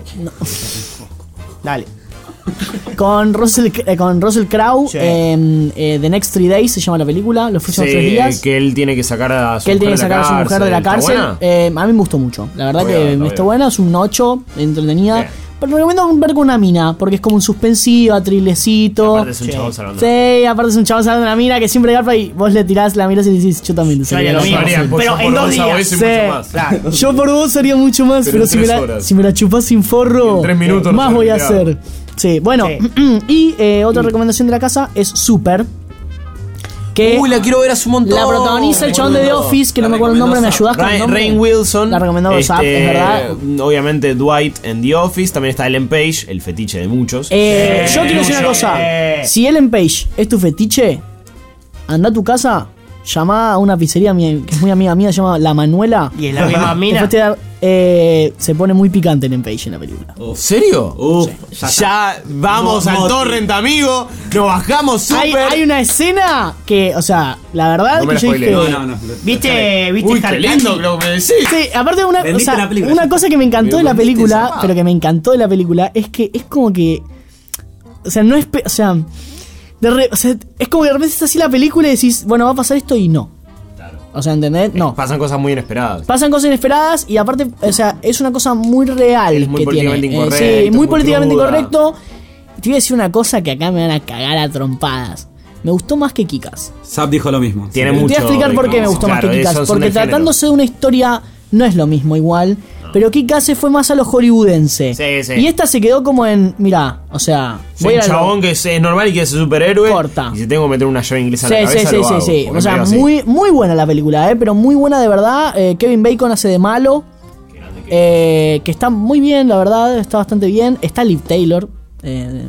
Dale. con Russell, eh, con Russell Crowe, Sí. eh, eh, The Next Three Days se llama la película, los próximos Sí, tres días. que él tiene que sacar a su Que él tiene que mujer sacar a su mujer de la ¿Está cárcel. buena? Eh, a mí me gustó mucho. La verdad Lo que voy a ver, lo me voy está a ver. buena. Es un ocho, entretenida. Bien. Pero recomiendo ver con una mina, porque es como un suspensiva, trillecito. Aparte es un Sí. chabón salvando. Sí, aparte es un chaval saliendo de una mina que siempre garpa y vos le tirás la mirás y le decís, yo también te Yo haría lo sacaría mismo. la cárcel. Pero en dos días. Sí. Claro. Yo por vos haría mucho más, Pero pero, en si, me tres la, horas. si me la chupás sin forro, En tres minutos no más se voy a retiraba. hacer. Sí, bueno, Sí. y eh, otra recomendación de la casa es Super. Que Uy, la quiero ver hace un montón. la protagoniza el chabón de The boludo. Office, que no La me acuerdo el nombre, ¿me recomendó ayudás con el Rain, nombre? Rainn Wilson. La recomendó Zap, es verdad. Obviamente Dwight en The Office. También está Ellen Page, el fetiche de muchos. Eh, yo quiero decir una cosa. Eh. Si Ellen Page es tu fetiche, anda a tu casa, llama a una pizzería mía, que es muy amiga mía, se llama La Manuela. Y en la misma mina. Después te da- eh, se pone muy picante Ellen Page en la película. ¿En serio? Uf, ya, ya vamos Mo- al moti- torrent, amigo. Nos bajamos Hay, super. hay una escena que, o sea, la verdad No me que la yo dije. spoilees. no, no, no. ¿Viste? ¿Viste? Uy, qué Harkaki? lindo lo que me decís. Sí, aparte una, o Vendiste sea, la película. una cosa que me encantó Me de la vendiste película, zapado. pero que me encantó de la película, es que es como que. O sea, no es. pe- O sea, de re- o sea, es como que de repente está así la película y decís, bueno, va a pasar esto y no. O sea, ¿entendés? No. Pasan cosas muy inesperadas. Pasan cosas inesperadas y aparte, o sea, es una cosa muy real Es muy que políticamente tiene. Eh, incorrecto, sí, muy muy políticamente cruda. incorrecto. te voy a decir una cosa que acá me van a cagar a trompadas. Me gustó más que Kick-Ass. Zap dijo lo mismo. Tiene Te mucho. voy a explicar por qué me gustó claro, más que Kick-Ass. esos Porque son del tratándose de una historia no es lo mismo igual. No. Pero Kick-Ass se fue más a lo hollywoodense. Sí, sí. Y esta se quedó como en, mirá, o sea, Soy voy un a lo- chabón que es, es normal y que es superhéroe. Corta. Y si tengo que meter una llave inglesa Sí, en la sí, cabeza, sí, lo sí, hago, sí. porque O sea, es así. muy, muy buena la película, eh, pero muy buena de verdad. Eh, Kevin Bacon hace de malo. Eh, que está muy bien, la verdad, está bastante bien. Está Liv Taylor. Eh,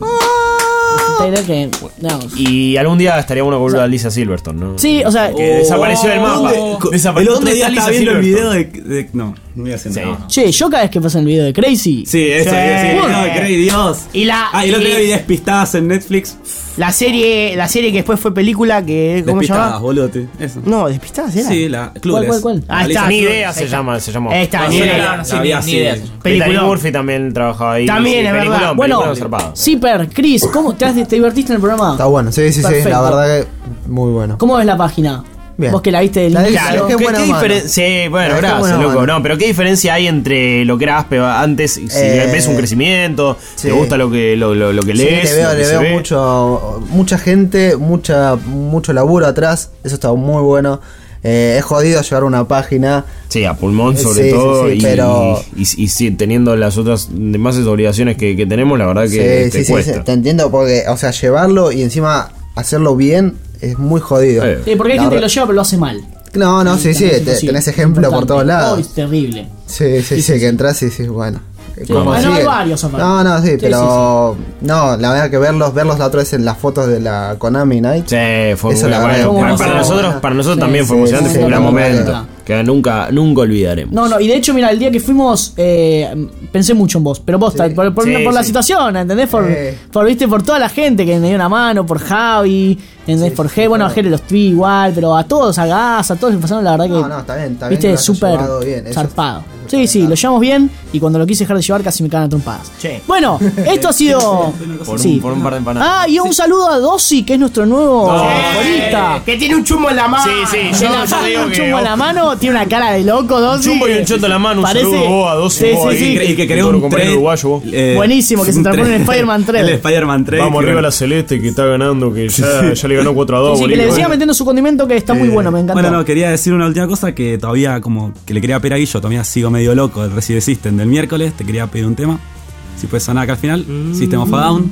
Liv Taylor que, digamos, Y algún día estaría bueno volver a Lisa Silverstone, ¿no? sí, o sea, Que desapareció del mapa. El Desapareció. otro ¿Dónde día está estaba Lisa viendo el video Silverstone? de, de- No, no voy a hacer Sí. nada. che, yo cada vez que pasa en el video de Crazy. Sí, eso, Sí. sí, Bueno. no, creí, Dios. Y la, Ah, y el otro y día vi Despistadas en Netflix. la serie, la serie que después fue película, que ¿cómo se Despistadas, llama? boludo. te- Eso. No, Despistadas era. Sí, la ¿Cuál, Clueless. cuál, cuál? Ah, La está. Ni Ahí idea se está. llama, se llamó. Ahí está, No, ni sí, idea. la- La sí, vi ni- así. ni idea. Bethany Peliculón. Murphy también trabajaba ahí. También, Sí, es peliculón, verdad. Bueno, peliculón zarpado. Zipper, Chris, ¿cómo te, has- te divertiste en el programa? Está bueno, sí, sí, sí. Perfecto. La verdad que muy bueno. ¿Cómo ves la página? Bien. Vos que la viste del La inicio. Claro, ¿Qué, qué buena qué mano. diferen- Sí, bueno, Qué gracias, buena loco. mano. No, pero ¿qué diferencia hay entre lo que era Aspe antes? Si Eh, ves un crecimiento, sí. te gusta lo que, lo, lo, lo que Sí, lees. le veo, lo que le se veo ve. mucho, mucha gente, mucha, mucho laburo atrás. Eso está muy bueno. Eh, es jodido llevar una página. Sí, a pulmón sobre Sí, sí, todo. sí, y, pero- y, y, y sí, teniendo las otras demás obligaciones que, que tenemos, la verdad que Sí, te sí, sí, cuesta. sí, te entiendo porque, o sea, llevarlo y encima hacerlo bien es muy jodido. Eh. Sí, porque hay La gente que verdad- lo lleva pero lo hace mal. No, no, sí, sí, También es te- imposible. tenés ejemplo por Importante. todos lados. Oh, es terrible. Sí, sí, sí, que entras y sí, bueno. Sí. ¿Cómo Ah, no, hay sigue? varios aparte. No, no, sí, Sí, pero. No, la verdad que verlos, verlos la otra vez en las fotos de la Konami Night. Sí, fue Eso muy la bueno. verdad ¿Cómo Para, no para fue? nosotros, para nosotros Sí, también fue sí, emocionante, sí, fue un gran sí, momento. verdad. Que nunca, nunca olvidaremos. No, no, y de hecho, mira, el día que fuimos, eh, pensé mucho en vos, pero vos, Sí. por, por, Sí, por la sí. situación, ¿entendés? Por, Sí. por, viste, por toda la gente que me dio una mano, por Javi, ¿entendés? Sí, por sí, G, bueno, a claro. G los tuve igual, pero a todos, a Gas, a todos les pasaron la verdad que. No, no, está bien, está bien que Viste, lo hayas súper llevado bien, eso zarpado. es- Sí, sí, lo llevamos bien y cuando lo quise dejar de llevar casi me cagan a trompadas. Sí. Bueno, esto ha sido. Por, sí. un, por un par de empanadas. Ah, y un saludo a Dossi, que es nuestro nuevo corista. Que tiene un chumbo en la mano. Sí, sí, Yo, yo, yo digo un que. chumbo en la mano, tiene una cara de loco, Dossi. chumbo y un choto en la mano, un Parece- saludo vos a dos Sí, vos sí, ahí. sí. Y que, y que creó Todo un compañero trade, uruguayo, vos. eh, Buenísimo, que se un transformó en trade. Spider-Man tres. El Spider-Man tres. Vamos que- arriba la Celeste que está ganando, que ya, ya le ganó cuatro a dos. Sí, sí, que le siga metiendo su condimento que está muy bueno, me encanta. Bueno, no, quería decir una última cosa que todavía como que le quería pedir a Guillo, todavía sigo medio loco del Resident System del miércoles, te quería pedir un tema. Si puede sonar acá al final, System of a Down.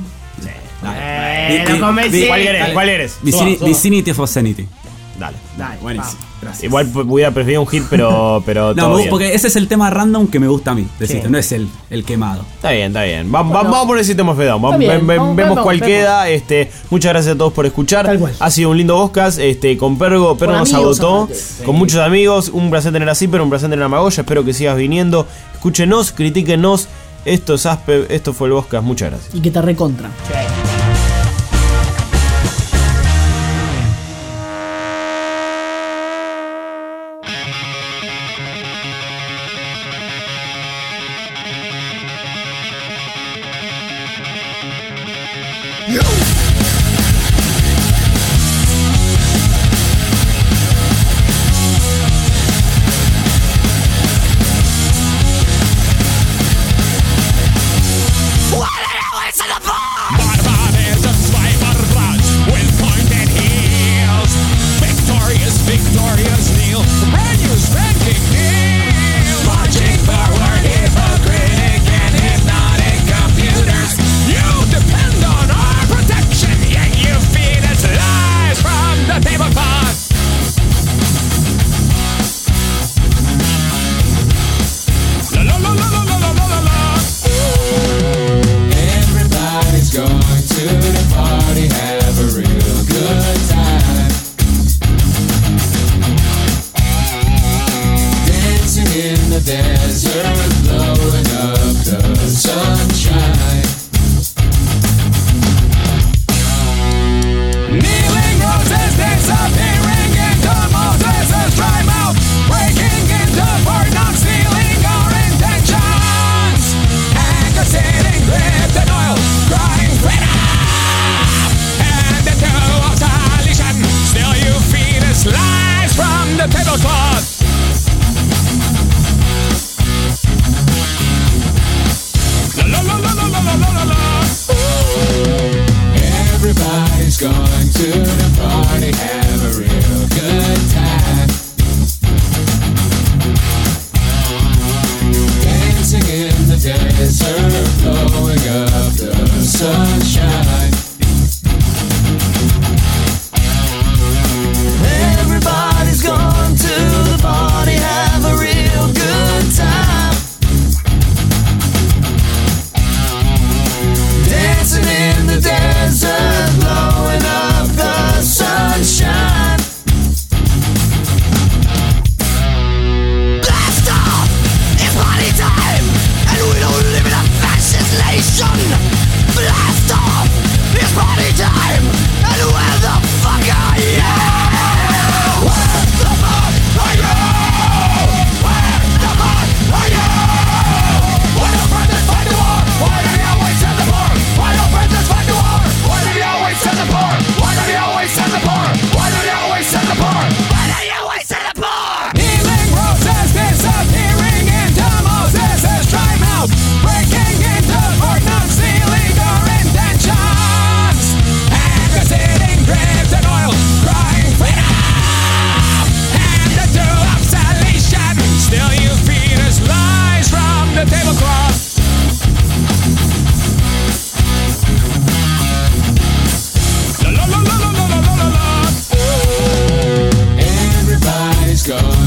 Eh, Di- lo di- convencí. di- ¿Cuál eres? ¿Cuál eres? Vicini- Suba, suba. Vicinity of Sanity. Dale. Dale, Buenísimo. Gracias. Igual p- hubiera preferido un hit, pero, pero No, todo me- bien. porque ese es el tema random que me gusta a mí de Sí. System, no es el, el quemado. Está bien, está bien. Va- va- Bueno. vamos a poner el sistema of a Down. Vamos- Está bien, ven- ven- vamos, vemos vemos, cuál vemos. queda. Este, muchas gracias a todos por escuchar. Tal cual. Ha sido un lindo podcast. Este, con Pergo, Pergo Con nos amigos, agotó. aparte. Con muchos amigos. Un placer tener así, pero un placer tener a Magoya. Espero que sigas viniendo. Escúchenos, critíquenos. Esto es Aspe, esto fue el podcast. Muchas gracias. Y que te recontra. Barbares of Cyberblood with pointed heels. Victorious, victorious kneel. Brand new spanking.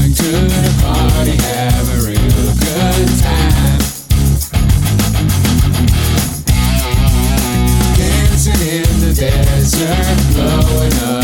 going to the party, have a real good time. Dancing in the desert, blowing up